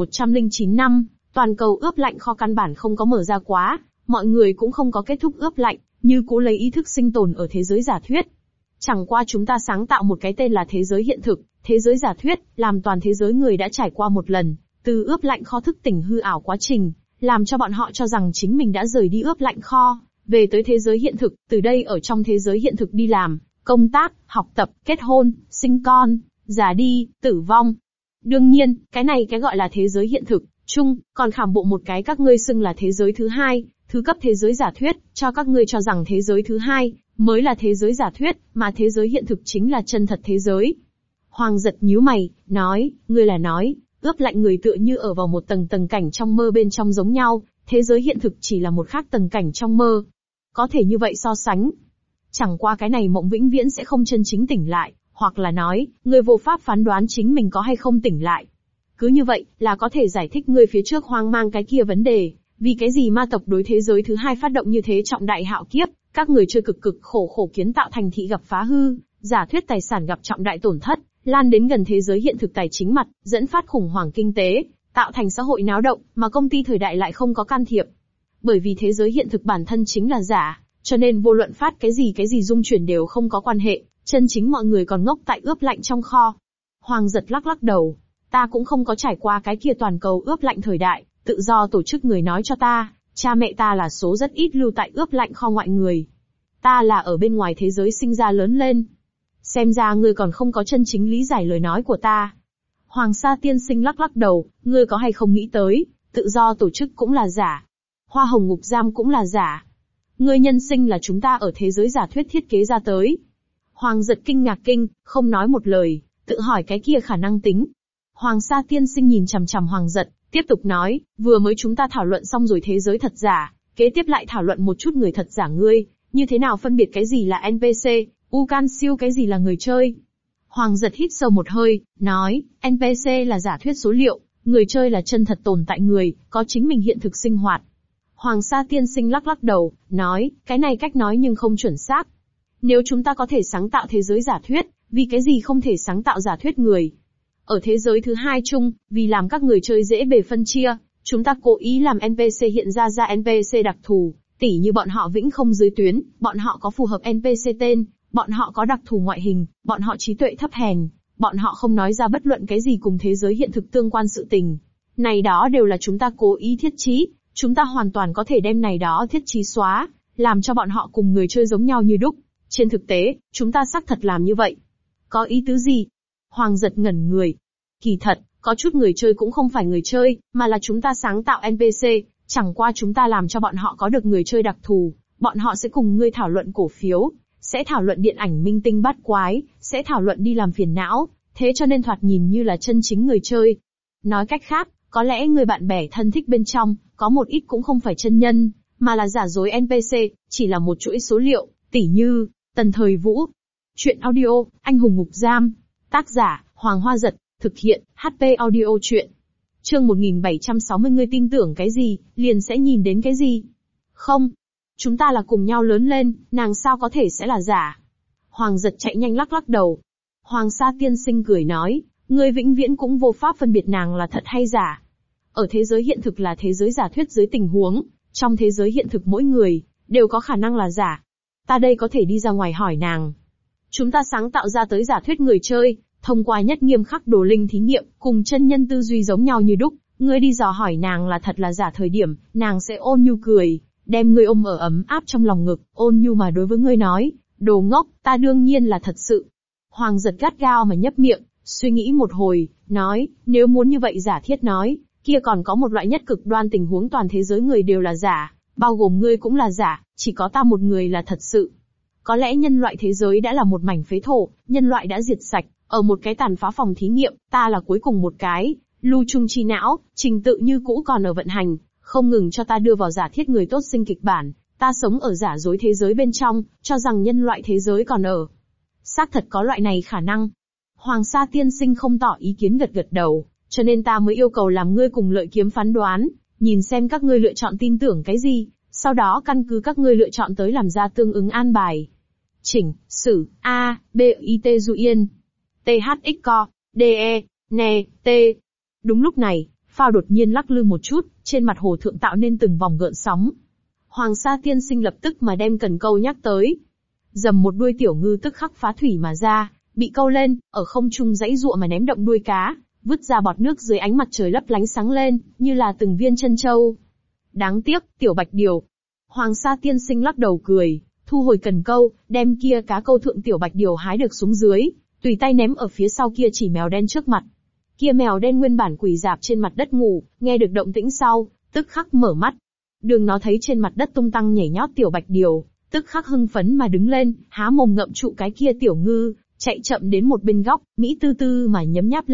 A: 2109 năm, toàn cầu ướp lạnh kho căn bản không có mở ra quá, mọi người cũng không có kết thúc ướp lạnh, như cũ lấy ý thức sinh tồn ở thế giới giả thuyết. Chẳng qua chúng ta sáng tạo một cái tên là thế giới hiện thực, thế giới giả thuyết, làm toàn thế giới người đã trải qua một lần, từ ướp lạnh kho thức tỉnh hư ảo quá trình, làm cho bọn họ cho rằng chính mình đã rời đi ướp lạnh kho, về tới thế giới hiện thực, từ đây ở trong thế giới hiện thực đi làm, công tác, học tập, kết hôn, sinh con, già đi, tử vong. Đương nhiên, cái gọi là thế giới hiện thực, chung, còn khảm bộ một cái các ngươi xưng là thế giới thứ hai, thứ cấp thế giới giả thuyết, cho các ngươi cho rằng thế giới thứ hai, mới là thế giới giả thuyết, mà thế giới hiện thực chính là chân thật thế giới. Hoàng Giật nhíu mày, nói, ngươi là nói, Ướp lạnh người tựa như ở vào một tầng cảnh trong mơ bên trong giống nhau, thế giới hiện thực chỉ là một khác tầng cảnh trong mơ. Có thể như vậy so sánh. Chẳng qua cái này mộng vĩnh viễn sẽ không chân chính tỉnh lại, hoặc là nói, người vô pháp phán đoán chính mình có hay không tỉnh lại. Cứ như vậy, là có thể giải thích người phía trước hoang mang cái kia vấn đề, vì cái gì ma tộc đối thế giới thứ hai phát động như thế trọng đại hạo kiếp, các người chơi cực khổ kiến tạo thành thị gặp phá hư, giả thuyết tài sản gặp trọng đại tổn thất, lan đến gần thế giới hiện thực tài chính mặt, dẫn phát khủng hoảng kinh tế, tạo thành xã hội náo động, mà công ty thời đại lại không có can thiệp. Bởi vì thế giới hiện thực bản thân chính là giả, cho nên vô luận phát cái gì dung chuyển đều không có quan hệ, chân chính mọi người còn ngốc tại ướp lạnh trong kho. Hoàng Giật lắc đầu. Ta cũng không có trải qua cái kia toàn cầu ướp lạnh thời đại, tự do tổ chức người nói cho ta, cha mẹ ta là số rất ít lưu tại ướp lạnh kho ngoại người. Ta là ở bên ngoài thế giới sinh ra lớn lên. Xem ra ngươi còn không có chân chính lý giải lời nói của ta. Hoàng Sa tiên sinh lắc đầu, ngươi có hay không nghĩ tới, tự do tổ chức cũng là giả. Hoa hồng ngục giam cũng là giả. Ngươi nhân sinh là chúng ta ở thế giới giả thuyết thiết kế ra tới. Hoàng Giật kinh ngạc không nói một lời, tự hỏi cái kia khả năng tính. Hoàng Sa tiên sinh nhìn chằm chằm Hoàng Giật, tiếp tục nói, vừa mới chúng ta thảo luận xong rồi thế giới thật giả, kế tiếp lại thảo luận một chút người thật giả ngươi, như thế nào phân biệt cái gì là NPC, Ucan siêu cái gì là người chơi. Hoàng Giật hít sâu một hơi, nói, NPC là giả thuyết số liệu, người chơi là chân thật tồn tại người, có chính mình hiện thực sinh hoạt. Hoàng Sa tiên sinh lắc đầu, nói, cái này cách nói nhưng không chuẩn xác. Nếu chúng ta có thể sáng tạo thế giới giả thuyết, vì cái gì không thể sáng tạo giả thuyết người? Ở thế giới thứ hai chung, vì làm các người chơi dễ bề phân chia, chúng ta cố ý làm NPC hiện ra NPC đặc thù, tỉ như bọn họ vĩnh không dưới tuyến, bọn họ có phù hợp NPC tên, bọn họ có đặc thù ngoại hình, bọn họ trí tuệ thấp hèn, bọn họ không nói ra bất luận cái gì cùng thế giới hiện thực tương quan sự tình. Này đó đều là chúng ta cố ý thiết trí, chúng ta hoàn toàn có thể đem này đó thiết trí xóa, làm cho bọn họ cùng người chơi giống nhau như đúc. Trên thực tế, chúng ta xác thật làm như vậy. Có ý tứ gì? Hoàng Giật ngẩn người. Kỳ thật, có chút người chơi cũng không phải người chơi, mà là chúng ta sáng tạo NPC, chẳng qua chúng ta làm cho bọn họ có được người chơi đặc thù, bọn họ sẽ cùng ngươi thảo luận cổ phiếu, sẽ thảo luận điện ảnh minh tinh bát quái, sẽ thảo luận đi làm phiền não, thế cho nên thoạt nhìn như là chân chính người chơi. Nói cách khác, có lẽ người bạn bè thân thích bên trong, có một ít cũng không phải chân nhân, mà là giả dối NPC, chỉ là một chuỗi số liệu, tỉ như, Tần Thời Vũ. Chuyện audio, Anh hùng ngục giam. Tác giả, Hoàng Hoa Giật, thực hiện, HP audio chuyện. Chương 1760 ngươi tin tưởng cái gì, liền sẽ nhìn đến cái gì. Không. Chúng ta là cùng nhau lớn lên, nàng sao có thể sẽ là giả. Hoàng Giật chạy nhanh lắc đầu. Hoàng Sa tiên sinh cười nói, ngươi vĩnh viễn cũng vô pháp phân biệt nàng là thật hay giả. Ở thế giới hiện thực là thế giới giả thuyết dưới tình huống, trong thế giới hiện thực mỗi người, đều có khả năng là giả. Ta đây có thể đi ra ngoài hỏi nàng. Chúng ta sáng tạo ra tới giả thuyết người chơi, thông qua nhất nghiêm khắc đồ linh thí nghiệm, cùng chân nhân tư duy giống nhau như đúc, ngươi đi dò hỏi nàng là thật là giả thời điểm, nàng sẽ ôn nhu cười, đem ngươi ôm ở ấm áp trong lòng ngực, ôn nhu mà đối với ngươi nói, đồ ngốc, ta đương nhiên là thật sự. Hoàng Giật gắt gao mà nhấp miệng, suy nghĩ một hồi, nói, nếu muốn như vậy giả thiết nói, kia còn có một loại nhất cực đoan tình huống toàn thế giới người đều là giả, bao gồm ngươi cũng là giả, chỉ có ta một người là thật sự. Có lẽ nhân loại thế giới đã là một mảnh phế thổ, nhân loại đã diệt sạch, ở một cái tàn phá phòng thí nghiệm, ta là cuối cùng một cái, lưu trung chi não, trình tự như cũ còn ở vận hành, không ngừng cho ta đưa vào giả thiết người tốt sinh kịch bản, ta sống ở giả dối thế giới bên trong, cho rằng nhân loại thế giới còn ở. Xác thật có loại này khả năng. Hoàng Sa tiên sinh không tỏ ý kiến gật đầu, cho nên ta mới yêu cầu làm ngươi cùng Lợi Kiếm phán đoán, nhìn xem các ngươi lựa chọn tin tưởng cái gì, sau đó căn cứ các ngươi lựa chọn tới làm ra tương ứng an bài. Chỉnh, sử, A, B, I, T, Du Yên, T, H, X, Co, D, E, Nè, T. Đúng lúc này, phao đột nhiên lắc lư một chút, trên mặt hồ thượng tạo nên từng vòng gợn sóng. Hoàng Sa tiên sinh lập tức mà đem cần câu nhắc tới. Dầm một đuôi tiểu ngư tức khắc phá thủy mà ra, bị câu lên, ở không trung giãy giụa mà ném động đuôi cá, vứt ra bọt nước dưới ánh mặt trời lấp lánh sáng lên, như là từng viên chân châu. Đáng tiếc, tiểu bạch điều. Hoàng Sa tiên sinh lắc đầu cười, thu hồi cần câu, đem kia cá câu thượng tiểu bạch điều hái được xuống dưới, tùy tay ném ở phía sau kia chỉ mèo đen trước mặt. Kia mèo đen nguyên bản quỳ rạp trên mặt đất ngủ, nghe được động tĩnh sau, tức khắc mở mắt. Đường nó thấy trên mặt đất tung tăng nhảy nhót tiểu bạch điều, tức khắc hưng phấn mà đứng lên, há mồm ngậm trụ cái kia tiểu ngư, chạy chậm đến một bên góc, mỹ tư tư mà nhấm nháp lên,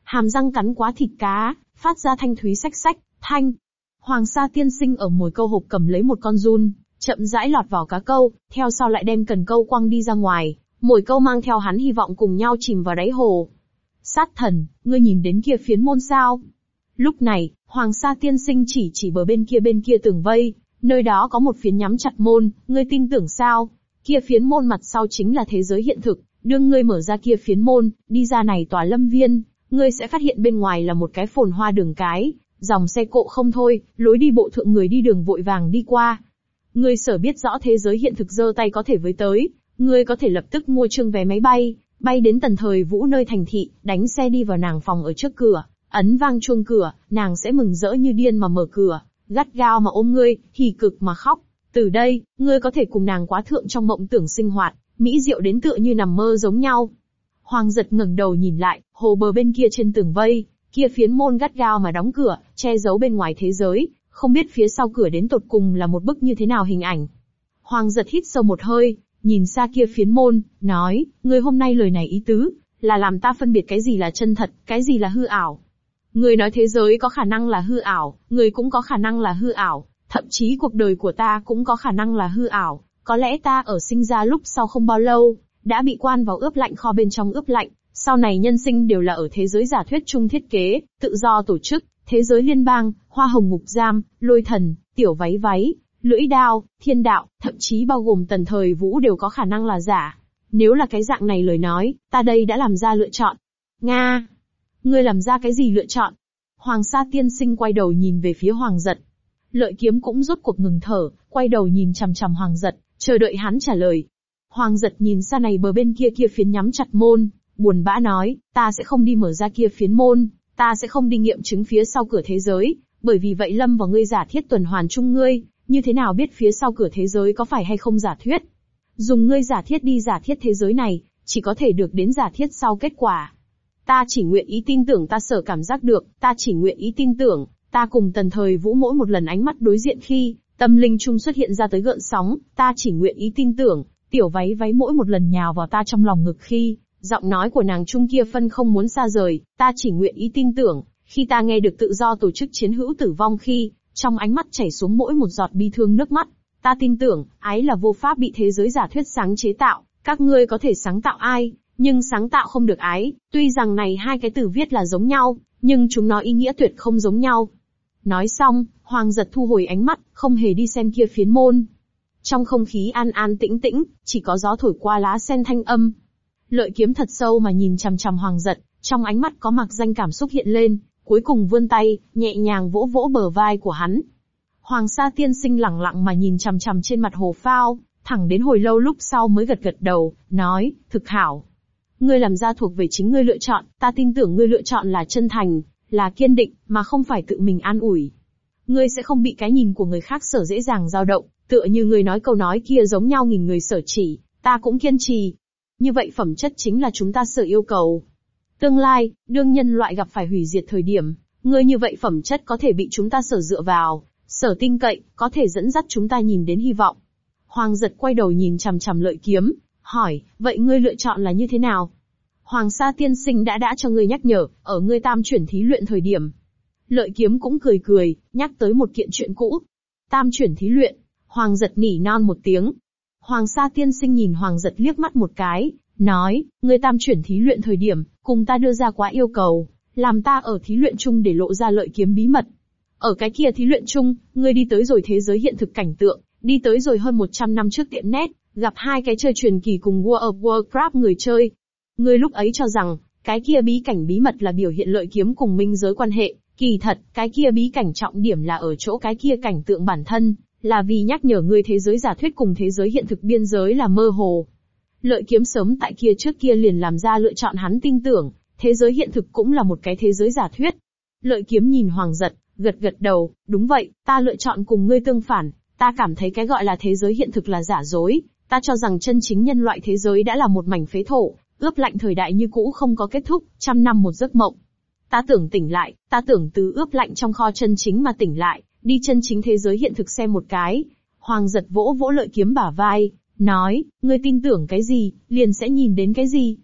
A: hàm răng cắn quá thịt cá, phát ra thanh thúy xách xách, thanh. Hoàng Sa tiên sinh ở mồi câu hộp cầm lấy một con giun, chậm rãi lọt vào cá câu, theo sau lại đem cần câu quăng đi ra ngoài, mồi câu mang theo hắn hy vọng cùng nhau chìm vào đáy hồ. Sát thần, ngươi nhìn đến kia phiến môn sao? Lúc này, Hoàng Sa tiên sinh chỉ bờ bên kia tường vây, nơi đó có một phiến nhắm chặt môn, ngươi tin tưởng sao? Kia phiến môn mặt sau chính là thế giới hiện thực, đương ngươi mở ra kia phiến môn, đi ra này tòa lâm viên, ngươi sẽ phát hiện bên ngoài là một cái phồn hoa đường cái, dòng xe cộ không thôi, lối đi bộ thượng người đi đường vội vàng đi qua. Ngươi sở biết rõ thế giới hiện thực giơ tay có thể với tới, ngươi có thể lập tức mua chương vé máy bay, bay đến Tần Thời Vũ nơi thành thị, đánh xe đi vào nàng phòng ở trước cửa, ấn vang chuông cửa, nàng sẽ mừng rỡ như điên mà mở cửa, gắt gao mà ôm ngươi, hỉ cực mà khóc. Từ đây, ngươi có thể cùng nàng quá thượng trong mộng tưởng sinh hoạt, mỹ diệu đến tựa như nằm mơ giống nhau. Hoàng Giật ngẩng đầu nhìn lại, hồ bờ bên kia trên tường vây, kia phiến môn gắt gao mà đóng cửa, che giấu bên ngoài thế giới, không biết phía sau cửa đến tột cùng là một bức như thế nào hình ảnh. Hoàng Giật hít sâu một hơi, nhìn xa kia phiến môn, nói, ngươi hôm nay lời này ý tứ, là làm ta phân biệt cái gì là chân thật, cái gì là hư ảo. Ngươi nói thế giới có khả năng là hư ảo, ngươi cũng có khả năng là hư ảo, thậm chí cuộc đời của ta cũng có khả năng là hư ảo, có lẽ ta ở sinh ra lúc sau không bao lâu, đã bị quan vào ướp lạnh kho bên trong ướp lạnh, sau này nhân sinh đều là ở thế giới giả thuyết chung thiết kế, tự do tổ chức, thế giới liên bang, hoa hồng ngục giam, lôi thần, tiểu váy váy, lưỡi đao, thiên đạo, thậm chí bao gồm Tần Thời Vũ đều có khả năng là giả. Nếu là cái dạng này lời nói, ta đây đã làm ra lựa chọn. Nga! Ngươi làm ra cái gì lựa chọn? Hoàng Sa tiên sinh quay đầu nhìn về phía Hoàng Giật. Lợi Kiếm cũng rốt cuộc ngừng thở, quay đầu nhìn chằm chằm Hoàng Giật, chờ đợi hắn trả lời. Hoàng Giật nhìn xa này bờ bên kia phiến nhắm chặt môn, buồn bã nói, ta sẽ không đi mở ra kia phiến môn, ta sẽ không đi nghiệm chứng phía sau cửa thế giới, bởi vì vậy lâm vào ngươi giả thiết tuần hoàn chung ngươi, như thế nào biết phía sau cửa thế giới có phải hay không giả thuyết? Dùng ngươi giả thiết đi giả thiết thế giới này, chỉ có thể được đến giả thiết sau kết quả. Ta chỉ nguyện ý tin tưởng ta sở cảm giác được, ta chỉ nguyện ý tin tưởng, ta cùng Tần Thời Vũ mỗi một lần ánh mắt đối diện khi, tâm linh chung xuất hiện ra tới gợn sóng, ta chỉ nguyện ý tin tưởng, tiểu váy váy mỗi một lần nhào vào ta trong lòng ngực khi, giọng nói của nàng chung kia phân không muốn xa rời, ta chỉ nguyện ý tin tưởng, khi ta nghe được tự do tổ chức chiến hữu tử vong khi, trong ánh mắt chảy xuống mỗi một giọt bi thương nước mắt, ta tin tưởng, ái là vô pháp bị thế giới giả thuyết sáng chế tạo, các ngươi có thể sáng tạo ai, nhưng sáng tạo không được ái, tuy rằng này hai cái từ viết là giống nhau, nhưng chúng nó ý nghĩa tuyệt không giống nhau. Nói xong, Hoàng Giật thu hồi ánh mắt, không hề đi xem kia phiến môn. Trong không khí an an tĩnh tĩnh, chỉ có gió thổi qua lá sen thanh âm. Lợi Kiếm thật sâu mà nhìn chằm chằm Hoàng Giật, trong ánh mắt có mặc danh cảm xúc hiện lên, cuối cùng vươn tay, nhẹ nhàng vỗ vỗ bờ vai của hắn. Hoàng Sa tiên sinh lẳng lặng mà nhìn chằm chằm trên mặt hồ phao, thẳng đến hồi lâu lúc sau mới gật gật đầu, nói, thực hảo. Ngươi làm ra thuộc về chính ngươi lựa chọn, ta tin tưởng ngươi lựa chọn là chân thành, là kiên định, mà không phải tự mình an ủi. Ngươi sẽ không bị cái nhìn của người khác sở dễ dàng dao động, tựa như ngươi nói câu nói kia giống nhau nghìn người sở chỉ, ta cũng kiên trì. Như vậy phẩm chất chính là chúng ta sở yêu cầu. Tương lai, đương nhân loại gặp phải hủy diệt thời điểm, ngươi như vậy phẩm chất có thể bị chúng ta sở dựa vào, sở tin cậy, có thể dẫn dắt chúng ta nhìn đến hy vọng. Hoàng Giật quay đầu nhìn chằm chằm Lợi Kiếm, hỏi, vậy ngươi lựa chọn là như thế nào? Hoàng Sa tiên sinh đã cho ngươi nhắc nhở, ở ngươi tam chuyển thí luyện thời điểm. Lợi Kiếm cũng cười, nhắc tới một kiện chuyện cũ. Tam chuyển thí luyện, Hoàng Giật nỉ non một tiếng. Hoàng Sa tiên sinh nhìn Hoàng Giật liếc mắt một cái, nói, ngươi tam chuyển thí luyện thời điểm, cùng ta đưa ra quá yêu cầu, làm ta ở thí luyện chung để lộ ra Lợi Kiếm bí mật. Ở cái kia thí luyện chung, ngươi đi tới rồi thế giới hiện thực cảnh tượng, đi tới rồi hơn 100 năm trước tiệm net, gặp hai cái chơi truyền kỳ cùng World of Warcraft người chơi. Ngươi lúc ấy cho rằng, cái kia bí cảnh bí mật là biểu hiện Lợi Kiếm cùng minh giới quan hệ, kỳ thật, cái kia bí cảnh trọng điểm là ở chỗ cái kia cảnh tượng bản thân, là vì nhắc nhở ngươi thế giới giả thuyết cùng thế giới hiện thực biên giới là mơ hồ. Lợi Kiếm sớm tại kia trước kia liền làm ra lựa chọn hắn tin tưởng, thế giới hiện thực cũng là một cái thế giới giả thuyết. Lợi Kiếm nhìn Hoàng Giật, gật đầu, đúng vậy, ta lựa chọn cùng ngươi tương phản, ta cảm thấy cái gọi là thế giới hiện thực là giả dối, ta cho rằng chân chính nhân loại thế giới đã là một mảnh phế thổ, ướp lạnh thời đại như cũ không có kết thúc, 100 năm một giấc mộng. Ta tưởng tỉnh lại, ta tưởng từ ướp lạnh trong kho chân chính mà tỉnh lại, đi chân chính thế giới hiện thực xem một cái. Hoàng Giật vỗ vỗ Lợi Kiếm bả vai, nói, ngươi tin tưởng cái gì, liền sẽ nhìn đến cái gì.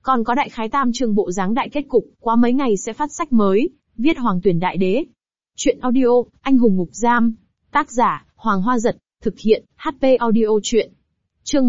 A: Còn có đại khái tam chương bộ dáng đại kết cục, quá mấy ngày sẽ phát sách mới, viết Hoàng Tuyển Đại Đế. Chuyện audio, Anh hùng ngục giam. Tác giả, Hoàng Hoa Giật, thực hiện, HP Audio Chuyện. Chương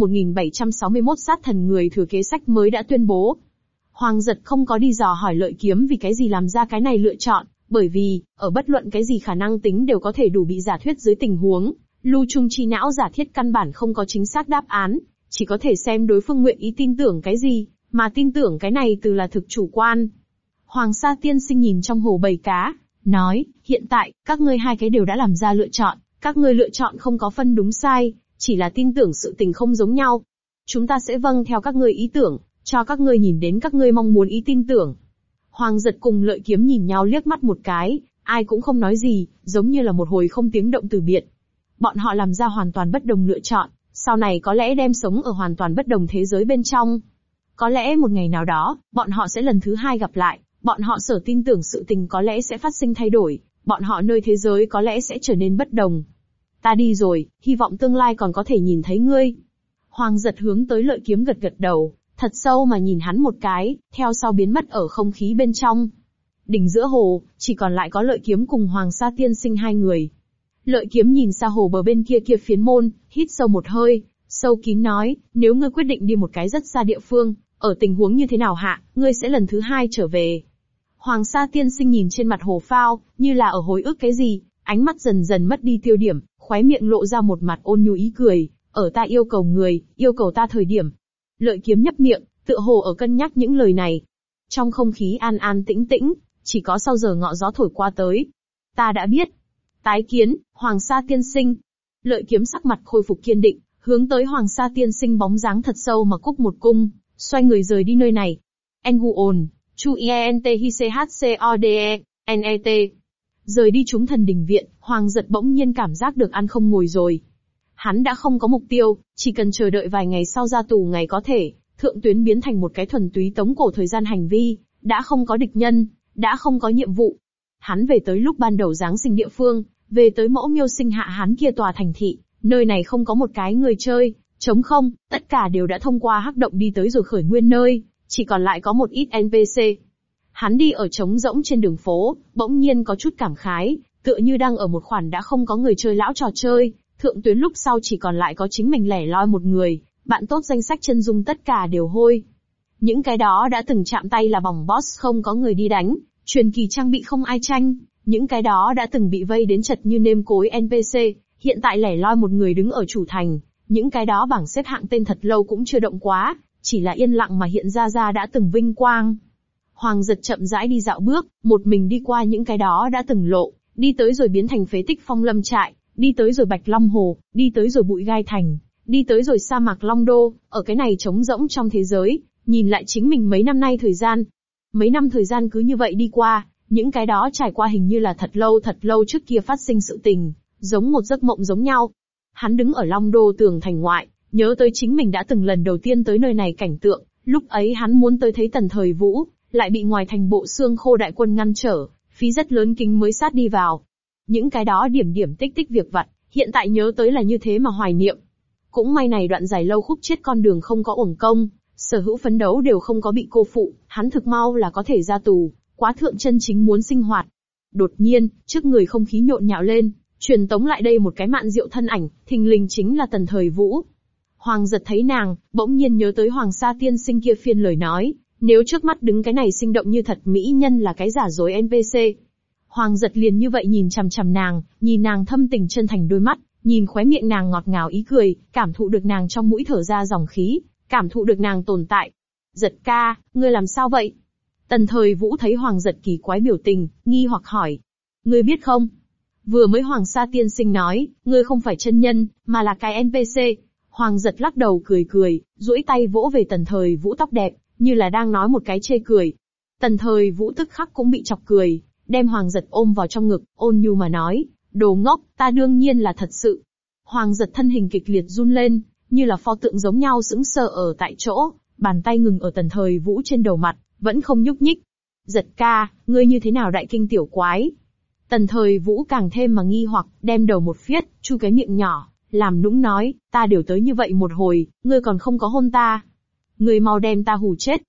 A: 1761 sát thần người thừa kế sách mới đã tuyên bố. Hoàng Giật không có đi dò hỏi Lợi Kiếm vì cái gì làm ra cái này lựa chọn, bởi vì, ở bất luận cái gì khả năng tính đều có thể đủ bị giả thuyết dưới tình huống, lưu trung chi não giả thiết căn bản không có chính xác đáp án, chỉ có thể xem đối phương nguyện ý tin tưởng cái gì, mà tin tưởng cái này từ là thực chủ quan. Hoàng Sa tiên sinh nhìn trong hồ bầy cá, nói, hiện tại, các ngươi hai cái đều đã làm ra lựa chọn, các ngươi lựa chọn không có phân đúng sai, chỉ là tin tưởng sự tình không giống nhau. Chúng ta sẽ vâng theo các ngươi ý tưởng, cho các ngươi nhìn đến các ngươi mong muốn ý tin tưởng. Hoàng Giật cùng Lợi Kiếm nhìn nhau liếc mắt một cái, ai cũng không nói gì, giống như là một hồi không tiếng động từ biệt. Bọn họ làm ra hoàn toàn bất đồng lựa chọn, sau này có lẽ đem sống ở hoàn toàn bất đồng thế giới bên trong. Có lẽ một ngày nào đó, bọn họ sẽ lần thứ hai gặp lại, bọn họ sở tin tưởng sự tình có lẽ sẽ phát sinh thay đổi, bọn họ nơi thế giới có lẽ sẽ trở nên bất đồng. Ta đi rồi, hy vọng tương lai còn có thể nhìn thấy ngươi. Hoàng Giật hướng tới Lợi Kiếm gật gật đầu, thật sâu mà nhìn hắn một cái, theo sau biến mất ở không khí bên trong. Đỉnh giữa hồ, chỉ còn lại có Lợi Kiếm cùng Hoàng Sa tiên sinh hai người. Lợi Kiếm nhìn xa hồ bờ bên kia kia phiến môn, hít sâu một hơi, sâu kín nói, nếu ngươi quyết định đi một cái rất xa địa phương, ở tình huống như thế nào hạ, ngươi sẽ lần thứ hai trở về. Hoàng Sa tiên sinh nhìn trên mặt hồ phao, như là ở hối ức cái gì, ánh mắt dần dần mất đi tiêu điểm, khóe miệng lộ ra một mặt ôn nhu ý cười, ở ta yêu cầu người, yêu cầu ta thời điểm. Lợi Kiếm nhấp miệng, tựa hồ ở cân nhắc những lời này. Trong không khí an an tĩnh tĩnh, chỉ có sau giờ ngọ gió thổi qua tới. Ta đã biết. Tái kiến, Hoàng Sa tiên sinh. Lợi Kiếm sắc mặt khôi phục kiên định, hướng tới Hoàng Sa tiên sinh bóng dáng thật sâu mà cúc một cung, xoay người rời đi nơi này. Nguồn, Chu Ient Hichcode, Net. Rời đi chúng thần đình viện, Hoàng Giật bỗng nhiên cảm giác được ăn không ngồi rồi. Hắn đã không có mục tiêu, chỉ cần chờ đợi vài ngày sau ra tù ngày có thể, thượng tuyến biến thành một cái thuần túy tống cổ thời gian hành vi, đã không có địch nhân, đã không có nhiệm vụ. Hắn về tới lúc ban đầu giáng sinh địa phương, về tới mẫu miêu sinh hạ hắn kia tòa thành thị, nơi này không có một cái người chơi, trống không, tất cả đều đã thông qua hắc động đi tới rồi khởi nguyên nơi, chỉ còn lại có một ít NPC. Hắn đi ở trống rỗng trên đường phố, bỗng nhiên có chút cảm khái, tựa như đang ở một khoản đã không có người chơi lão trò chơi, thượng tuyến lúc sau chỉ còn lại có chính mình lẻ loi một người, bạn tốt danh sách chân dung tất cả đều hôi. Những cái đó đã từng chạm tay là bỏng boss không có người đi đánh, truyền kỳ trang bị không ai tranh, những cái đó đã từng bị vây đến chật như nêm cối NPC, hiện tại lẻ loi một người đứng ở chủ thành, những cái đó bảng xếp hạng tên thật lâu cũng chưa động quá, chỉ là yên lặng mà hiện ra đã từng vinh quang. Hoàng Giật chậm rãi đi dạo bước, một mình đi qua những cái đó đã từng lộ, đi tới rồi biến thành phế tích Phong Lâm trại, đi tới rồi Bạch Long Hồ, đi tới rồi Bụi Gai Thành, đi tới rồi sa mạc Long Đô, ở cái này trống rỗng trong thế giới, nhìn lại chính mình mấy năm nay thời gian. Mấy năm thời gian cứ như vậy đi qua, những cái đó trải qua hình như là thật lâu trước kia phát sinh sự tình, giống một giấc mộng giống nhau. Hắn đứng ở Long Đô tường thành ngoại, nhớ tới chính mình đã từng lần đầu tiên tới nơi này cảnh tượng, lúc ấy hắn muốn tới thấy Tần Thời Vũ, lại bị ngoài thành bộ xương khô đại quân ngăn trở, phí rất lớn kính mới sát đi vào. Những cái đó điểm tích tích việc vặt, hiện tại nhớ tới là như thế mà hoài niệm. Cũng may này đoạn dài lâu khúc chết con đường không có uổng công, sở hữu phấn đấu đều không có bị cô phụ, hắn thực mau là có thể ra tù, quá thượng chân chính muốn sinh hoạt. Đột nhiên, trước người không khí nhộn nhạo lên, truyền tống lại đây một cái mạn diệu thân ảnh, thình lình chính là Tần Thời Vũ. Hoàng Giật thấy nàng, bỗng nhiên nhớ tới Hoàng Sa tiên sinh kia phiên lời nói, nếu trước mắt đứng cái này sinh động như thật mỹ nhân là cái giả dối NPC. Hoàng Giật liền như vậy nhìn chằm chằm nàng, nhìn nàng thâm tình chân thành đôi mắt, nhìn khóe miệng nàng ngọt ngào ý cười, cảm thụ được nàng trong mũi thở ra dòng khí, cảm thụ được nàng tồn tại. Giật ca, ngươi làm sao vậy? Tần Thời Vũ thấy Hoàng Giật kỳ quái biểu tình, nghi hoặc hỏi. Ngươi biết không? Vừa mới Hoàng Sa tiên sinh nói, ngươi không phải chân nhân, mà là cái NPC. Hoàng Giật lắc đầu cười, duỗi tay vỗ về Tần Thời Vũ tóc đẹp, như là đang nói một cái chê cười. Tần Thời Vũ tức khắc cũng bị chọc cười, đem Hoàng Giật ôm vào trong ngực, ôn nhu mà nói, đồ ngốc, ta đương nhiên là thật sự. Hoàng Giật thân hình kịch liệt run lên, như là pho tượng giống nhau sững sờ ở tại chỗ, bàn tay ngừng ở Tần Thời Vũ trên đầu mặt, vẫn không nhúc nhích. Giật ca, ngươi như thế nào đại kinh tiểu quái? Tần Thời Vũ càng thêm mà nghi hoặc, đem đầu một phiết, chu cái miệng nhỏ, làm nũng nói, ta đều tới như vậy một hồi, ngươi còn không có hôn ta. Ngươi mau đem ta hù chết.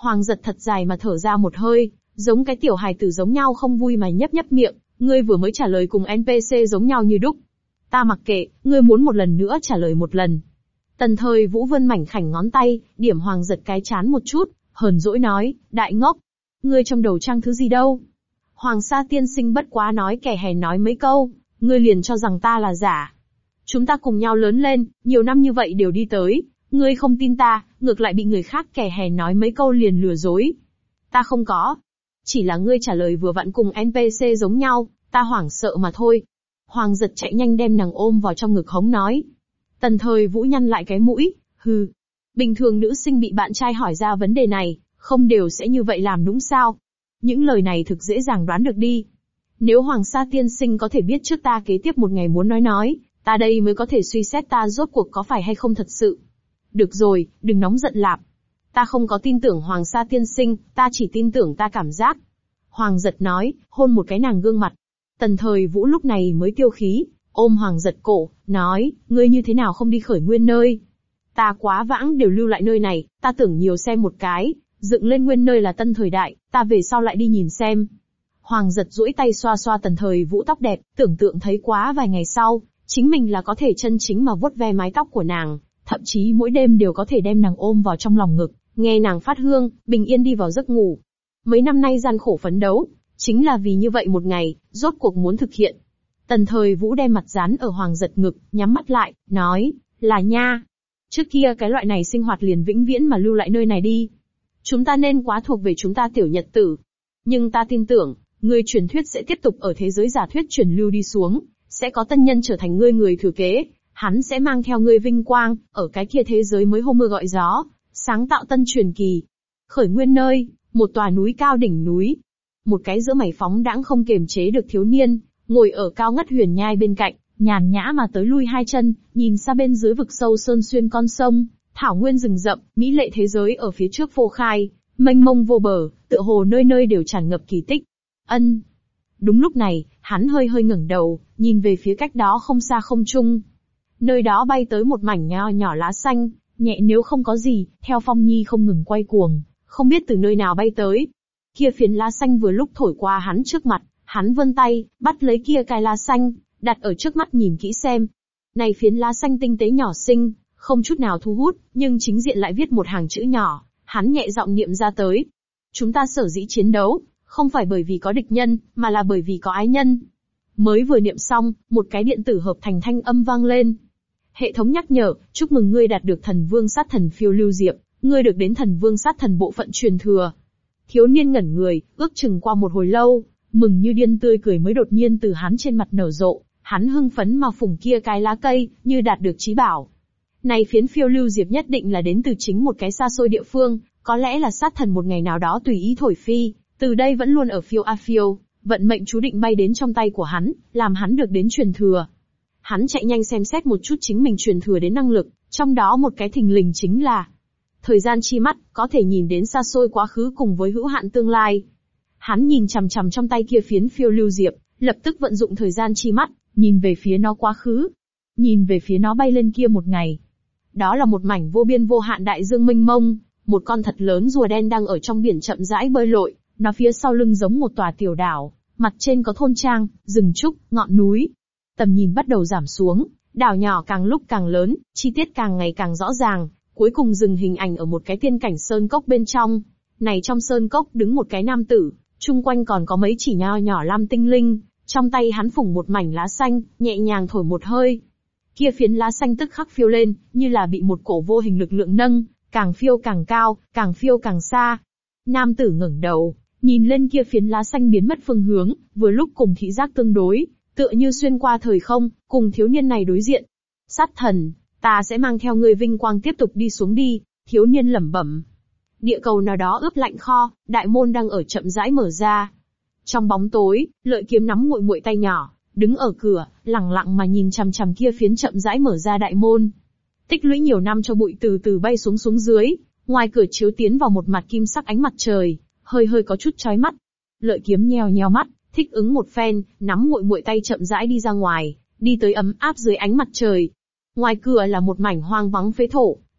A: Hoàng Giật thật dài mà thở ra một hơi, giống cái tiểu hài tử giống nhau không vui mà nhấp nhấp miệng, ngươi vừa mới trả lời cùng NPC giống nhau như đúc. Ta mặc kệ, ngươi muốn một lần nữa trả lời một lần. Tần Thời Vũ vươn mảnh khảnh ngón tay, điểm Hoàng Giật cái chán một chút, hờn dỗi nói, đại ngốc. Ngươi trong đầu trang thứ gì đâu? Hoàng Sa tiên sinh bất quá nói kẻ hèn nói mấy câu, ngươi liền cho rằng ta là giả. Chúng ta cùng nhau lớn lên, nhiều năm như vậy đều đi tới, ngươi không tin ta, ngược lại bị người khác kẻ hèn nói mấy câu liền lừa dối. Ta không có. Chỉ là ngươi trả lời vừa vặn cùng NPC giống nhau, ta hoảng sợ mà thôi. Hoàng Giật chạy nhanh đem nàng ôm vào trong ngực hống nói. Tần Thời Vũ nhăn lại cái mũi, hừ. Bình thường nữ sinh bị bạn trai hỏi ra vấn đề này, không đều sẽ như vậy làm đúng sao? Những lời này thực dễ dàng đoán được đi. Nếu Hoàng Sa tiên sinh có thể biết trước ta kế tiếp một ngày muốn nói, ta đây mới có thể suy xét ta rốt cuộc có phải hay không thật sự. Được rồi, đừng nóng giận lạp. Ta không có tin tưởng Hoàng Sa tiên sinh, ta chỉ tin tưởng ta cảm giác. Hoàng Giật nói, hôn một cái nàng gương mặt. Tần Thời Vũ lúc này mới tiêu khí, ôm Hoàng Giật cổ, nói, ngươi như thế nào không đi Khởi Nguyên nơi? Ta quá vãng đều lưu lại nơi này, ta tưởng nhiều xem một cái, dựng lên Nguyên nơi là tân thời đại, ta về sau lại đi nhìn xem. Hoàng Giật duỗi tay xoa xoa Tần Thời Vũ tóc đẹp, tưởng tượng thấy quá vài ngày sau, chính mình là có thể chân chính mà vuốt ve mái tóc của nàng, thậm chí mỗi đêm đều có thể đem nàng ôm vào trong lòng ngực, nghe nàng phát hương, bình yên đi vào giấc ngủ. Mấy năm nay gian khổ phấn đấu, chính là vì như vậy một ngày, rốt cuộc muốn thực hiện. Tần Thời Vũ đem mặt dán ở Hoàng Giật ngực, nhắm mắt lại, nói, là nha. Trước kia cái loại này sinh hoạt liền vĩnh viễn mà lưu lại nơi này đi. Chúng ta nên quá thuộc về chúng ta tiểu nhật tử. Nhưng ta tin tưởng, ngươi truyền thuyết sẽ tiếp tục ở thế giới giả thuyết truyền lưu đi xuống, sẽ có tân nhân trở thành ngươi người thừa kế, hắn sẽ mang theo ngươi vinh quang, ở cái kia thế giới mới hô mưa gọi gió, sáng tạo tân truyền kỳ. Khởi Nguyên nơi, một tòa núi cao đỉnh núi. Một cái giữa mày phóng đãng không kiềm chế được thiếu niên, ngồi ở cao ngất huyền nhai bên cạnh, nhàn nhã mà tới lui hai chân, nhìn xa bên dưới vực sâu sơn xuyên con sông, thảo nguyên rừng rậm, mỹ lệ thế giới ở phía trước phô khai, mênh mông vô bờ, tựa hồ nơi nơi đều tràn ngập kỳ tích. Ân. Đúng lúc này, hắn hơi hơi ngẩng đầu, nhìn về phía cách đó không xa không trung. Nơi đó bay tới một mảnh nho nhỏ lá xanh, nhẹ nếu không có gì, theo phong nhi không ngừng quay cuồng, không biết từ nơi nào bay tới. Kia phiến lá xanh vừa lúc thổi qua hắn trước mặt, hắn vươn tay, bắt lấy kia cái lá xanh, đặt ở trước mắt nhìn kỹ xem. Này phiến lá xanh tinh tế nhỏ xinh, không chút nào thu hút, nhưng chính diện lại viết một hàng chữ nhỏ, hắn nhẹ giọng niệm ra tới. Chúng ta sở dĩ chiến đấu, không phải bởi vì có địch nhân, mà là bởi vì có ái nhân. Mới vừa niệm xong, một cái điện tử hợp thành thanh âm vang lên. Hệ thống nhắc nhở, chúc mừng ngươi đạt được thần vương sát thần phiêu lưu diệp, ngươi được đến thần vương sát thần bộ phận truyền thừa. Thiếu niên ngẩn người, ước chừng qua một hồi lâu, mừng như điên tươi cười mới đột nhiên từ hắn trên mặt nở rộ, hắn hưng phấn mà phủng kia cái lá cây, như đạt được chí bảo. Này phiến phiêu lưu diệp nhất định là đến từ chính một cái xa xôi địa phương, có lẽ là sát thần một ngày nào đó tùy ý thổi phi, từ đây vẫn luôn ở phiêu a phiêu, vận mệnh chú định bay đến trong tay của hắn, làm hắn được đến truyền thừa. Hắn chạy nhanh xem xét một chút chính mình truyền thừa đến năng lực, trong đó một cái thình lình chính là thời gian chi mắt, có thể nhìn đến xa xôi quá khứ cùng với hữu hạn tương lai. Hắn nhìn chằm chằm trong tay kia phiến phiêu lưu diệp, lập tức vận dụng thời gian chi mắt, nhìn về phía nó quá khứ, nhìn về phía nó bay lên kia một ngày. Đó là một mảnh vô biên vô hạn đại dương mênh mông, một con thật lớn rùa đen đang ở trong biển chậm rãi bơi lội, nó phía sau lưng giống một tòa tiểu đảo, mặt trên có thôn trang, rừng trúc, ngọn núi. Tầm nhìn bắt đầu giảm xuống, đảo nhỏ càng lúc càng lớn, chi tiết càng ngày càng rõ ràng, cuối cùng dừng hình ảnh ở một cái tiên cảnh sơn cốc bên trong. Này trong sơn cốc đứng một cái nam tử, chung quanh còn có mấy chỉ nho nhỏ lam tinh linh, trong tay hắn phủng một mảnh lá xanh, nhẹ nhàng thổi một hơi. Kia phiến lá xanh tức khắc phiêu lên, như là bị một cổ vô hình lực lượng nâng, càng phiêu càng cao, càng phiêu càng xa. Nam tử ngẩng đầu, nhìn lên kia phiến lá xanh biến mất phương hướng, vừa lúc cùng thị giác tương đối, tựa như xuyên qua thời không, cùng thiếu niên này đối diện. Sát thần, ta sẽ mang theo ngươi vinh quang tiếp tục đi xuống đi, thiếu niên lẩm bẩm. Địa cầu nào đó ướp lạnh kho, đại môn đang ở chậm rãi mở ra. Trong bóng tối, Lợi Kiếm nắm muội muội tay nhỏ, đứng ở cửa, lặng lặng mà nhìn chằm chằm kia phiến chậm rãi mở ra đại môn. Tích lũy nhiều năm cho bụi từ từ bay xuống dưới, ngoài cửa chiếu tiến vào một mặt kim sắc ánh mặt trời, hơi hơi có chút chói mắt. Lợi Kiếm nheo nheo mắt, thích ứng một phen, nắm muội muội tay chậm rãi đi ra ngoài, đi tới ấm áp dưới ánh mặt trời. Ngoài cửa là một mảnh hoang vắng phế thổ,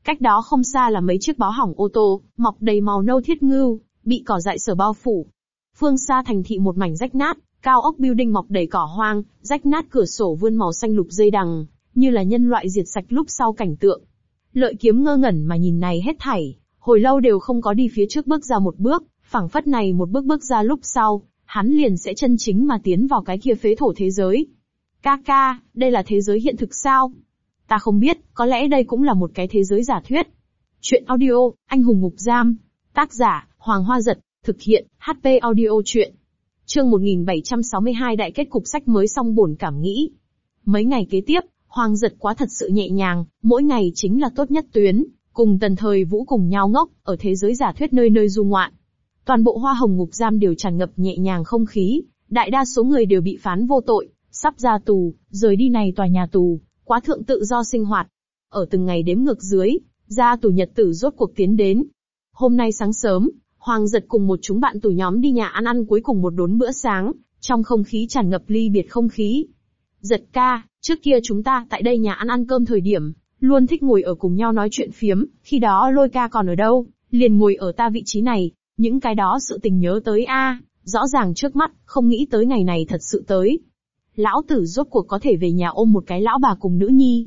A: Cách đó không xa là mấy chiếc báo hỏng ô tô, mọc đầy màu nâu thiết ngưu, bị cỏ dại sờ bao phủ. Phương xa thành thị một mảnh rách nát, cao ốc building mọc đầy cỏ hoang, rách nát cửa sổ vươn màu xanh lục dây đằng, như là nhân loại diệt sạch lúc sau cảnh tượng. Lợi Kiếm ngơ ngẩn mà nhìn này hết thảy, hồi lâu đều không có đi phía trước bước ra một bước, phảng phất này một bước ra lúc sau, hắn liền sẽ chân chính mà tiến vào cái kia phế thổ thế giới. Ca, đây là thế giới hiện thực sao? Ta không biết, có lẽ đây cũng là một cái thế giới giả thuyết. Chuyện audio, Anh hùng ngục giam. Tác giả, Hoàng Hoa Giật, thực hiện, HP audio truyện. Chương 1762 đại kết cục sách mới xong bổn cảm nghĩ. Mấy ngày kế tiếp, Hoàng Giật quá thật sự nhẹ nhàng, mỗi ngày chính là tốt nhất tuyến, cùng Tần Thời Vũ cùng nhau ngốc, ở thế giới giả thuyết nơi nơi du ngoạn. Toàn bộ Hoa Hồng ngục giam đều tràn ngập nhẹ nhàng không khí, đại đa số người đều bị phán vô tội, sắp ra tù, rời đi này tòa nhà tù, quá thượng tự do sinh hoạt. Ở từng ngày đếm ngược dưới, ra tù nhật tử rốt cuộc tiến đến. Hôm nay sáng sớm, Hoàng Giật cùng một chúng bạn tù nhóm đi nhà ăn cuối cùng một đốn bữa sáng, trong không khí tràn ngập ly biệt không khí. Giật ca, trước kia chúng ta tại đây nhà ăn cơm thời điểm, luôn thích ngồi ở cùng nhau nói chuyện phiếm, khi đó Lôi ca còn ở đâu, liền ngồi ở ta vị trí này, những cái đó sự tình nhớ tới rõ ràng trước mắt, không nghĩ tới ngày này thật sự tới. Lão tử rốt cuộc có thể về nhà ôm một cái lão bà cùng nữ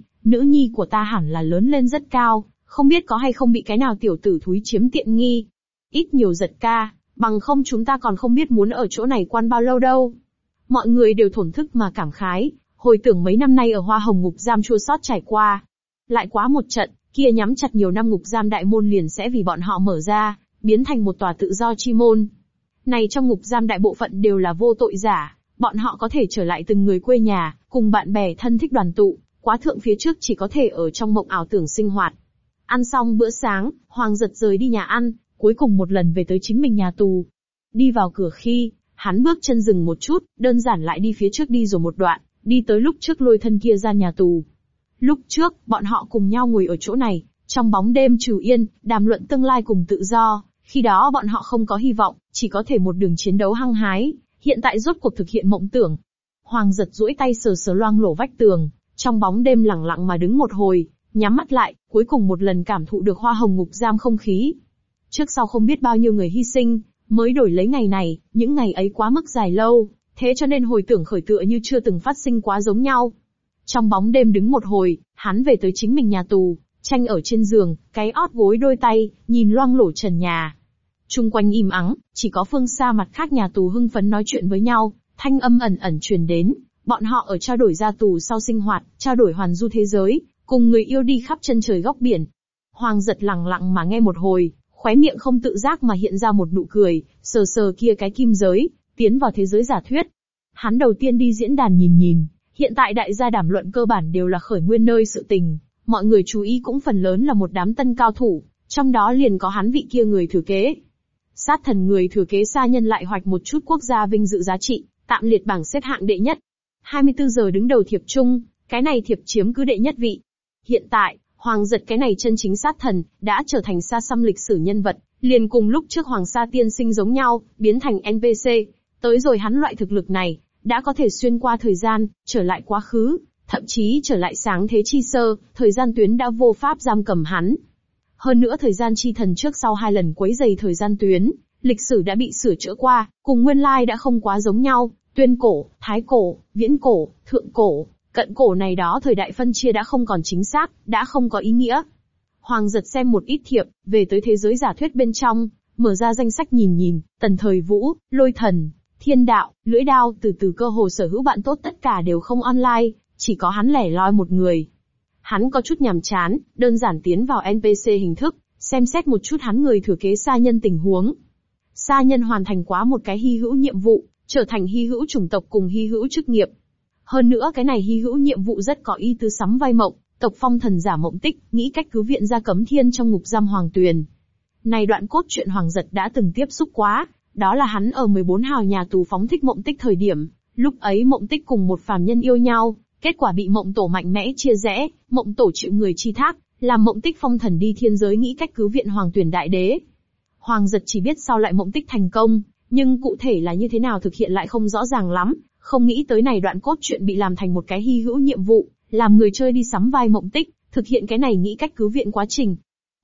A: nhi của ta hẳn là lớn lên rất cao, không biết có hay không bị cái nào tiểu tử thúi chiếm tiện nghi. Ít nhiều Giật ca, bằng không chúng ta còn không biết muốn ở chỗ này quan bao lâu đâu. Mọi người đều thổn thức mà cảm khái, hồi tưởng mấy năm nay ở Hoa Hồng ngục giam chua xót trải qua. Lại quá một trận, kia nhắm chặt nhiều năm ngục giam đại môn liền sẽ vì bọn họ mở ra, biến thành một tòa tự do chi môn. Này trong ngục giam đại bộ phận đều là vô tội giả, bọn họ có thể trở lại từng người quê nhà, cùng bạn bè thân thích đoàn tụ, quá thượng phía trước chỉ có thể ở trong mộng ảo tưởng sinh hoạt. Ăn xong bữa sáng, Hoàng Giật rời đi nhà ăn, cuối cùng một lần về tới chính mình nhà tù. Đi vào cửa khi, hắn bước chân dừng một chút, đơn giản lại đi phía trước đi rồi một đoạn, đi tới lúc trước Lôi thân kia ra nhà tù. Lúc trước, bọn họ cùng nhau ngồi ở chỗ này, trong bóng đêm trừ yên, đàm luận tương lai cùng tự do, khi đó bọn họ không có hy vọng, chỉ có thể một đường chiến đấu hăng hái, hiện tại rốt cuộc thực hiện mộng tưởng. Hoàng Giật duỗi tay sờ loang lổ vách tường, trong bóng đêm lặng lặng mà đứng một hồi, nhắm mắt lại, cuối cùng một lần cảm thụ được Hoa Hồng ngục giam không khí. Trước sau không biết bao nhiêu người hy sinh, mới đổi lấy ngày này, những ngày ấy quá mức dài lâu, thế cho nên hồi tưởng khởi tựa như chưa từng phát sinh quá giống nhau. Trong bóng đêm đứng một hồi, hắn về tới chính mình nhà tù, tranh ở trên giường, cái ót gối đôi tay, nhìn loang lổ trần nhà. Chung quanh im ắng, chỉ có phương xa mặt khác nhà tù hưng phấn nói chuyện với nhau, thanh âm ẩn ẩn truyền đến, bọn họ ở trao đổi ra tù sau sinh hoạt, trao đổi hoàn du thế giới, cùng người yêu đi khắp chân trời góc biển. Hoàng Giật lặng lặng mà nghe một hồi, khóe miệng không tự giác mà hiện ra một nụ cười, sờ kia cái kim giới, tiến vào thế giới giả thuyết. Hắn đầu tiên đi diễn đàn nhìn, hiện tại đại gia đàm luận cơ bản đều là khởi nguyên nơi sự tình, mọi người chú ý cũng phần lớn là một đám tân cao thủ, trong đó liền có hắn vị kia người thừa kế. Sát thần người thừa kế sa nhân lại hoạch một chút quốc gia vinh dự giá trị, tạm liệt bảng xếp hạng đệ nhất. 24 giờ đứng đầu thiệp chung, cái này thiệp chiếm cứ đệ nhất vị. Hiện tại, Hoàng Giật cái này chân chính sát thần, đã trở thành xa xăm lịch sử nhân vật, liền cùng lúc trước Hoàng Sa tiên sinh giống nhau, biến thành NPC. Tới rồi hắn loại thực lực này, đã có thể xuyên qua thời gian, trở lại quá khứ, thậm chí trở lại sáng thế chi sơ, thời gian tuyến đã vô pháp giam cầm hắn. Hơn nữa thời gian chi thần trước sau 2 lần quấy rầy thời gian tuyến, lịch sử đã bị sửa chữa qua, cùng nguyên lai đã không quá giống nhau, tuyên cổ, thái cổ, viễn cổ, thượng cổ, cận cổ này đó thời đại phân chia đã không còn chính xác, đã không có ý nghĩa. Hoàng Giật xem một ít thiệp, về tới thế giới giả thuyết bên trong, mở ra danh sách nhìn, Tần Thời Vũ, Lôi Thần, Thiên Đạo, Lưỡi Đao, từ cơ hồ sở hữu bạn tốt tất cả đều không online, chỉ có hắn lẻ loi một người. Hắn có chút nhàm chán, đơn giản tiến vào NPC hình thức, xem xét một chút hắn người thừa kế sa nhân tình huống. Sa nhân hoàn thành quá một cái hy hữu nhiệm vụ, trở thành hy hữu chủng tộc cùng hy hữu chức nghiệp. Hơn nữa cái này hy hữu nhiệm vụ rất có ý tứ sắm vai mộng, tộc phong thần giả Mộng Tích, nghĩ cách cứu viện ra Cấm Thiên trong ngục giam Hoàng Tuyền. Này đoạn cốt truyện Hoàng Giật đã từng tiếp xúc quá, đó là hắn ở 14 hào nhà tù phóng thích Mộng Tích thời điểm, lúc ấy Mộng Tích cùng một phàm nhân yêu nhau, kết quả bị Mộng Tổ mạnh mẽ chia rẽ, Mộng Tổ chịu người chi thác, làm Mộng Tích phong thần đi thiên giới nghĩ cách cứu viện Hoàng Tuyền đại đế. Hoàng Giật chỉ biết sau lại Mộng Tích thành công, nhưng cụ thể là như thế nào thực hiện lại không rõ ràng lắm, không nghĩ tới này đoạn cốt truyện bị làm thành một cái hy hữu nhiệm vụ, làm người chơi đi sắm vai Mộng Tích, thực hiện cái này nghĩ cách cứu viện quá trình,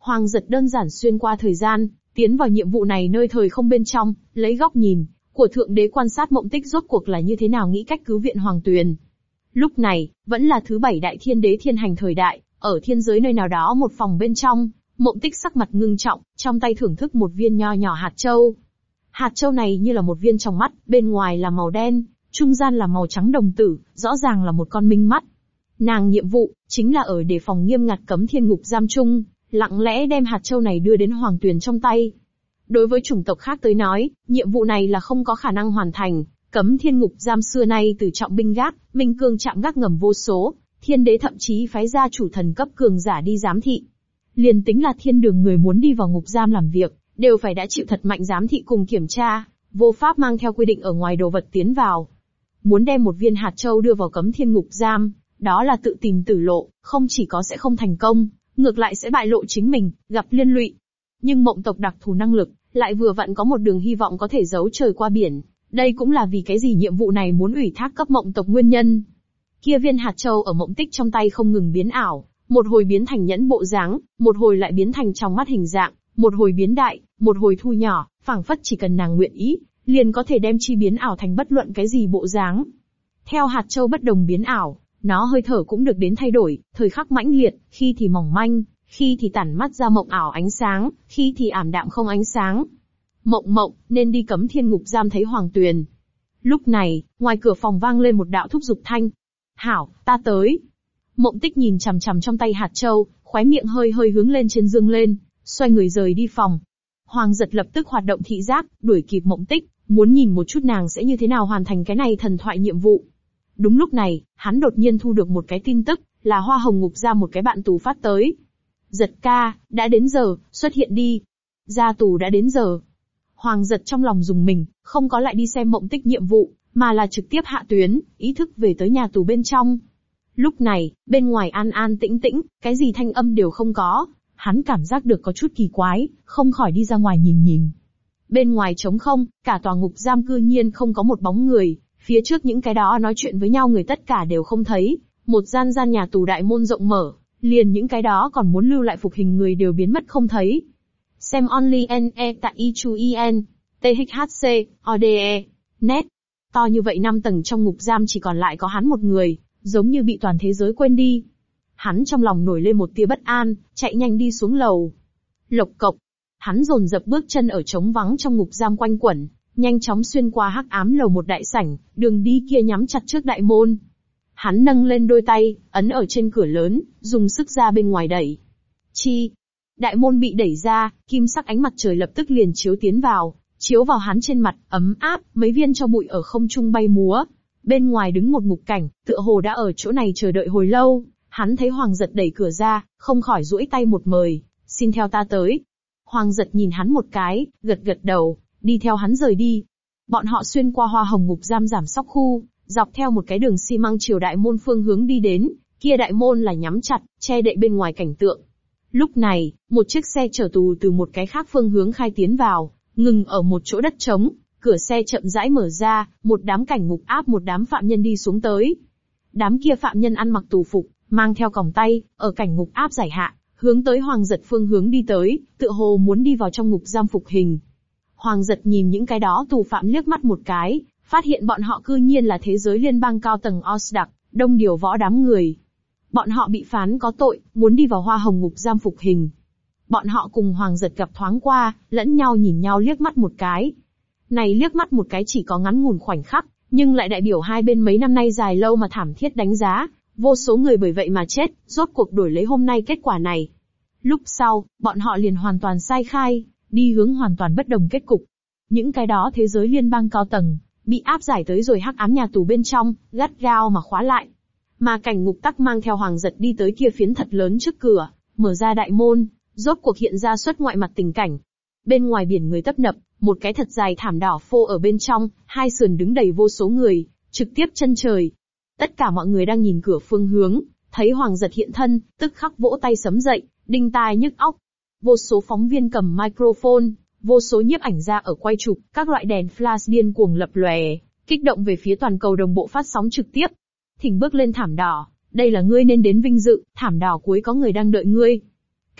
A: Hoàng Giật đơn giản xuyên qua thời gian, tiến vào nhiệm vụ này nơi thời không bên trong, lấy góc nhìn của Thượng Đế quan sát Mộng Tích rốt cuộc là như thế nào nghĩ cách cứu viện Hoàng Tuyền. Lúc này, vẫn là thứ 7 đại thiên đế thiên hành thời đại, ở thiên giới nơi nào đó một phòng bên trong, Mộng Tích sắc mặt ngưng trọng, trong tay thưởng thức một viên nho nhỏ hạt châu. Hạt châu này như là một viên trong mắt, bên ngoài là màu đen, trung gian là màu trắng đồng tử, rõ ràng là một con minh mắt. Nàng nhiệm vụ, chính là ở đề phòng nghiêm ngặt cấm thiên ngục giam chung, lặng lẽ đem hạt châu này đưa đến Hoàng Tuyền trong tay. Đối với chủng tộc khác tới nói, nhiệm vụ này là không có khả năng hoàn thành, cấm thiên ngục giam xưa nay từ trọng binh gác, minh cương chạm gác ngầm vô số, thiên đế thậm chí phái ra chủ thần cấp cường giả đi giám thị. Liền tính là thiên đường người muốn đi vào ngục giam làm việc, đều phải đã chịu thật mạnh giám thị cùng kiểm tra, vô pháp mang theo quy định ở ngoài đồ vật tiến vào. Muốn đem một viên hạt châu đưa vào cấm thiên ngục giam, đó là tự tìm tử lộ, không chỉ có sẽ không thành công, ngược lại sẽ bại lộ chính mình, gặp liên lụy. Nhưng Mộng tộc đặc thù năng lực, lại vừa vặn có một đường hy vọng có thể giấu trời qua biển. Đây cũng là vì cái gì nhiệm vụ này muốn ủy thác cấp Mộng tộc nguyên nhân. Kia viên hạt châu ở Mộng Tích trong tay không ngừng biến ảo, một hồi biến thành nhẫn bộ dáng, một hồi lại biến thành trong mắt hình dạng, một hồi biến đại, một hồi thu nhỏ, phảng phất chỉ cần nàng nguyện ý, liền có thể đem chi biến ảo thành bất luận cái gì bộ dáng. Theo hạt châu bất đồng biến ảo, nó hơi thở cũng được đến thay đổi, thời khắc mãnh liệt, khi thì mỏng manh, khi thì tản mắt ra mộng ảo ánh sáng, khi thì ảm đạm không ánh sáng. Mộng, nên đi cấm thiên ngục giam thấy Hoàng Tuyền. Lúc này, ngoài cửa phòng vang lên một đạo thúc giục thanh. Hảo, ta tới. Mộng Tích nhìn chằm chằm trong tay hạt châu, khóe miệng hơi hơi hướng lên trên dương lên, xoay người rời đi phòng. Hoàng Giật lập tức hoạt động thị giác, đuổi kịp Mộng Tích, muốn nhìn một chút nàng sẽ như thế nào hoàn thành cái này thần thoại nhiệm vụ. Đúng lúc này, hắn đột nhiên thu được một cái tin tức, là Hoa Hồng ngục ra một cái bạn tù phát tới. Giật ca, đã đến giờ, xuất hiện đi. Ra tù đã đến giờ. Hoàng Giật trong lòng dùng mình, không có lại đi xem Mộng Tích nhiệm vụ, mà là trực tiếp hạ tuyến, ý thức về tới nhà tù bên trong. Lúc này, bên ngoài an an tĩnh tĩnh, cái gì thanh âm đều không có, hắn cảm giác được có chút kỳ quái, không khỏi đi ra ngoài nhìn nhìn. Bên ngoài trống không, cả tòa ngục giam cư nhiên không có một bóng người, phía trước những cái đó nói chuyện với nhau người tất cả đều không thấy, một gian nhà tù đại môn rộng mở, liền những cái đó còn muốn lưu lại phục hình người đều biến mất không thấy. Xem only NE tại ICHUEN, THC, ODE, net. To như vậy 5 tầng trong ngục giam chỉ còn lại có hắn một người, giống như bị toàn thế giới quên đi. Hắn trong lòng nổi lên một tia bất an, chạy nhanh đi xuống lầu. Lộc cộc. Hắn dồn dập bước chân ở trống vắng trong ngục giam quanh quẩn, nhanh chóng xuyên qua hắc ám lầu một đại sảnh, đường đi kia nhắm chặt trước đại môn. Hắn nâng lên đôi tay, ấn ở trên cửa lớn, dùng sức ra bên ngoài đẩy. Chi. Đại môn bị đẩy ra, kim sắc ánh mặt trời lập tức liền chiếu tiến vào, chiếu vào hắn trên mặt, ấm áp, mấy viên tro bụi ở không trung bay múa. Bên ngoài đứng một ngục cảnh, tựa hồ đã ở chỗ này chờ đợi hồi lâu. Hắn thấy Hoàng Giật đẩy cửa ra, không khỏi duỗi tay một mời, xin theo ta tới. Hoàng Giật nhìn hắn một cái, gật gật đầu, đi theo hắn rời đi. Bọn họ xuyên qua Hoa Hồng ngục giam giảm sóc khu, dọc theo một cái đường xi măng chiều đại môn phương hướng đi đến, kia đại môn là nhắm chặt, che đậy bên ngoài cảnh tượng. Lúc này, một chiếc xe chở tù từ một cái khác phương hướng khai tiến vào, ngừng ở một chỗ đất trống, cửa xe chậm rãi mở ra, một đám cảnh ngục áp một đám phạm nhân đi xuống tới. Đám kia phạm nhân ăn mặc tù phục, mang theo còng tay, ở cảnh ngục áp giải hạ, hướng tới Hoàng Giật phương hướng đi tới, tựa hồ muốn đi vào trong ngục giam phục hình. Hoàng Giật nhìn những cái đó tù phạm liếc mắt một cái, phát hiện bọn họ cư nhiên là thế giới liên bang cao tầng Osdak, đông điều võ đám người. Bọn họ bị phán có tội, muốn đi vào Hoa Hồng ngục giam phục hình. Bọn họ cùng Hoàng Giật gặp thoáng qua, lẫn nhau nhìn nhau liếc mắt một cái. Này liếc mắt một cái chỉ có ngắn ngủn khoảnh khắc, nhưng lại đại biểu hai bên mấy năm nay dài lâu mà thảm thiết đánh giá, vô số người bởi vậy mà chết, rốt cuộc đổi lấy hôm nay kết quả này. Lúc sau, bọn họ liền hoàn toàn sai khai, đi hướng hoàn toàn bất đồng kết cục. Những cái đó thế giới liên bang cao tầng, bị áp giải tới rồi hắc ám nhà tù bên trong, gắt gao mà khóa lại. Mà cảnh ngục tắc mang theo Hoàng Giật đi tới kia phiến thật lớn trước cửa, mở ra đại môn, rốt cuộc hiện ra xuất ngoại mặt tình cảnh. Bên ngoài biển người tấp nập, một cái thật dài thảm đỏ phô ở bên trong, hai sườn đứng đầy vô số người, trực tiếp chân trời. Tất cả mọi người đang nhìn cửa phương hướng, thấy Hoàng Giật hiện thân, tức khắc vỗ tay sấm dậy, đinh tai nhức óc. Vô số phóng viên cầm microphone, vô số nhiếp ảnh gia ở quay chụp, các loại đèn flash điên cuồng lập lòe, kích động về phía toàn cầu đồng bộ phát sóng trực tiếp. Thỉnh bước lên thảm đỏ, đây là ngươi nên đến vinh dự, thảm đỏ cuối có người đang đợi ngươi.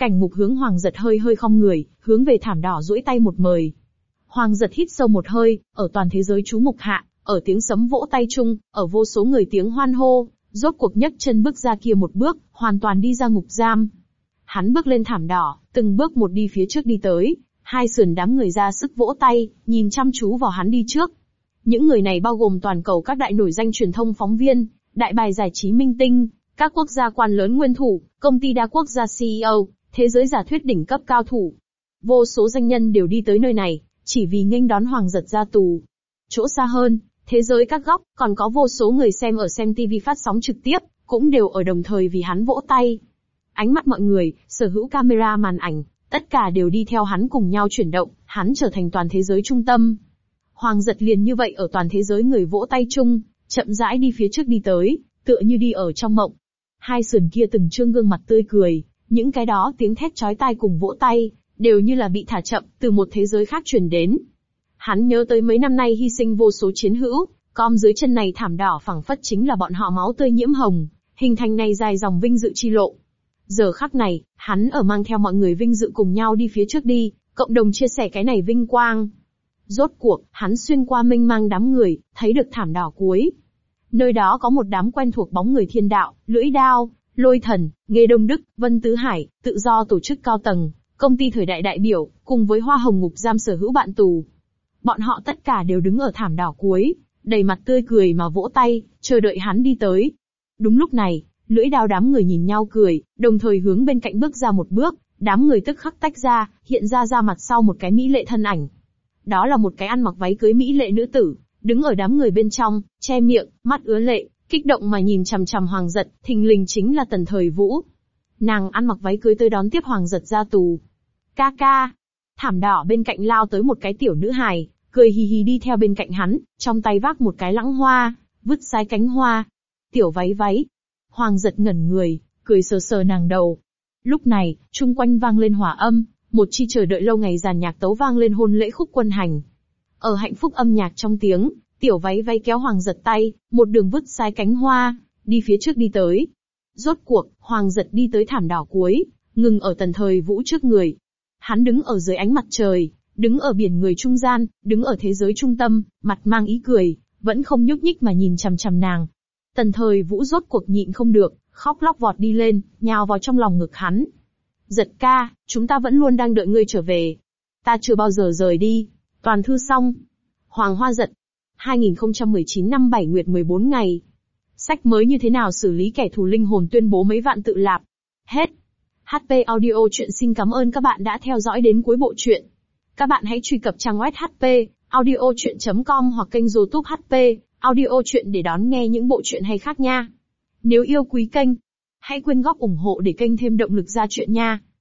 A: Cảnh Ngục hướng Hoàng Giật hơi hơi khom người, hướng về thảm đỏ duỗi tay một mời. Hoàng Giật hít sâu một hơi, ở toàn thế giới chú mục hạ, ở tiếng sấm vỗ tay chung, ở vô số người tiếng hoan hô, rốt cuộc nhấc chân bước ra kia một bước, hoàn toàn đi ra ngục giam. Hắn bước lên thảm đỏ, từng bước một đi phía trước đi tới, hai sườn đám người ra sức vỗ tay, nhìn chăm chú vào hắn đi trước. Những người này bao gồm toàn cầu các đại nổi danh truyền thông phóng viên, đại bài giải trí minh tinh, các quốc gia quan lớn nguyên thủ, công ty đa quốc gia CEO, thế giới giả thuyết đỉnh cấp cao thủ. Vô số danh nhân đều đi tới nơi này, chỉ vì nghênh đón Hoàng Giật ra tù. Chỗ xa hơn, thế giới các góc, còn có vô số người xem ở xem TV phát sóng trực tiếp, cũng đều ở đồng thời vì hắn vỗ tay. Ánh mắt mọi người, sở hữu camera màn ảnh, tất cả đều đi theo hắn cùng nhau chuyển động, hắn trở thành toàn thế giới trung tâm. Hoàng Giật liền như vậy ở toàn thế giới người vỗ tay chung, chậm rãi đi phía trước đi tới, tựa như đi ở trong mộng. Hai sườn kia từng trương gương mặt tươi cười, những cái đó tiếng thét chói tai cùng vỗ tay, đều như là bị thả chậm, từ một thế giới khác truyền đến. Hắn nhớ tới mấy năm nay hy sinh vô số chiến hữu, com dưới chân này thảm đỏ phẳng phất chính là bọn họ máu tươi nhiễm hồng, hình thành này dài dòng vinh dự chi lộ. Giờ khắc này, hắn ở mang theo mọi người vinh dự cùng nhau đi phía trước đi, cộng đồng chia sẻ cái này vinh quang. Rốt cuộc, hắn xuyên qua mênh mang đám người, thấy được thảm đỏ cuối. Nơi đó có một đám quen thuộc bóng người thiên đạo, lưỡi đao, lôi thần, Nghê Đông Đức, Vân Tứ Hải, tự do tổ chức cao tầng, công ty thời đại đại biểu, cùng với Hoa Hồng ngục giam sở hữu bạn tù. Bọn họ tất cả đều đứng ở thảm đỏ cuối, đầy mặt tươi cười mà vỗ tay, chờ đợi hắn đi tới. Đúng lúc này, lưỡi đao đám người nhìn nhau cười, đồng thời hướng bên cạnh bước ra một bước, đám người tức khắc tách ra, hiện ra mặt sau một cái mỹ lệ thân ảnh. Đó là một cái ăn mặc váy cưới mỹ lệ nữ tử, đứng ở đám người bên trong, che miệng, mắt ứa lệ, kích động mà nhìn chằm chằm Hoàng Giật, thình lình chính là Tần Thời Vũ. Nàng ăn mặc váy cưới tới đón tiếp Hoàng Giật ra tù. Ca ca. Thảm đỏ bên cạnh lao tới một cái tiểu nữ hài, cười hì hì đi theo bên cạnh hắn, trong tay vác một cái lãng hoa, vứt sai cánh hoa. Tiểu váy. Hoàng Giật ngẩn người, cười sờ sờ nàng đầu. Lúc này, chung quanh vang lên hòa âm, một chi chờ đợi lâu ngày dàn nhạc tấu vang lên hôn lễ khúc quân hành. Ở hạnh phúc âm nhạc trong tiếng, tiểu váy kéo Hoàng Giật tay, một đường vứt sai cánh hoa, đi phía trước đi tới. Rốt cuộc, Hoàng Giật đi tới thảm đỏ cuối, ngừng ở Tần Thời Vũ trước người. Hắn đứng ở dưới ánh mặt trời, đứng ở biển người trung gian, đứng ở thế giới trung tâm, mặt mang ý cười, vẫn không nhúc nhích mà nhìn chằm chằm nàng. Tần Thời Vũ rốt cuộc nhịn không được, khóc lóc vọt đi lên, nhào vào trong lòng ngực hắn. Giật ca, chúng ta vẫn luôn đang đợi ngươi trở về. Ta chưa bao giờ rời đi. Toàn thư xong. Hoàng Hoa Giật. 2019 năm 7 nguyệt 14 ngày. Sách mới như thế nào xử lý kẻ thù linh hồn tuyên bố mấy vạn tự lạp. Hết. HP Audio Chuyện xin cảm ơn các bạn đã theo dõi đến cuối bộ truyện. Các bạn hãy truy cập trang web HP audiochuyen.com hoặc kênh YouTube HP Audio Chuyện để đón nghe những bộ truyện hay khác nha. Nếu yêu quý kênh, hãy quyên góp ủng hộ để kênh thêm động lực ra chuyện nha.